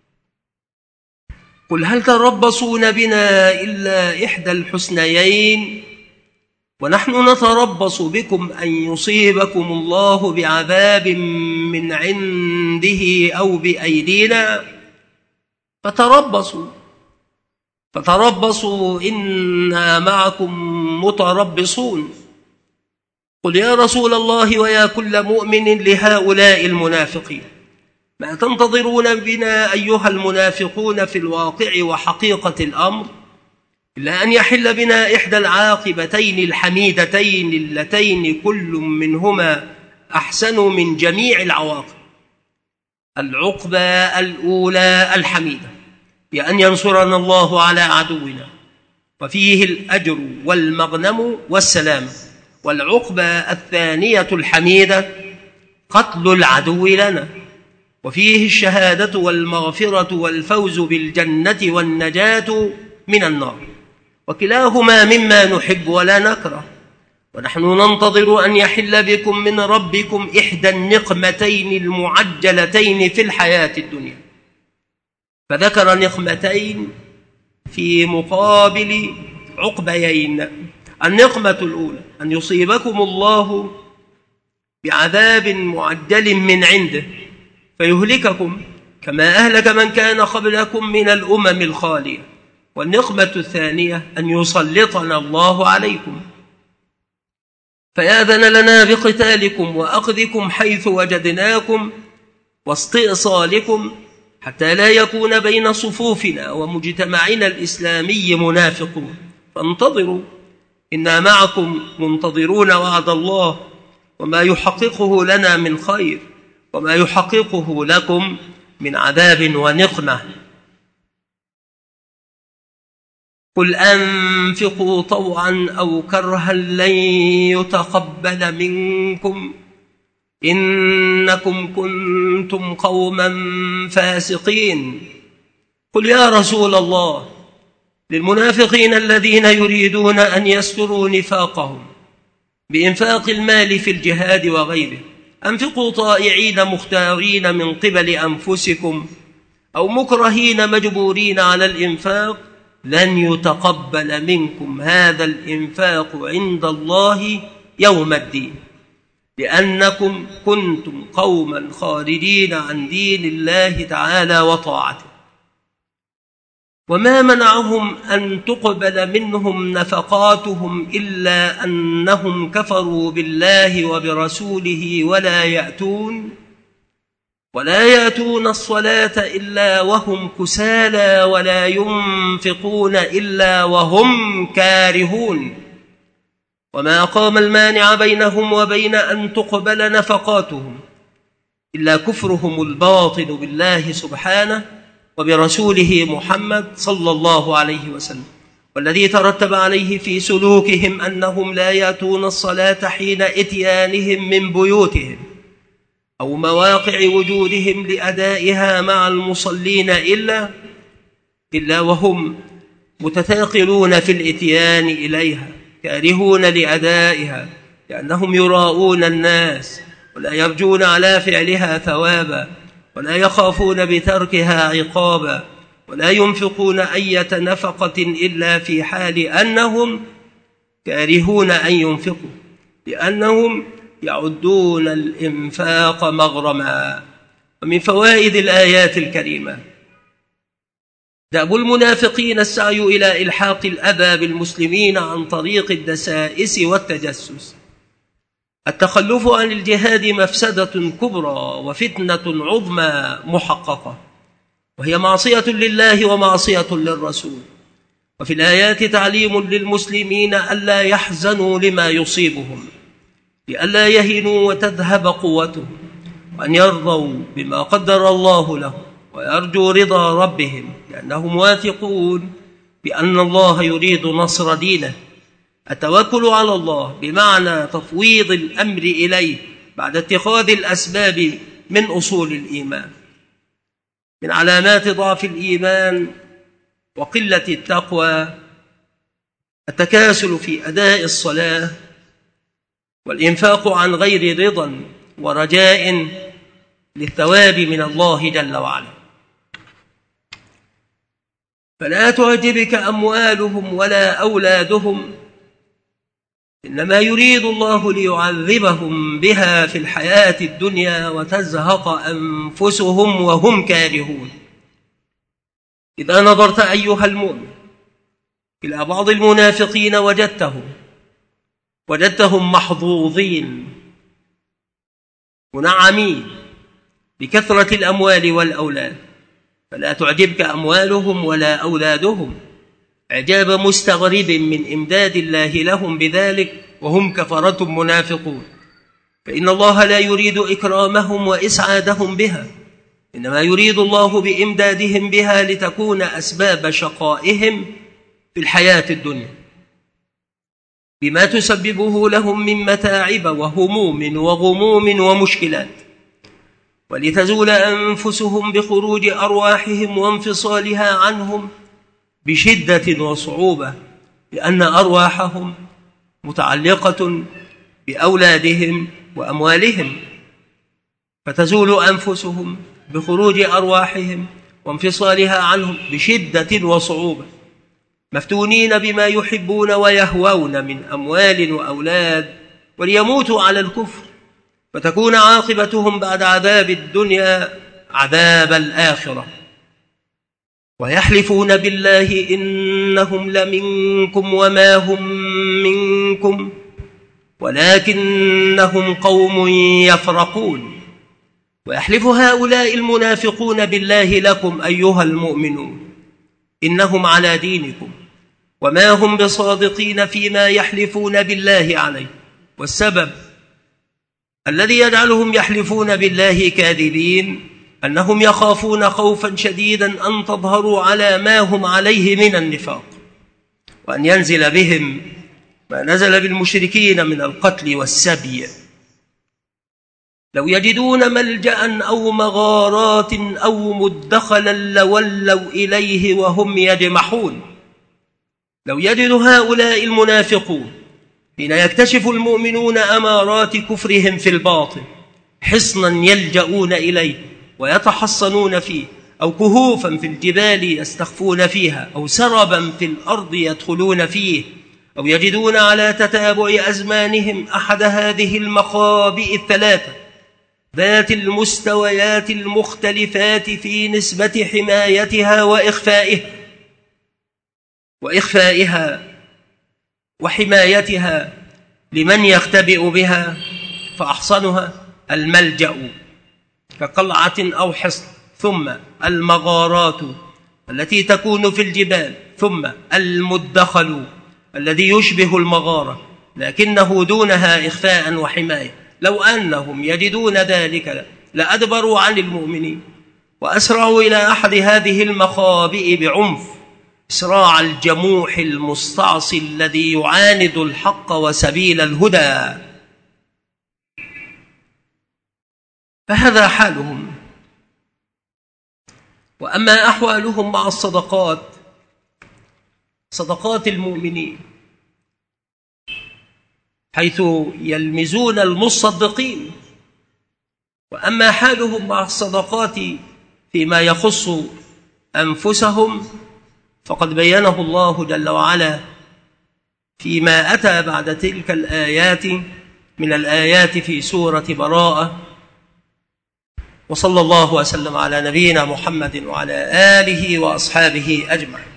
B: قل هل تربصون بنا إلا إحدى الحسنيين ونحن نتربص بكم أن يصيبكم الله بعذاب من عنده أو بأيدينا فتربصوا فتربصوا إنا معكم متربصون. قل يا رسول الله ويا كل مؤمن لهؤلاء المنافقين: ما تنتظرون بنا أيها المنافقون في الواقع وحقيقة الأمر إلا أن يحل بنا إحدى العاقبتين الحميدتين اللتين كل منهما أحسن من جميع العواقب. العقبة الأولى الحميدة بأن ينصرنا الله على عدونا، وفيه الأجر والمغنم والسلام. والعقبة الثانية الحميدة قتل العدو لنا، وفيه الشهادة والمغفرة والفوز بالجنة والنجاة من النار، وكلاهما مما نحب ولا نكره. ونحن ننتظر أن يحل بكم من ربكم إحدى النقمتين المعجلتين في الحياة الدنيا. فذكر نقمتين في مقابل عقبيين. النقمة الأولى أن يصيبكم الله بعذاب معجل من عنده فيهلككم كما أهلك من كان قبلكم من الأمم الخالية. والنقمة الثانية أن يسلطنا الله عليكم فيأذن لنا بقتالكم وأخذكم حيث وجدناكم واستئصالكم، حتى لا يكون بين صفوفنا ومجتمعنا الإسلامي منافقون. فانتظروا إنا معكم منتظرون وعد الله وما يحققه لنا من خير وما يحققه لكم من عذاب ونقمة. قل أنفقوا طوعا أو كرها لن يتقبل منكم إنكم كنتم قوما فاسقين. قل يا رسول الله للمنافقين الذين يريدون أن يستروا نفاقهم بإنفاق المال في الجهاد وغيره: أنفقوا طائعين مختارين من قبل أنفسكم أو مكرهين مجبورين على الإنفاق لن يتقبل منكم هذا الإنفاق عند الله يوم الدين، لأنكم كنتم قوما خارجين عن دين الله تعالى وطاعته. وما منعهم أن تقبل منهم نفقاتهم إلا أنهم كفروا بالله وبرسوله ولا يأتون ولا يأتون الصلاة إلا وهم كسالى ولا ينفقون إلا وهم كارهون. وما أقام المانع بينهم وبين أن تقبل نفقاتهم إلا كفرهم الباطن بالله سبحانه وبرسوله محمد صلى الله عليه وسلم، والذي ترتب عليه في سلوكهم أنهم لا يأتون الصلاة حين إتيانهم من بيوتهم أو مواقع وجودهم لأدائها مع المصلين إلا إلا وهم متثاقلون في الإتيان إليها كارهون لأدائها، لأنهم يراؤون الناس ولا يرجون على فعلها ثوابا ولا يخافون بتركها عقابا ولا ينفقون أية نفقة إلا في حال أنهم كارهون أن ينفقوا، لأنهم يعدون الإنفاق مغرما. ومن فوائد الآيات الكريمة دأب المنافقين السعي إلى إلحاق الأذى بالمسلمين عن طريق الدسائس والتجسس. التخلف عن الجهاد مفسدة كبرى وفتنة عظمى محققة، وهي معصية لله ومعصية للرسول. وفي الآيات تعليم للمسلمين ألا يحزنوا لما يصيبهم، لئلا يهنوا وتذهب قوتهم، وأن يرضوا بما قدر الله لهم ويرجوا رضا ربهم، لأنهم واثقون بأن الله يريد نصر دينه. التوكل على الله بمعنى تفويض الأمر إليه بعد اتخاذ الأسباب من أصول الإيمان. من علامات ضعف الإيمان وقلة التقوى التكاسل في أداء الصلاة والإنفاق عن غير رضا ورجاء للثواب من الله جل وعلا. فلا تعجبك أموالهم ولا أولادهم، إنما يريد الله ليعذبهم بها في الحياة الدنيا وتزهق أنفسهم وهم كارهون. إذا نظرت أيها المؤمن إلى بعض المنافقين وجدتهم وجدتهم محظوظين منعمين بكثرة الأموال والأولاد، فلا تعجبك أموالهم ولا أولادهم، إعجاب مستغرب من إمداد الله لهم بذلك وهم كفرة منافقون. فإن الله لا يريد إكرامهم وإسعادهم بها، إنما يريد الله بإمدادهم بها لتكون أسباب شقائهم في الحياة الدنيا بما تسببه لهم من متاعب وهموم وغموم ومشكلات، ولتزول أنفسهم بخروج أرواحهم وانفصالها عنهم بشدة وصعوبة، لأن أرواحهم متعلقة بأولادهم وأموالهم، فتزول أنفسهم بخروج أرواحهم وانفصالها عنهم بشدة وصعوبة، مفتونين بما يحبون ويهوون من أموال وأولاد، وليموتوا على الكفر، فتكون عاقبتهم بعد عذاب الدنيا عذاب الآخرة. ويحلفون بالله إنهم لمنكم وما هم منكم ولكنهم قوم يفرقون. ويحلف هؤلاء المنافقون بالله لكم أيها المؤمنون إنهم على دينكم، وما هم بصادقين فيما يحلفون بالله عليه. والسبب الذي يجعلهم يحلفون بالله كاذبين أنهم يخافون خوفا شديدا أن تظهروا على ما هم عليه من النفاق، وأن ينزل بهم ما نزل بالمشركين من القتل والسبي. لو يجدون ملجأ أو مغارات أو مدخلا لولوا إليه وهم يجمحون. لو يجد هؤلاء المنافقون حين يكتشف المؤمنون أمارات كفرهم في الباطن حصنا يلجؤون إليه ويتحصنون فيه، أو كهوفا في الجبال يستخفون فيها، أو سربا في الأرض يدخلون فيه، أو يجدون على تتابع أزمانهم أحد هذه المخابئ الثلاثة ذات المستويات المختلفات في نسبة حمايتها وإخفائها وإخفائها وحمايتها لمن يختبئ بها، فأحصنها الملجأ كقلعة أو حصن، ثم المغارات التي تكون في الجبال، ثم المدخل الذي يشبه المغارة لكنه دونها إخفاء وحماية. لو أنهم يجدون ذلك لأدبروا عن المؤمنين وأسرعوا إلى أحد هذه المخابئ بعنف، إسراع الجموح المستعصي الذي يعاند الحق وسبيل الهدى. فهذا حالهم. وأما أحوالهم مع الصدقات، صدقات المؤمنين، حيث يلمزون المصدقين. وأما حالهم مع الصدقات فيما يخص أنفسهم فقد بينه الله جل وعلا فيما أتى بعد تلك الآيات من الآيات في سورة براءة. وصلى الله وسلم على نبينا محمد وعلى آله وأصحابه أجمعين.